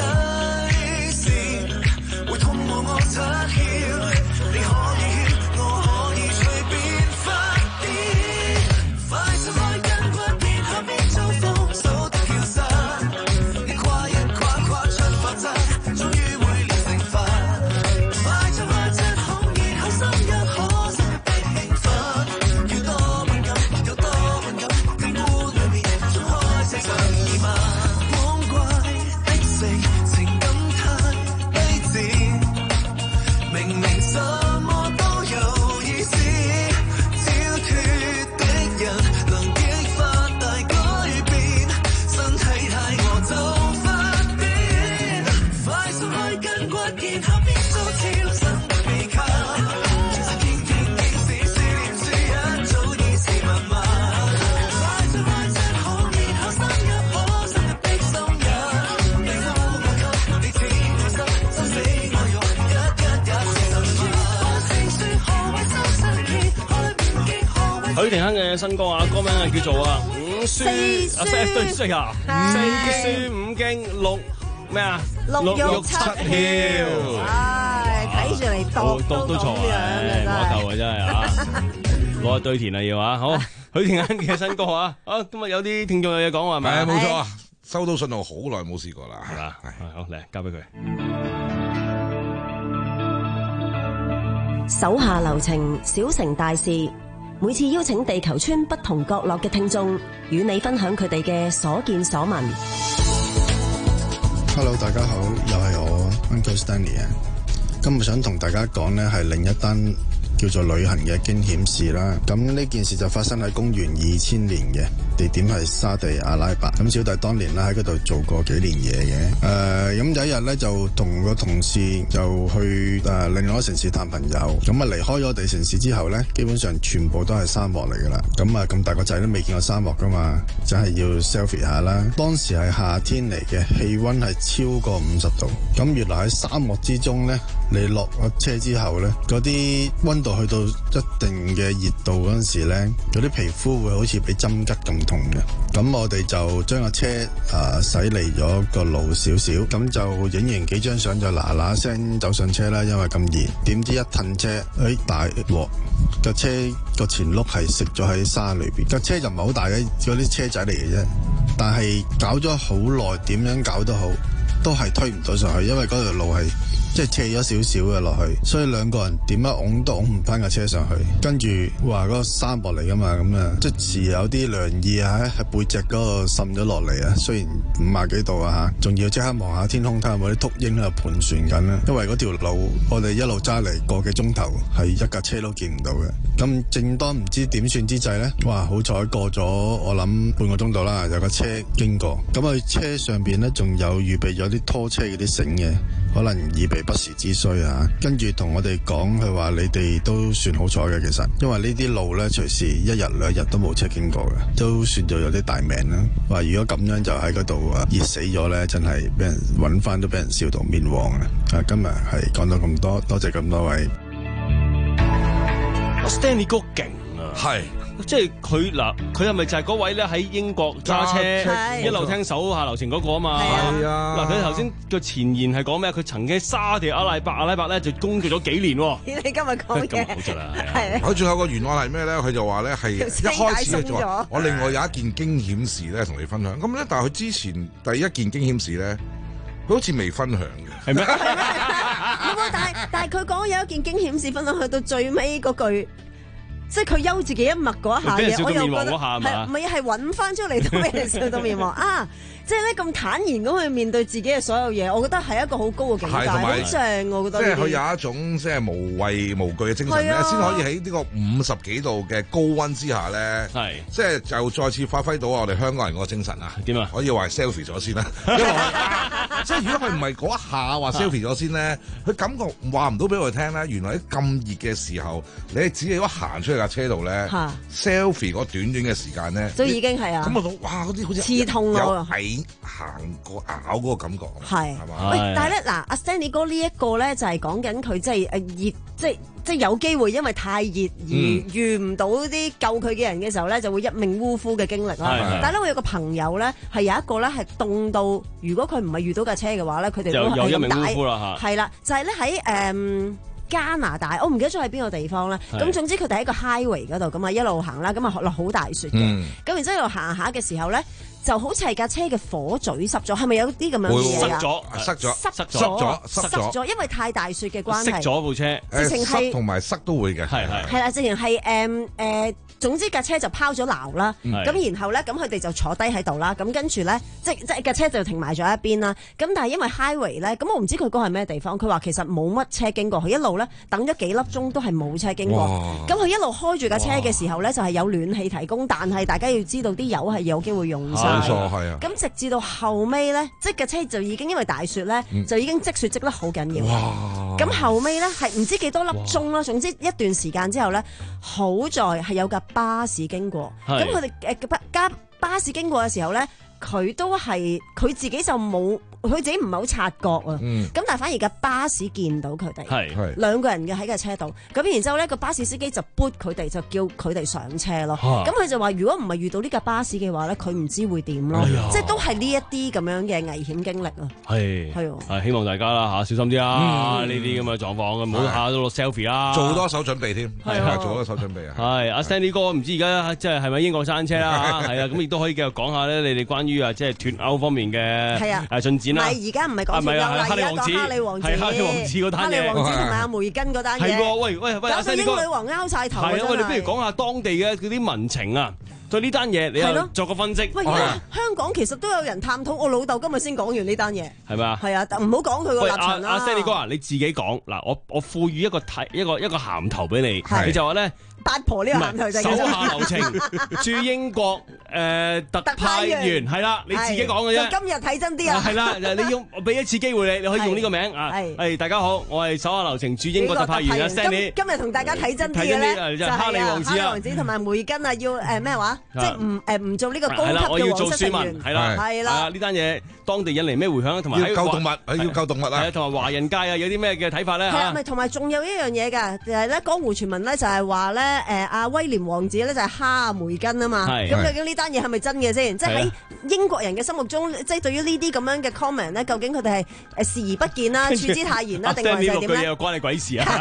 線？會痛和我擦曉，你可以曉，我可以隨便發癲。快速拉筋骨結合變做放手的跳傘，你跨一跨跨出法則，終於會練成法。快速快出紅熱後深入可深入的興奮，要多敏感有多敏感，感官裡面衝開世上疑問。枉怪的性情感太低賤，明明什麼都有意思，超脱的人能激發大改變，身體太餓就發癲。快速開筋骨結合變做超生的秘笈，經經經史思念書一早已是文物。快速快出紅熱後深入可深入的心癮，你勾我吸，你似我心，心死我欲，一一也是神話。我正說何謂修身，揭開五經何謂。 許廷鏗嘅新歌啊，歌名係叫做啊五書， 四啊四對書啊，四書五經六咩啊？ 六欲七竅，唉，睇住嚟讀都都錯啊，攞夠啊真係啊，攞一堆填啊要啊，好，許廷鏗嘅新歌啊，好，今日有啲聽眾有嘢講係咪？ 係冇錯啊，收到信號好耐冇試過啦，係嘛？ 好嚟交俾佢。 手下留情，小成大事。每次邀請地球村不同角落嘅聽眾，與你分享佢哋嘅所見所聞。 Hello， 大家好，又係我 Uncle Stanley 啊。今日想同大家講呢係另一單叫做旅行嘅驚險事啦。咁呢件事就發生喺公元二千年嘅，地點係沙地阿拉伯。咁小弟當年咧喺嗰度做過幾年嘢嘅。誒、呃，咁有一日咧就同個同事就去誒、呃、另外一個城市探朋友。咁啊離開咗地城市之後咧，基本上全部都係沙漠嚟噶啦。咁啊咁大個仔都未見過沙漠噶嘛，就係要 selfie 下啦。當時係夏天嚟嘅，氣溫係超過五十度。咁原來喺沙漠之中咧，你落咗車之後咧，嗰啲溫度去到一定嘅熱度嗰陣時咧，嗰啲皮膚會好似俾針拮咁痛嘅。咁我哋就將個車啊駛離咗個路少少，咁就影完幾張相就嗱嗱聲走上車啦，因為咁熱。點知一褪車，誒大鑊，架車個前轆係食咗喺沙裏邊。架車就唔係好大嘅，嗰啲車仔嚟嘅啫。但係搞咗好耐，點樣搞都好，都係推唔到上去，因為嗰條路係即係斜咗少少嘅落去，所以兩個人點樣拱都拱唔翻架車上去。跟住話嗰個沙漠嚟噶嘛，咁啊即時有啲涼意啊喺背脊嗰度滲咗落嚟啊。雖然五啊幾度啊嚇，仲要即刻望下天空睇下有冇啲禿鷹喺度盤旋緊啦。因為嗰條路我哋一路揸嚟個幾鐘頭，係一架車都見唔到嘅。咁正當唔知點算之際呢，哇！好彩過咗我諗半個鐘度啦，有架車經過。咁佢車上邊呢，仲有預備咗啲拖車嗰啲繩嘅，可能以備不時之需啊。跟住同我哋講，佢話你哋都算好彩嘅，其實因為呢啲路呢，隨時一日兩日都冇車經過嘅，都算做有啲大命啦。話如果咁樣就喺嗰度啊熱死咗呢，真係俾人揾翻都俾人笑到面黃啊！啊，今日係講到咁多，多謝咁多位。 Stanley 哥勁啊， 係， 即係佢嗱，佢係咪就係嗰位咧喺英國揸車一路聽手下留情嗰個啊嘛？ 係啊， 嗱佢頭先個前言係講咩？佢曾經喺沙地阿拉伯阿拉伯咧就工作咗幾年喎。 你今日講嘅好出啦， 係。 佢仲有個原案係咩咧？佢就話咧係一開始就話我另外有一件驚險事咧同你分享。咁咧，但係佢之前第一件驚險事咧，佢好似未分享嘅，係咩？ 但係但係佢講有一件驚險事分享，去到最尾嗰句，即係佢休自己一默嗰一下嘢，我又覺得係咪係揾翻出嚟都俾人笑到面黃啊！即係咧咁坦然咁去面對自己嘅所有嘢，我覺得係一個好高嘅境界，好正我覺得。 即係佢有一種即係無畏無懼嘅精神咧，先可以喺呢個五十幾度嘅高溫之下咧，係即係就再次發揮到我哋香港人嗰個精神啊！點啊？可以話 selfie 咗先啦，因為即係如果佢唔係嗰一下話 selfie 咗先咧，佢感覺話唔到俾我哋聽咧。原來喺咁熱嘅時候，你只係一行出去架車度咧 ，selfie 嗰短短嘅時間咧， 都已經係啊！ 咁我諗哇，嗰啲好似刺痛啊！ 行過咬嗰個感覺係係嘛？喂，但係咧嗱，阿 Stanley 哥呢一個咧就係講緊佢即係誒熱，即係即係有機會因為太熱而遇唔到啲救佢嘅人嘅時候咧，就會一命嗚呼嘅經歷啦。但係咧，我有個朋友咧係有一個咧係凍到，如果佢唔係遇到架車嘅話咧，佢哋都係咁大。係啦，就係咧喺誒加拿大，我唔記得咗喺邊個地方啦。咁總之佢哋喺個 highway 嗰度咁啊，一路行啦，咁啊落好大雪嘅。咁然之後一路行下嘅時候咧，就好似係架車嘅火嘴濕咗，係咪有啲咁樣嘅嘢啊？ 塞咗，塞咗， 塞咗， 塞咗，因為太大雪嘅關係。 塞咗部車， 直情係同埋塞都會嘅，係係。 係啦，直情係誒誒，總之架車就拋咗錨啦。咁然後咧，咁佢哋就坐低喺度啦。咁跟住咧，即即架車就停埋咗一邊啦。咁但係因為 highway 咧，咁我唔知佢嗰係咩地方。佢話其實冇乜車經過，佢一路咧等咗幾粒鐘都係冇車經過。咁佢一路開住架車嘅時候咧，就係有暖氣提供，但係大家要知道啲油係有機會用晒。 冇錯，係啊。 咁直至到後尾咧，即架車就已經因為大雪咧，嗯、就已經積雪積得好緊要。咁後尾咧係唔知幾多粒鐘啦，總之一段時間之後咧，好在係有架巴士經過。咁佢哋誒巴巴巴士經過嘅時候咧，佢都係佢自己就冇佢自己唔係好察覺啊。 嗯咁但係反而架巴士見到佢哋， 係係兩個人嘅喺架車度。咁然之後咧，個巴士司機就撥佢哋，就叫佢哋上車咯。 啊咁佢就話：如果唔係遇到呢架巴士嘅話咧，佢唔知會點咯。 哎呀即係都係呢一啲咁樣嘅危險經歷啊。 係係喎係希望大家啦嚇小心啲啦， 嗯呢啲咁嘅狀況，唔好下下都落 selfie 啦， 做多手準備添，係啊，做多手準備啊。 係阿 Stanley 哥，唔知而家即係係咪英國山車啦嚇？係啊，咁亦都可以繼續講下咧，你哋關於啊即係脱歐方面嘅係啊誒進展啦。 唔係而家唔係講啊唔係啊脱歐啦，而家係哈利王子講哈利王子， 係哈利王子嗰單嘢哈利王子同埋阿梅根嗰單嘢。 係喎，喂喂喂，阿搞到 Stanley 哥英女王拗晒頭啊！ 係啊， 真我哋不如講下當地嘅嗰啲民情啊。對呢單嘢，你又係咯作個分析。 喂，而家香港其實都有人探討，我老豆今日先講完呢單嘢。 係咪啊？ 係啊，但唔好講佢個喂， 立場啦。 阿阿 Stanley 哥啊，你自己講嗱，我我賦予一個題一個一個銜頭俾你， 係你就話咧。 八婆呢個銜頭就手下留情，駐英國誒特派員係啦，你自己講嘅啫。 就今日睇真啲啊！ 係啦，你用我俾一次機會你，你可以用呢個名啊。係大家好，我係手下留情駐英國特派員啊 Stanley。 今日同大家睇真啲嘅咧，就係哈利王子啊， 哈利王子同埋梅根啊，要誒咩話？即係唔誒唔做呢個高級嘅皇室成員。係啦， 我要做庶民，係啦， 係啦。 呢單嘢當地引嚟咩迴響？同埋要救動物，要救動物啊！ 同埋華人界啊，有啲咩嘅睇法咧？ 係啊，咪同埋仲有一樣嘢㗎，就係咧江湖傳聞咧，就係話咧誒阿威廉王子咧就係蝦梅根啊嘛。咁究竟呢單嘢係咪真嘅先？即係喺英國人嘅心目中，即係對於呢啲咁樣嘅 comment 咧，究竟佢哋係誒視而不見啦、處之泰然啦，定還是點咧？ 呢句嘢關你鬼事啊！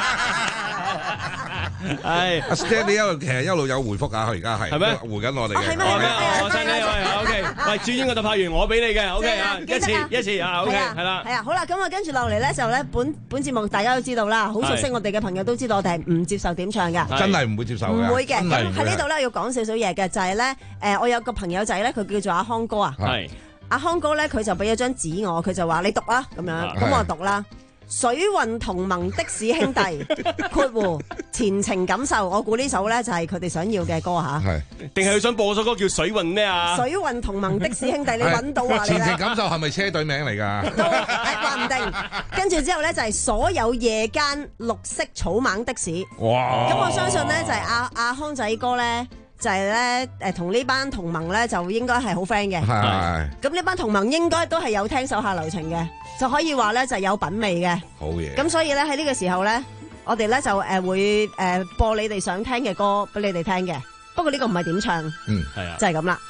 係阿 Stanley 一路其實一路有回覆啊，佢而家係係咩？ 回緊我哋嘅。 係咩？ 我 Stanley 喂 ，OK，喂，駐英國特派員我俾你嘅 ，OK 啊，一次一次啊 ，OK 係啦。 係啊，好啦，咁啊跟住落嚟咧就咧本本節目大家都知道啦，好熟悉我哋嘅朋友都知道我哋係唔接受點唱㗎。 真係唔會接受嘅。 唔會嘅。咁喺呢度咧要講少少嘢嘅，就係咧誒，我有個朋友仔咧，佢叫做阿康哥啊。 係。 阿康哥咧，佢就俾咗張紙我，佢就話你讀啊，咁樣，咁我讀啦。水運同盟的士兄弟，括弧前程感受，我估呢首咧就係佢哋想要嘅歌嚇。 係， 定係佢想播首歌叫水運咩啊？ 水運同盟的士兄弟，你揾到啊？ 前程感受係咪車隊名嚟㗎？ 都話唔定。跟住之後咧就係所有夜間綠色草蜢的士。 哇！ 咁我相信咧就係阿阿康仔哥咧。就係咧，誒同呢班同盟咧就應該係好 friend 嘅。 係。咁呢班同盟應該都係有聽手下留情嘅，就可以話咧就係有品味嘅。 好嘢。 咁所以咧喺呢個時候咧，我哋咧就誒會誒播你哋想聽嘅歌俾你哋聽嘅。不過呢個唔係點唱， 嗯， 係啊， 就係咁啦。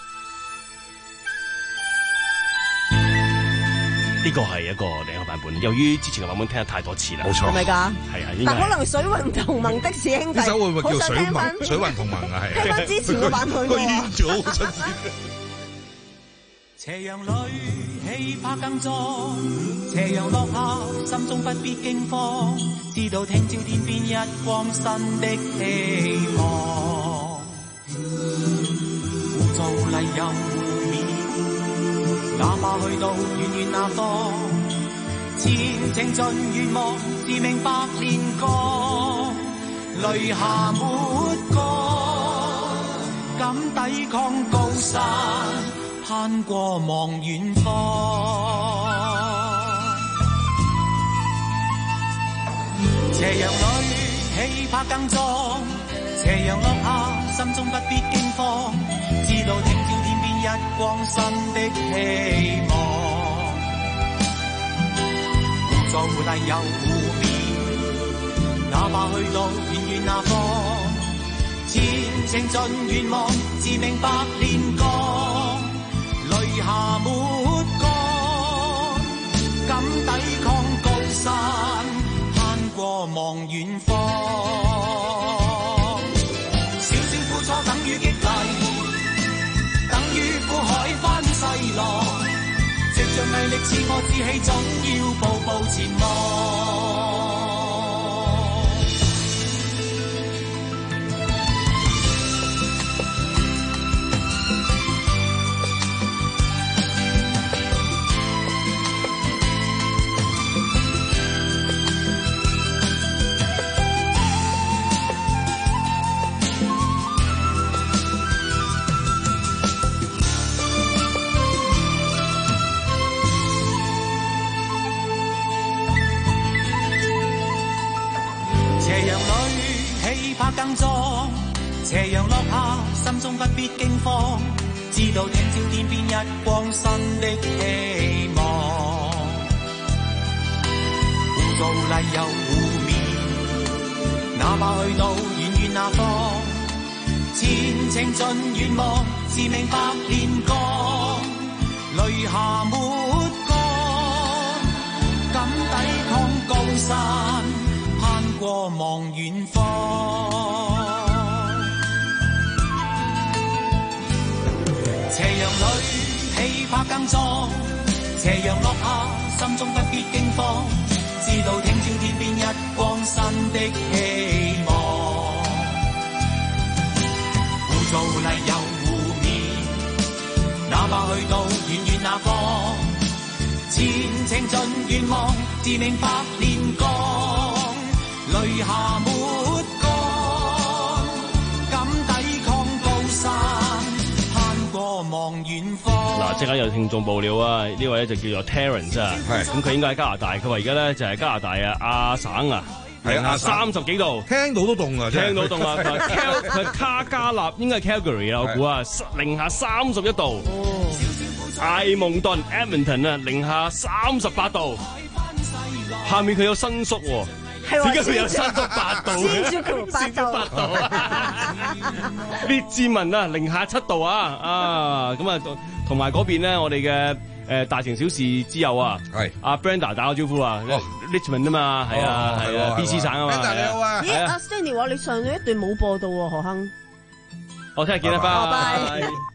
呢個係一個另一個版本，由於之前嘅版本聽得太多次啦， 冇錯， 係咪㗎？ 係啊， 但可能水運同盟的士兄弟， 呢首會唔會叫水運盟？水運同盟啊，係。 聽翻之前嘅版本個煙咗好新鮮。 斜陽裏氣魄更壯，斜陽落下心中不必驚慌，知道聽朝天邊一光新的希望。污糟泥任污面，哪怕去到遠遠那方，前程盡願望，自命百煉鋼，淚下沒乾，敢抵抗高山。攀過望遠方，斜陽裏氣魄更壯，斜陽落下心中不必驚慌，知道聽朝天邊一光新的希望。污糟泥又污面，哪怕去到遠遠那方，前程盡願望，自命百煉鋼。淚下沒乾，敢抵抗高山，攀過望遠方。少少苦楚等於激勵，等於苦海翻細浪。藉着毅力自我志氣，總要步步前望。更壯，斜陽落下，心中不必驚慌，知道聽朝天邊一光新的希望。 造麗又湖面，哪怕去到遠遠那方，前程盡願望，自命百年光，淚下沒乾，敢抵抗高山，攀過望遠方。斜陽裏氣魄更壯，斜陽落下，心中不必驚慌，知道聽朝天邊一光新的希望。污糟麗又湖面，哪怕去到遠遠那方，前程盡願望，自命百年光，淚下沒乾，敢抵抗高山，攀過望遠方。 嗱，即刻有聽眾報料啊！呢位咧就叫做 Terence 啊，咁佢應該喺加拿大。佢話而家咧就係加拿大啊亞省啊，零下三十幾度， 聽到都凍啊！ 聽到凍啊！佢卡加納應該係 Calgary 啊，我估啊，零下三十一度。艾蒙頓 Edmonton 啊，零下三十八度。下面佢有新宿喎。點解佢有新宿八度嘅？ 八度，八度。列治文啊，零下七度啊，啊咁啊，同埋嗰邊咧，我哋嘅誒大城小事之友啊，係阿 Brenda 打個招呼啊 ，Richmond 啊嘛，係啊係啊 ，B C 省啊嘛。 Brenda 你好啊！ 咦，阿 Stanley 話你上咗一段冇播到喎，何亨。 我聽日見啦，拜拜。